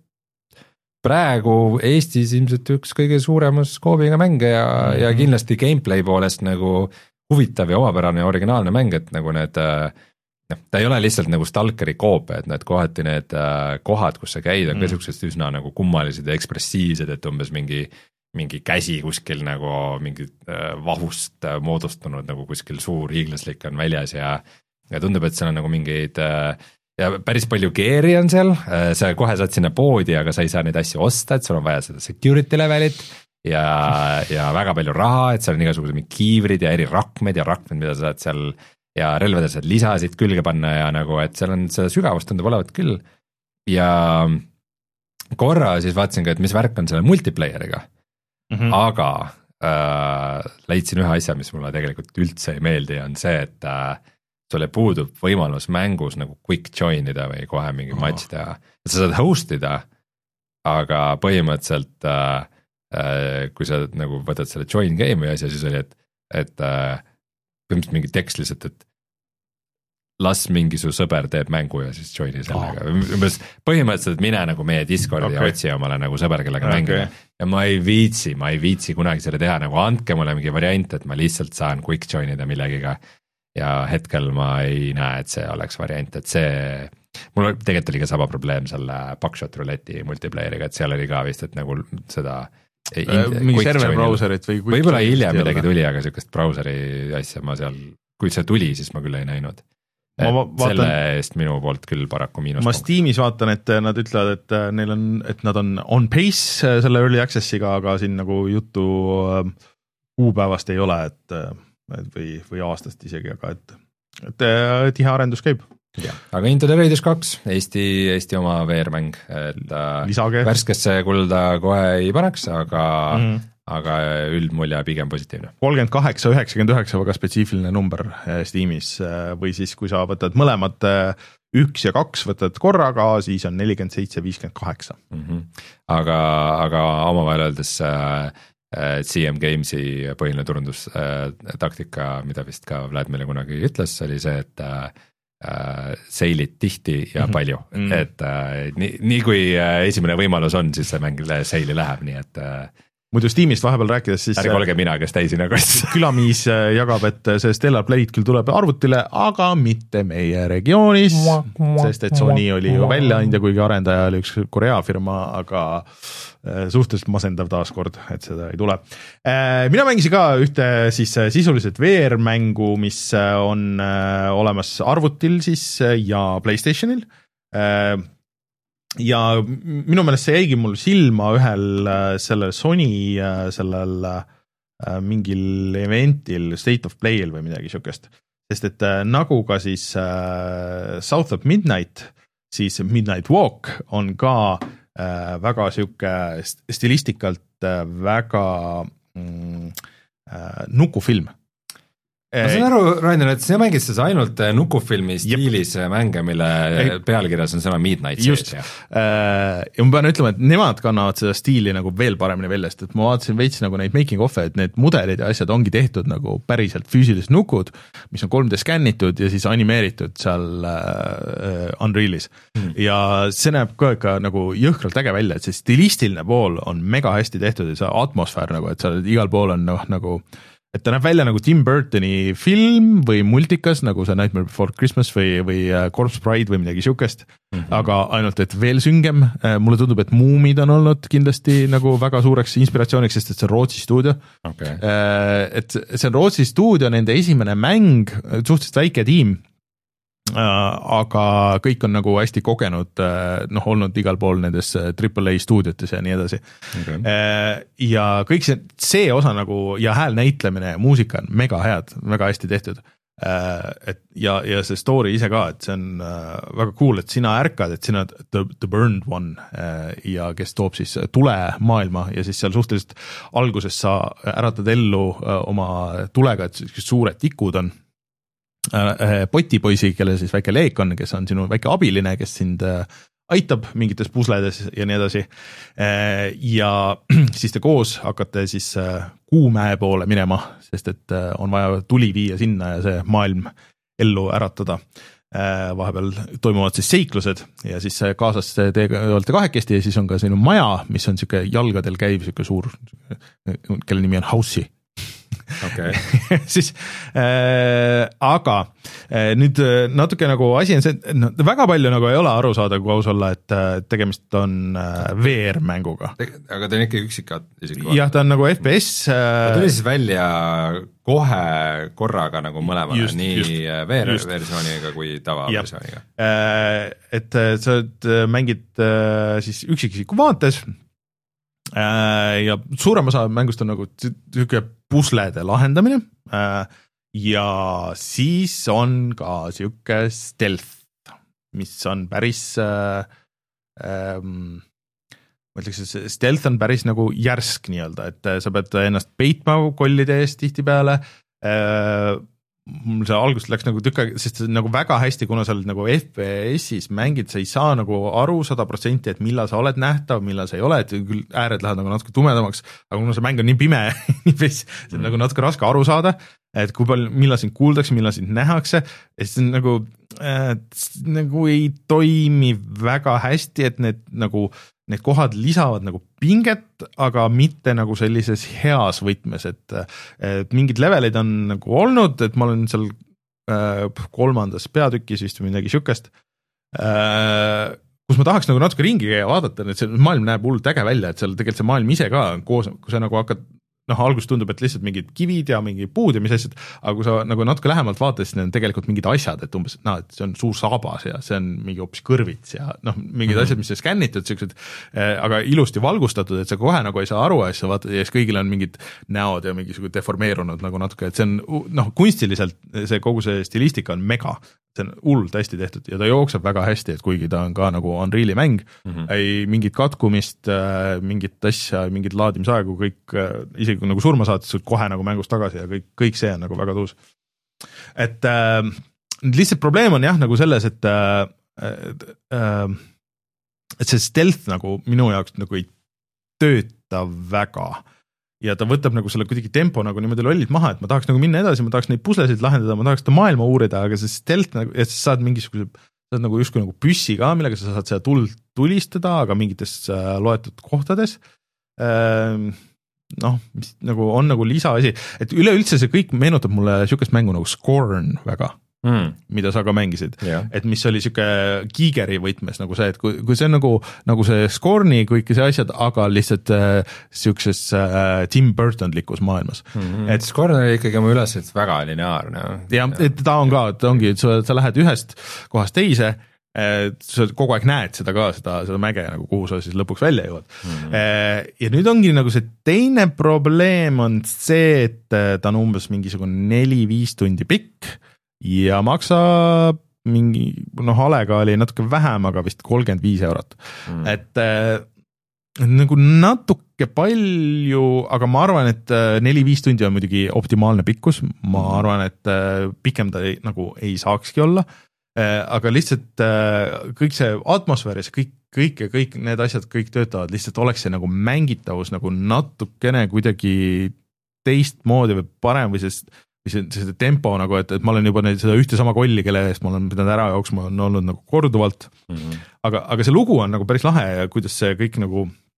praegu Eestis ilmselt üks kõige suurema skoobiga mänge ja, mm-hmm. ja kindlasti gameplay poolest nagu huvitav ja omapärane ja originaalne mäng, et nagu need, noh, ta ei ole lihtsalt nagu Stalkeri koopia, et need kohati need kohad, kus sa käid, on mm. ka siuksed üsna nagu kummalised ja ekspressiivsed, et umbes mingi, mingi käsi kuskil nagu mingi vahust moodustunud, nagu kuskil suur hiiglaslik on väljas ja, ja tundub, et seal on nagu mingeid ja päris palju gear'i on seal, sa kohe saad sinna poodi, aga sa ei saa neid asju osta, et sul on vaja seda security levelit ja, ja väga palju raha, et seal on igasugused mingi kiivrid ja eri rakmed ja rakmed, mida sa saad seal ja relvadel saad lisasid külge panna ja nagu, et seal on seda sügavust tundub olevat küll. Ja korra siis vaatasin ka, et mis värk on selle multiplayeriga, mm-hmm. aga äh, leidsin ühe asja, mis mulle tegelikult üldse ei meeldi, on see, et äh, sulle puudub võimalus mängus nagu quick join ida või kohe mingi oh. match teha. Et sa saad host ida, aga põhimõtteliselt äh, äh, kui sa nagu võtad selle join game või asja, siis oli, et, et äh, põhimõtteliselt mingi tekst lihtsalt, et las mingi su sõber teeb mängu ja siis joini sellega oh.. põhimõtteliselt mine nagu meie Discordi okay. ja otsi omale nagu sõber, kellega okay. mängida. Ja ma ei viitsi, ma ei viitsi kunagi selle teha, nagu andke mulle mingi variant, et ma lihtsalt saan quick join ida millegiga. Ja hetkel ma ei näe, et see oleks variant, et see, mul tegelikult oli ka sama probleem selle Buckshot Roulette'i multiplayeriga, et seal oli ka vist, et nagu seda mingi server browserit või võib-olla hiljem midagi tuli, aga sellist browseri asja ma seal, kui see tuli, siis ma küll ei näinud. Et vaatan, selle eest minu poolt küll paraku miinus. Ma Steamis vaatan, et nad ütlevad, et neil on, et nad on on pace selle early accessiga, aga siin nagu jutu kuupäevast ei ole, et või, või aastast isegi, aga et, et tihe arendus käib. Ja, aga Into the Raiders kaks, Eesti, Eesti oma V R-mäng, et Lisage. Värskesse kulda kohe ei paneks, aga, mm. aga üldmulje pigem positiivne. kolmkümmend kaheksa üheksakümmend üheksa väga spetsiifiline number Steamis või siis kui sa võtad mõlemad üks ja kaks võtad korraga, siis on nelikümmend seitse viiskümmend kaheksa. Mm-hmm. Aga, aga omavahel öeldes C M Gamesi põhiline turundustaktika, mida vist ka Vlad meile kunagi ütles, oli see, et äh, seilid tihti ja mm-hmm. palju, mm-hmm. et äh, nii, nii kui esimene võimalus on, siis see mäng seili läheb, nii et äh, muidu Steamist vahepeal rääkides siis ärge olge mina, kes täisina kastis. Külamiis jagab, et see Stellar Blade küll tuleb arvutile, aga mitte meie regioonis, sest et Sony oli ju väljaandja, kuigi arendaja oli üks Korea firma, aga suhteliselt masendav taaskord, et seda ei tule. Mina mängisin ka ühte siis sisuliselt V R-mängu, mis on olemas arvutil siis ja PlayStationil. Ja minu meelest see jäigi mul silma ühel sellel Sony sellel mingil eventil, State of Play'l või midagi siukest. Sest et nagu ka siis South of Midnight, siis Midnight Walk on ka väga siuke stilistikalt väga mm, nukufilm. Ma saan aru, Rainer, et sina mängid siis ainult nukufilmi stiilis Jep. mänge, mille ei, pealkirjas on sõna Midnight just, sees. Ja ma pean ütlema, et nemad kannavad seda stiili nagu veel paremini väljast, et ma vaatasin veits nagu neid making of'e, et need mudelid ja asjad ongi tehtud nagu päriselt füüsilised nukud, mis on kolm D skännitud ja siis animeeritud seal uh, Unrealis. Hmm. Ja see näeb ka ikka nagu jõhkralt äge välja, et see stilistiline pool on mega hästi tehtud ja see atmosfäär nagu, et seal igal pool on noh, nagu et ta näeb välja nagu Tim Burtoni film või multikas, nagu see Nightmare Before Christmas või, või Corpse Bride või midagi siukest, mm-hmm. aga ainult, et veel süngem. Mulle tundub, et Muumid on olnud kindlasti nagu väga suureks inspiratsiooniks, sest et see on Rootsi stuudio. Okay. Et see on Rootsi stuudio, nende esimene mäng, suhteliselt väike tiim, aga kõik on nagu hästi kogenud, noh, olnud igal pool nendes triple A stuudiotes ja nii edasi. Okay. Ja kõik see, see osa nagu ja hääl näitlemine ja muusika on mega head, väga hästi tehtud. Et ja, ja see story ise ka, et see on väga cool, et sina ärkad, et sina the, the burned one ja kes toob siis tule maailma ja siis seal suhteliselt alguses sa äratad ellu oma tulega, et suured tikud on potipoisi, kelle siis väike leek on, kes on sinu väike abiline, kes sind aitab mingites pusledes ja nii edasi. Ja siis te koos hakkate siis Kuumäe poole minema, sest et on vaja tuli viia sinna ja see maailm ellu äratada. Vahepeal toimuvad siis seiklused ja siis kaasas te olete kahekesti ja siis on ka sinu maja, mis on siuke jalgadel käiv siuke suur, kelle nimi on House'i. Okay. siis äh, aga äh, nüüd natuke nagu asi on see, no, väga palju nagu ei ole aru saada, kui aus olla, et äh, tegemist on äh, V R-mänguga. Aga ta on ikka üksikat isik. jah, ta on nagu F P S äh, ta tuli siis välja kohe korraga nagu mõlemale, just, nii just, V R-versiooniga kui tavaversiooniga. Äh, et sa mängid äh, siis üksikisiku vaates ja suurem osa mängust on nagu siuke puslede lahendamine ja siis on ka siuke stealth, mis on päris ähm, ma ütleks, et stealth on päris nagu järsk nii-öelda, et sa pead ennast peitma kollide eest tihtipeale. Mul see algust läks nagu tükka, sest see nagu väga hästi, kuna sa oled nagu F P S-is mängid, sa ei saa nagu aru sada protsenti, et millal sa oled nähtav, millal sa ei ole, et küll ääred lähevad nagu natuke tumedamaks, aga kuna see mäng on nii pime, see on mm. nagu natuke raske aru saada, et kui palju, millal sind kuuldakse, millal sind nähakse, et see on nagu, äh, nagu ei toimi väga hästi, et need nagu need kohad lisavad nagu pinget, aga mitte nagu sellises heas võtmes, et, et mingid leveleid on nagu olnud, et ma olen seal äh, kolmandas peatükis vist või midagi siukest, äh, kus ma tahaks nagu natuke ringi käia vaadata, et see maailm näeb hullult äge välja, et seal tegelikult see maailm ise ka koos, kui sa nagu hakkad noh, algus tundub, et lihtsalt mingid kivid ja mingi puud ja mis asjad, aga kui sa nagu natuke lähemalt vaatad, siis need on tegelikult mingid asjad, et umbes, noh, et see on suur saabas ja see on mingi hoopis kõrvits ja noh, mingid mm-hmm. asjad, mis sa skännitud, siuksed, aga ilusti valgustatud, et sa kohe nagu ei saa aru, ja siis sa vaatad, ja siis kõigil on mingid näod ja mingisugune deformeerunud nagu natuke, et see on, noh, kunstiliselt see kogu see stilistika on mega, see on hullult hästi tehtud ja ta jookseb väga hästi, et kuigi ta on ka nagu Unreali mäng, mm-hmm. ei mingit katkumist, mingit asja, mingit laadimisaegu, kõik isegi kui nagu surma saad, siis kohe nagu mängust tagasi ja kõik, kõik see on nagu väga tuus. Et äh, lihtsalt probleem on jah nagu selles, et äh, äh, et see stealth nagu minu jaoks nagu ei tööta väga ja ta võtab nagu selle kuidagi tempo nagu niimoodi lollid maha, et ma tahaks nagu minna edasi, ma tahaks neid puslesid lahendada, ma tahaks seda maailma uurida, aga see stealth nagu, et sa saad mingisuguse, sa saad nagu justkui nagu püssi ka, millega sa saad seda tuld tulistada, aga mingites äh, loetud kohtades äh, noh, mis nagu on nagu lisaasi, et üleüldse see kõik meenutab mulle siukest mängu nagu Scorn väga, mm. mida sa ka mängisid, yeah. et mis oli siuke kiigeri võtmes nagu see, et kui, kui see on nagu, nagu see Scorni kõik see asjad, aga lihtsalt äh, siukses äh, Tim Burtonlikus maailmas mm-hmm. et Scorn oli ikkagi oma üles, et väga lineaarne. ja, et ta on ka, ta ongi, et sa, sa lähed ühest kohast teise, sa kogu aeg näed seda ka, seda, seda mäge nagu, kuhu sa siis lõpuks välja jõuad mm-hmm. ja nüüd ongi nagu see teine probleem on see, et ta on umbes mingisugune neli-viis tundi pikk ja maksab mingi, noh, alega oli natuke vähem, aga vist kolmkümmend viis eurot mm-hmm. et äh, nagu natuke palju, aga ma arvan, et neli-viis tundi on muidugi optimaalne pikkus, ma arvan, et äh, pikem ta ei, nagu ei saakski olla, aga lihtsalt kõik see atmosfäär ja see kõik, kõik ja kõik need asjad kõik töötavad, lihtsalt oleks see nagu mängitavus nagu natukene kuidagi teistmoodi või parem või see, või see, see tempo nagu, et, et ma olen juba neid, seda ühte sama kolli, kelle eest ma olen pidanud ära jooksma, on olnud nagu korduvalt, mm-hmm. aga, aga see lugu on nagu päris lahe ja kuidas see kõik nagu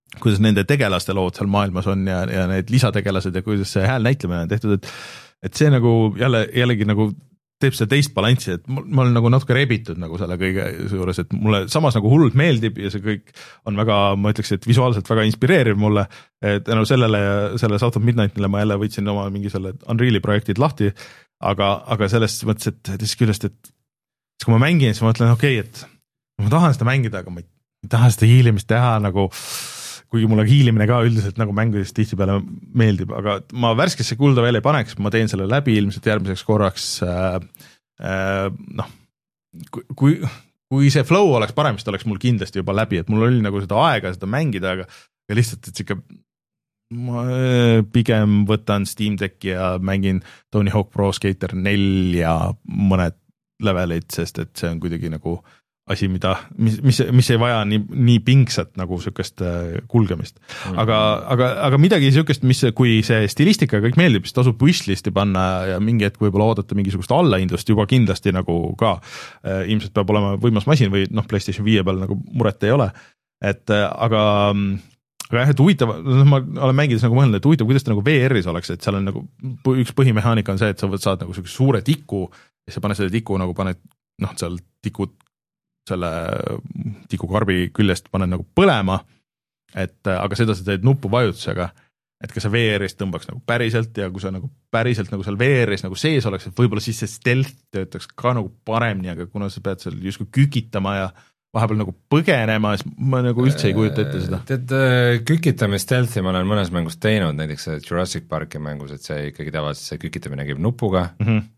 kuidas nende tegelaste lood seal maailmas on ja, ja need lisategelased ja kuidas see hääl näitlemine on tehtud, et et see nagu jälle, jällegi nagu teeb seda teist balanssi, et ma olen nagu natuke rebitud nagu selle kõige juures, et mulle samas nagu hullult meeldib ja see kõik on väga, ma ütleks, et visuaalselt väga inspireeriv mulle, et tänu sellele ja selle South of Midnightile ma jälle võtsin oma mingi selle Unreali projektid lahti, aga, aga selles mõttes, et teisest küljest, et kui ma mängin, siis ma mõtlen, okei, okay, et ma tahan seda mängida, aga ma ei, ei taha seda hiilimist teha nagu kuigi mulle hiilimine ka üldiselt nagu mängudes tihtipeale meeldib, aga ma värskesse kulda veel ei paneks, ma teen selle läbi ilmselt järgmiseks korraks äh, äh, noh, kui, kui see flow oleks parem, siis ta oleks mul kindlasti juba läbi, et mul oli nagu seda aega seda mängida, aga ja lihtsalt, et siuke ma pigem võtan Steam Decki ja mängin Tony Hawk Pro Skater neli ja mõned levelid, sest et see on kuidagi nagu asi, mida, mis, mis, mis ei vaja nii, nii pingsat nagu sükest kulgemist. Aga, aga, aga midagi sükest, mis, kui see stilistika kõik meeldib, siis tasub wishlisti panna ja mingi hetk võib-olla oodata mingisugust allahindlust juba kindlasti nagu ka. Ilmselt peab olema võimas masin või noh, PlayStation viie peal nagu muret ei ole. Et aga, aga jah, et huvitav, ma olen mängides nagu mõelnud, et huvitav, kuidas ta nagu V R-is oleks, et seal on nagu üks põhimehaanika on see, et sa võid saada nagu suure tiku ja sa paned selle tiku nagu paned, noh, seal tikud selle tikukarbi küljest paned nagu põlema, et aga seda sa teed nupu vajutusega, et kas sa V R-ist tõmbaks nagu päriselt ja kui sa nagu päriselt nagu seal V R-is nagu sees oleks, et võib-olla siis see stealth töötaks ka nagu paremini, aga kuna sa pead seal justkui kükitama ja vahepeal nagu põgenema, siis ma nagu üldse ei kujuta ette seda. Tead, kükitamist stealthi ma olen mõnes mängus teinud, näiteks Jurassic Parki mängus, et see ikkagi tavaliselt see kükitamine käib nupuga, mm-hmm.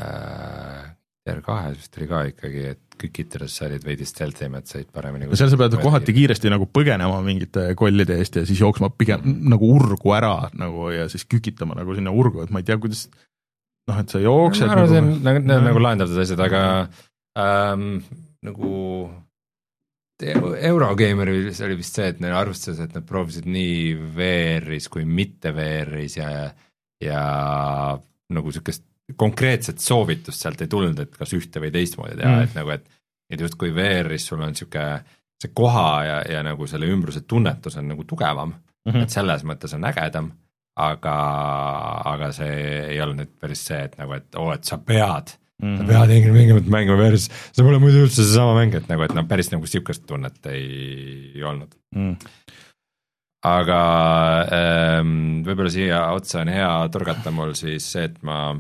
R kahe vist oli ka ikkagi, et kükitades sa olid veidi stealthim, et said paremini. Ja seal sa pead kohati kiiresti nagu põgenema mingite kollide eest ja siis jooksma pigem nagu urgu ära nagu ja siis kükitama nagu sinna urgu, et ma ei tea, kuidas noh, et sa jooksed. Ma arvan, nagu, nagu, nagu, nagu lahendavad asjad, aga ähm, nagu Eurogameril oli vist see, et neil arvustas, et nad proovisid nii V R-is kui mitte V R-is ja, ja nagu sükest konkreetset soovitust sealt ei tulnud, et kas ühte või teistmoodi teha, mm. et nagu, et, et just kui V R-is sul on siuke see koha ja, ja nagu selle ümbruse tunnetus on nagu tugevam, mm-hmm. et selles mõttes on ägedam, aga, aga see ei olnud nüüd päris see, et nagu, et oo, et sa pead, mm-hmm. sa pead ingrid mängima, mängima V R-is, see pole muidu üldse see sama mäng, et nagu, et noh, päris nagu siukest tunnet ei, ei olnud. Mm. Aga ähm, võib-olla siia otsa on hea torgata mul siis see, et ma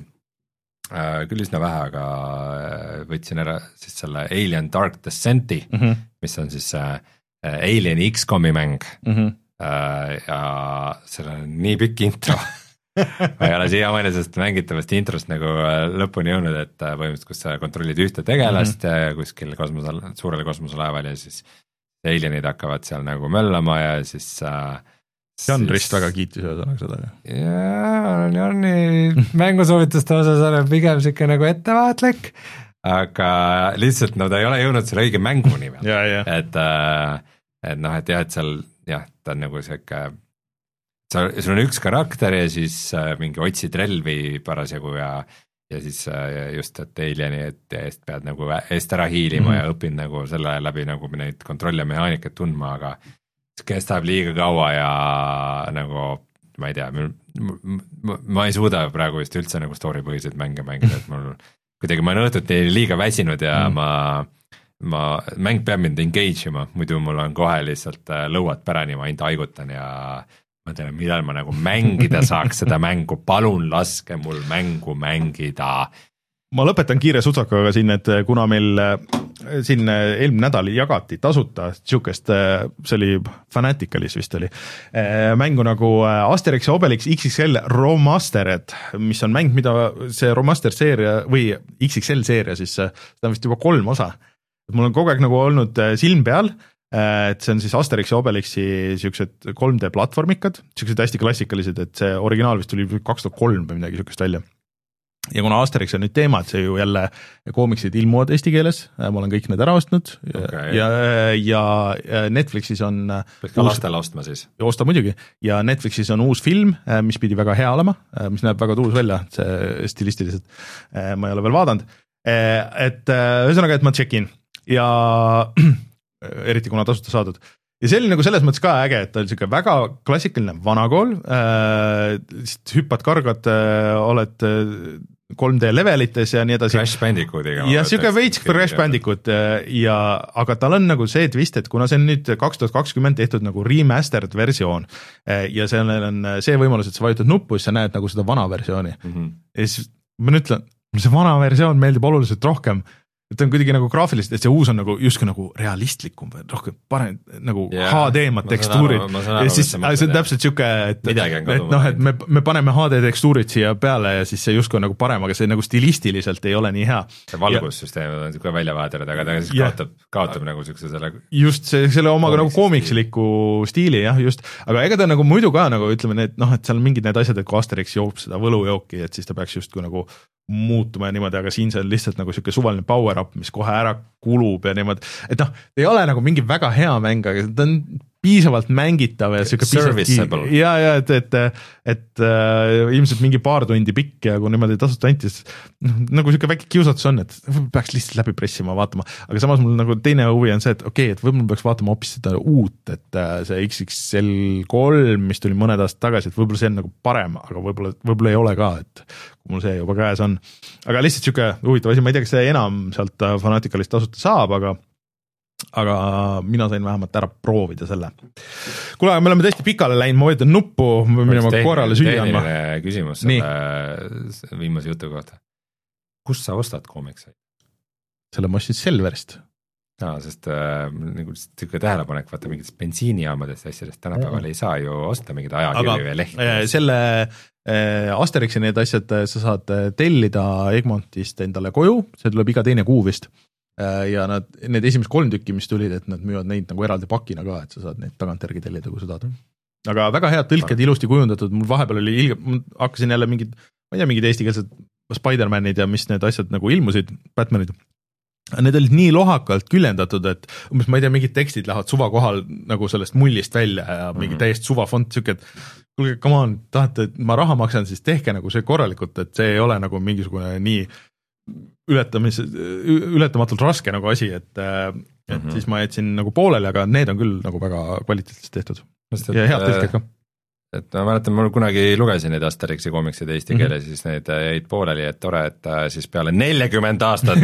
küll üsna vähe, aga võtsin ära siis selle Alien Dark Descenti, mm-hmm. mis on siis äh, Alien X-komi mäng mm-hmm. äh, ja seal on nii pikk intro ma ei ole siiamaani sellest mängitavast introst nagu lõpuni jõudnud, et põhimõtteliselt, kus sa kontrollid ühte tegelast mm-hmm. kuskil kosmosel, suurele kosmoselaeval ja siis alienid hakkavad seal nagu möllama ja siis äh, Jan Rist väga kiitis ühesõnaga seda. Jaa, Jani mängusoovituste osas olen pigem siuke nagu ettevaatlik, aga lihtsalt no ta ei ole jõudnud selle õige mänguni veel. Ja, ja. Et, et noh, et jah, et seal jah, ta on nagu siuke, sul on üks karakter ja siis mingi otsid relvi parasjagu ja, ja siis just, et alieni eest pead nagu eest ära hiilima mm-hmm. ja õpin nagu selle läbi nagu neid kontrolli ja mehaanikat tundma, aga kestab liiga kaua ja nagu ma ei tea, ma, ma ei suuda praegu vist üldse nagu story põhiseid mänge mängida, et mul kuidagi ma olen õhtuti liiga väsinud ja mm. ma, ma, mäng peab mind engage ima, muidu mul on kohe lihtsalt lõuad pärani, ma ainult haigutan ja ma tean, millal ma nagu mängida saaks seda mängu, palun laske mul mängu mängida. Ma lõpetan kiire sutsakaga siin, et kuna meil siin eelmine nädal jagati tasuta siukest, see oli Fanaticalis vist oli, mängu nagu Asterix ja Obelix X X L Remastered, mis on mäng, mida see Remaster seeria või X X L seeria, siis seda on vist juba kolm osa. Mul on kogu aeg nagu olnud silm peal, et see on siis Asterix ja Obelixi siuksed kolm D platvormikad, siuksed hästi klassikalised, et see originaal vist tuli kaks tuhat kolm või midagi siukest välja. Ja kuna Asterix on nüüd teema, et see ju jälle koomiksid ilmuvad eesti keeles, ma olen kõik need ära ostnud okay. ja, ja Netflixis on pead ka lastele ostma siis? Osta muidugi ja Netflixis on uus film, mis pidi väga hea olema, mis näeb väga tuus välja, see stilistiliselt ma ei ole veel vaadanud, et ühesõnaga, et ma check-in ja eriti kuna tasuta saadud ja see oli nagu selles mõttes ka äge, et ta oli siuke väga klassikaline vanakool äh,, hüppad, kargad äh,, oled kolm D levelites ja nii edasi. Crash Bandicoodiga. Ja siuke veits Crash Bandicoot ja, aga tal on nagu see twist, et kuna see on nüüd kaks tuhat kakskümmend tehtud nagu remastered versioon ja seal on see võimalus, et sa vajutad nuppu, siis sa näed nagu seda vana versiooni mm. -hmm. ja siis ma nüüd ütlen, see vana versioon meeldib oluliselt rohkem, et ta on kuidagi nagu graafiliselt, et see uus on nagu justkui nagu realistlikum või rohkem parem nagu yeah, H D-mad tekstuurid ja siis see on täpselt siuke, et, et noh, et me, me paneme H D tekstuurid siia peale ja siis see justkui on nagu parem, aga see nagu stilistiliselt ei ole nii hea. See valgussüsteem on siuke välja vaadanud, aga ta siis yeah. kaotab, kaotab nagu siukse selle just see, selle omaga nagu koomiksliku stiili jah, just, aga ega ta nagu muidu ka nagu ütleme, et noh, et seal on mingid need asjad, et kui Asterix joob seda võlujooki, et siis ta peaks justkui nagu muutuma ja niimoodi, aga siin see on lihtsalt nagu siuke suvaline power up, mis kohe ära kulub ja niimoodi, et noh, ei ole nagu mingi väga hea mäng, aga ta on piisavalt mängitav ja siuke serviceable. Ja, ja, et, et, et äh, ilmselt mingi paar tundi pikk ja kui niimoodi tasuta antis, nagu siuke väike kiusatus on, et peaks lihtsalt läbi pressima, vaatama, aga samas mul nagu teine huvi on see, et okei, okay, et võib-olla peaks vaatama hoopis seda uut, et äh, see X X L kolm, mis tuli mõned aastad tagasi, et võib-olla see on nagu parem, aga võib-olla, võib-olla ei ole ka, et kui mul see juba käes on. Aga lihtsalt siuke huvitav asi, ma ei tea, kas see enam sealt Fanaticalist tasuta saab, aga aga mina sain vähemalt ära proovida selle. Kuule, aga me oleme tõesti pikale läinud, ma võitan nuppu, minema korrale süüa andma. Tehniline küsimus selle viimase jutu kohta. Kus sa ostad koomikseid? Selle ma ostsin Selverist. No, sest äh, nagu tükka tähelepanek, vaata mingitest bensiinijaamadest asjadest tänapäeval ei saa ju osta mingid ajakirju ja lehti. Selle äh, Asterixi need asjad sa saad tellida Egmontist endale koju, see tuleb iga teine kuu vist. Ja nad, need esimesed kolm tükki, mis tulid, et nad müüvad neid nagu eraldi pakina ka, et sa saad neid tagantjärgi tellida, kui sa tahad. Aga väga head tõlked, ilusti kujundatud, mul vahepeal oli ilge, ma hakkasin jälle mingid, ma ei tea, mingid eestikeelsed Spider-manid ja mis need asjad nagu ilmusid, Batmanid. Need olid nii lohakalt küljendatud, et umbes ma ei tea, mingid tekstid lähevad suva kohal nagu sellest mullist välja ja mingi mm-hmm. täiesti suva font, siuke, et kuulge, come on, tahate, et ma raha maksan, siis tehke nagu see korralikult, et see ei ole nagu mingisugune nii ületamis, ületamatult raske nagu asi, et, et mm-hmm. siis ma jätsin nagu pooleli, aga need on küll nagu väga kvaliteetselt tehtud. Just, ja head tõlked ka. Et ma mäletan, ma kunagi lugesin neid Asterixi koomiksid eesti mm-hmm. keeles, siis need jäid pooleli, et tore, et siis peale nelikümmend aastat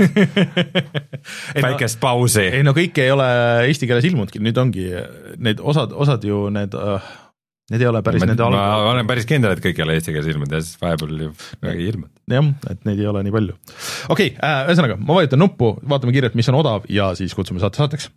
väikest pausi. Ei no kõik ei ole eesti keeles ilmundki, nüüd ongi need osad, osad ju need uh, need ei ole päris ma, nende alg... ma olen päris kindel, et kõik ei ole eesti keeles ilmunud ja siis vahepeal ei ilmunud. Jah, et neid ei ole nii palju. Okei, okay, äh, ühesõnaga, ma vajutan nuppu, vaatame kiirelt, mis on odav ja siis kutsume saate saateks.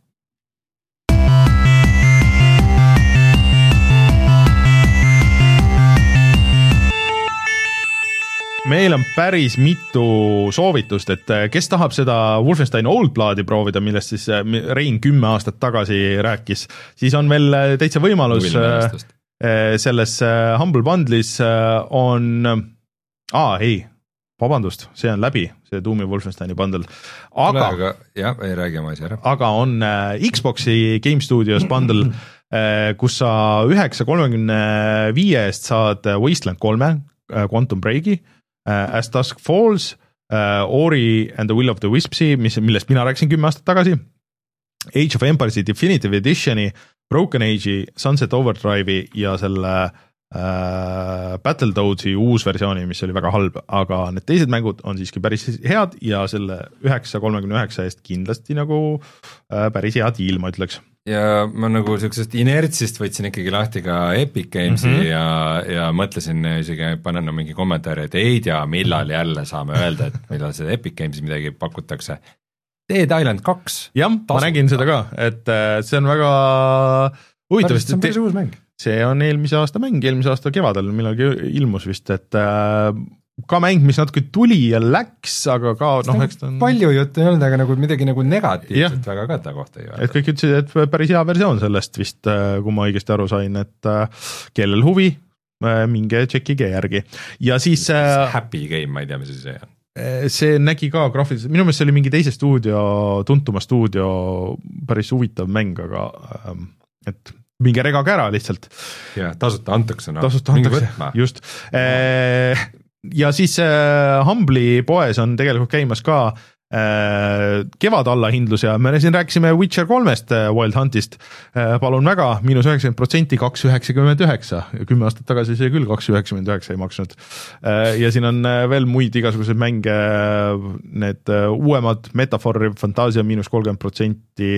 Meil on päris mitu soovitust, et kes tahab seda Wolfenstein Old Bloodi proovida, millest siis Rein kümme aastat tagasi rääkis, siis on veel täitsa võimalus selles Humble Bundle'is on, aa ei, vabandust, see on läbi, see Doomi Wolfensteini bundle, aga, aga, jah, ei räägi oma asi ära. aga on Xboxi Game Studios bundle, kus sa üheksa kolmekümne viie eest saad Wasteland kolme, Quantum Breaki, As Dusk Falls, uh, Ori and the Will of the Wispsi, mis, millest mina rääkisin kümme aastat tagasi, Age of Empires'i Definitive Editioni, Broken Age'i, Sunset Overdrive'i ja selle uh, Battletoadsi uus versiooni, mis oli väga halb, aga need teised mängud on siiski päris head ja selle üheksa kolmekümne üheksa eest kindlasti nagu uh, päris hea deal, ma ütleks. Ja ma nagu sellisest inertsist võtsin ikkagi lahti ka Epic Games'i mm -hmm. ja, ja mõtlesin isegi panen no mingi kommentaari, et ei tea, millal jälle saame öelda, et millal seda Epic Games'i midagi pakutakse. Dead Island kaks. Jah, ma nägin seda ka, et see on väga huvitav. See on päris uus mäng. See on eelmise aasta mäng, eelmise aasta kevadel millalgi ilmus vist, et ka mäng, mis natuke tuli ja läks, aga ka noh, eks ta on... Palju juttu ei olnud, aga nagu midagi nagu negatiivset väga ka ta kohta ei öelda. Et kõik ütlesid, et päris hea versioon sellest vist, kui ma õigesti aru sain, et kellel huvi, minge tšekkige järgi. Ja siis... Happy Game, ma ei tea, mis see on. See nägi ka graafiliselt, minu meelest see oli mingi teise stuudio, tuntuma stuudio, päris huvitav mäng, aga et minge regage ära lihtsalt. Ja tasuta antakse, no. Tasuta antakse, just. Ja siis Humble'i poes on tegelikult käimas ka kevadallahindlus ja me siin rääkisime Witcher kolmest Wild Huntist, palun väga, miinus üheksakümmend protsenti, kaks üheksakümmend üheksa, kümme aastat tagasi see küll kaks üheksakümmend üheksa ei maksnud. Ja siin on veel muid igasuguseid mänge, need uuemad Metafor, Fantasia miinus kolmkümmend protsenti,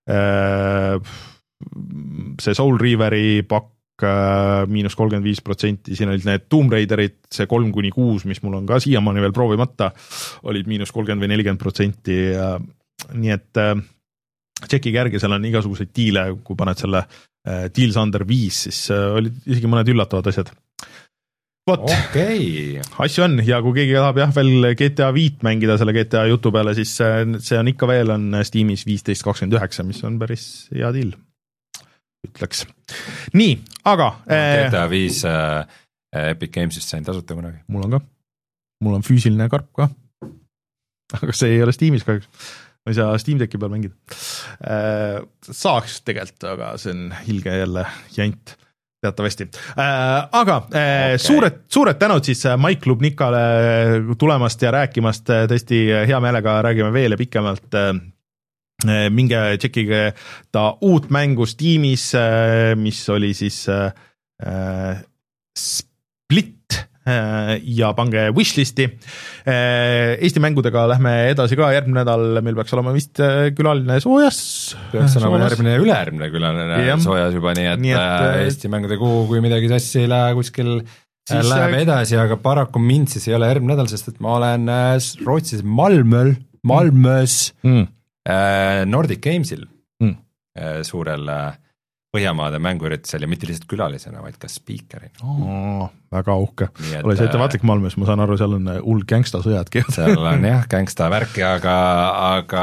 see Soul Reaveri pakk miinus kolmkümmend viis protsenti, siin olid need Tomb Raiderid, see kolm kuni kuus, mis mul on ka siiamaani veel proovimata, olid miinus kolmkümmend või nelikümmend protsenti, nii et tšekkige järgi, seal on igasuguseid diile, kui paned selle Deals Under viis, siis olid isegi mõned üllatavad asjad. Vot, okay. Asju on ja kui keegi tahab jah veel G T A viit mängida selle G T A jutu peale, siis see on ikka veel on Steamis viisteist kakskümmend üheksa, mis on päris hea deal. Ütleks. Nii, aga G T A viis äh, Epic Gamesist sain tasuta kunagi. Mul on ka. Mul on füüsiline karp ka. Aga see ei ole Steamis kahjuks. Ma ei saa Steam Decki peal mängida. Äh, saaks tegelikult, aga see on hilge jälle jant teatavasti. Äh, aga äh, okay. suured, suured tänud siis Mike Lubnikale tulemast ja rääkimast. Tõesti hea meelega räägime veel ja pikemalt äh, minge tšekkige ta uut mängu Steamis, mis oli siis äh, Split äh, ja pange wishlisti. Äh, Eesti mängudega lähme edasi ka, järgmine nädal meil peaks olema vist külaline soojas. Peaks olema järgmine üleärmine külaline ja. Soojas juba, nii et, nii et Eesti mängude kuu, kui midagi sassi ei lähe kuskil siis läheb edasi, aga paraku mind siis ei ole järgmine nädal, sest et ma olen Rootsis Malmöl, Malmös mm. Nordic Gamesil mm. suurel Põhjamaade mänguüritusel ja mitte lihtsalt külalisena, vaid ka speakerina. Oh, väga uhke. Ole see ettevaatlik Malmös, ma saan aru, seal on hull gangsta sõjad. Seal on jah, gangsta värki, aga, aga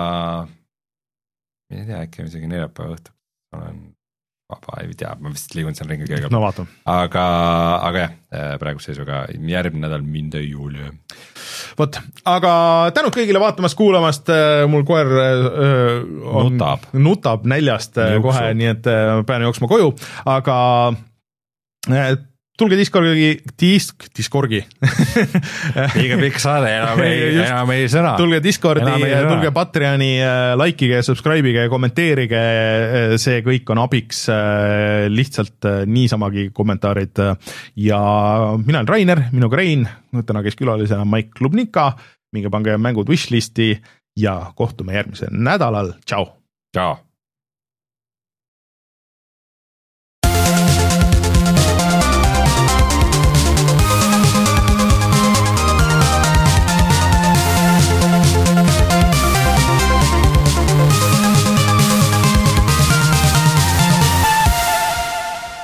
ma ei tea, äkki isegi neljapäeva õhtu olen vaba, ei tea, ma vist liigun seal ringi kõigil. No vaata. Aga, aga jah, praegu seisuga järgmine nädal mind ei juuli. Vot, aga tänud kõigile vaatamast, kuulamast, mul koer on, nutab. nutab näljast Juksub. Kohe, nii et pean jooksma koju, aga tulge Discordi, disk, Discordi. Liiga pikk saade, enam ei, enam ei sõna. Tulge Discordi, tulge Patreoni, likeige, subscribeige, kommenteerige, see kõik on abiks, lihtsalt niisamagi kommentaarid. Ja mina olen Rainer, minuga Rein, täna käis külalisena Mike Lubnika, minge pange mängud wishlisti ja kohtume järgmisel nädalal. Tšau! Tšau!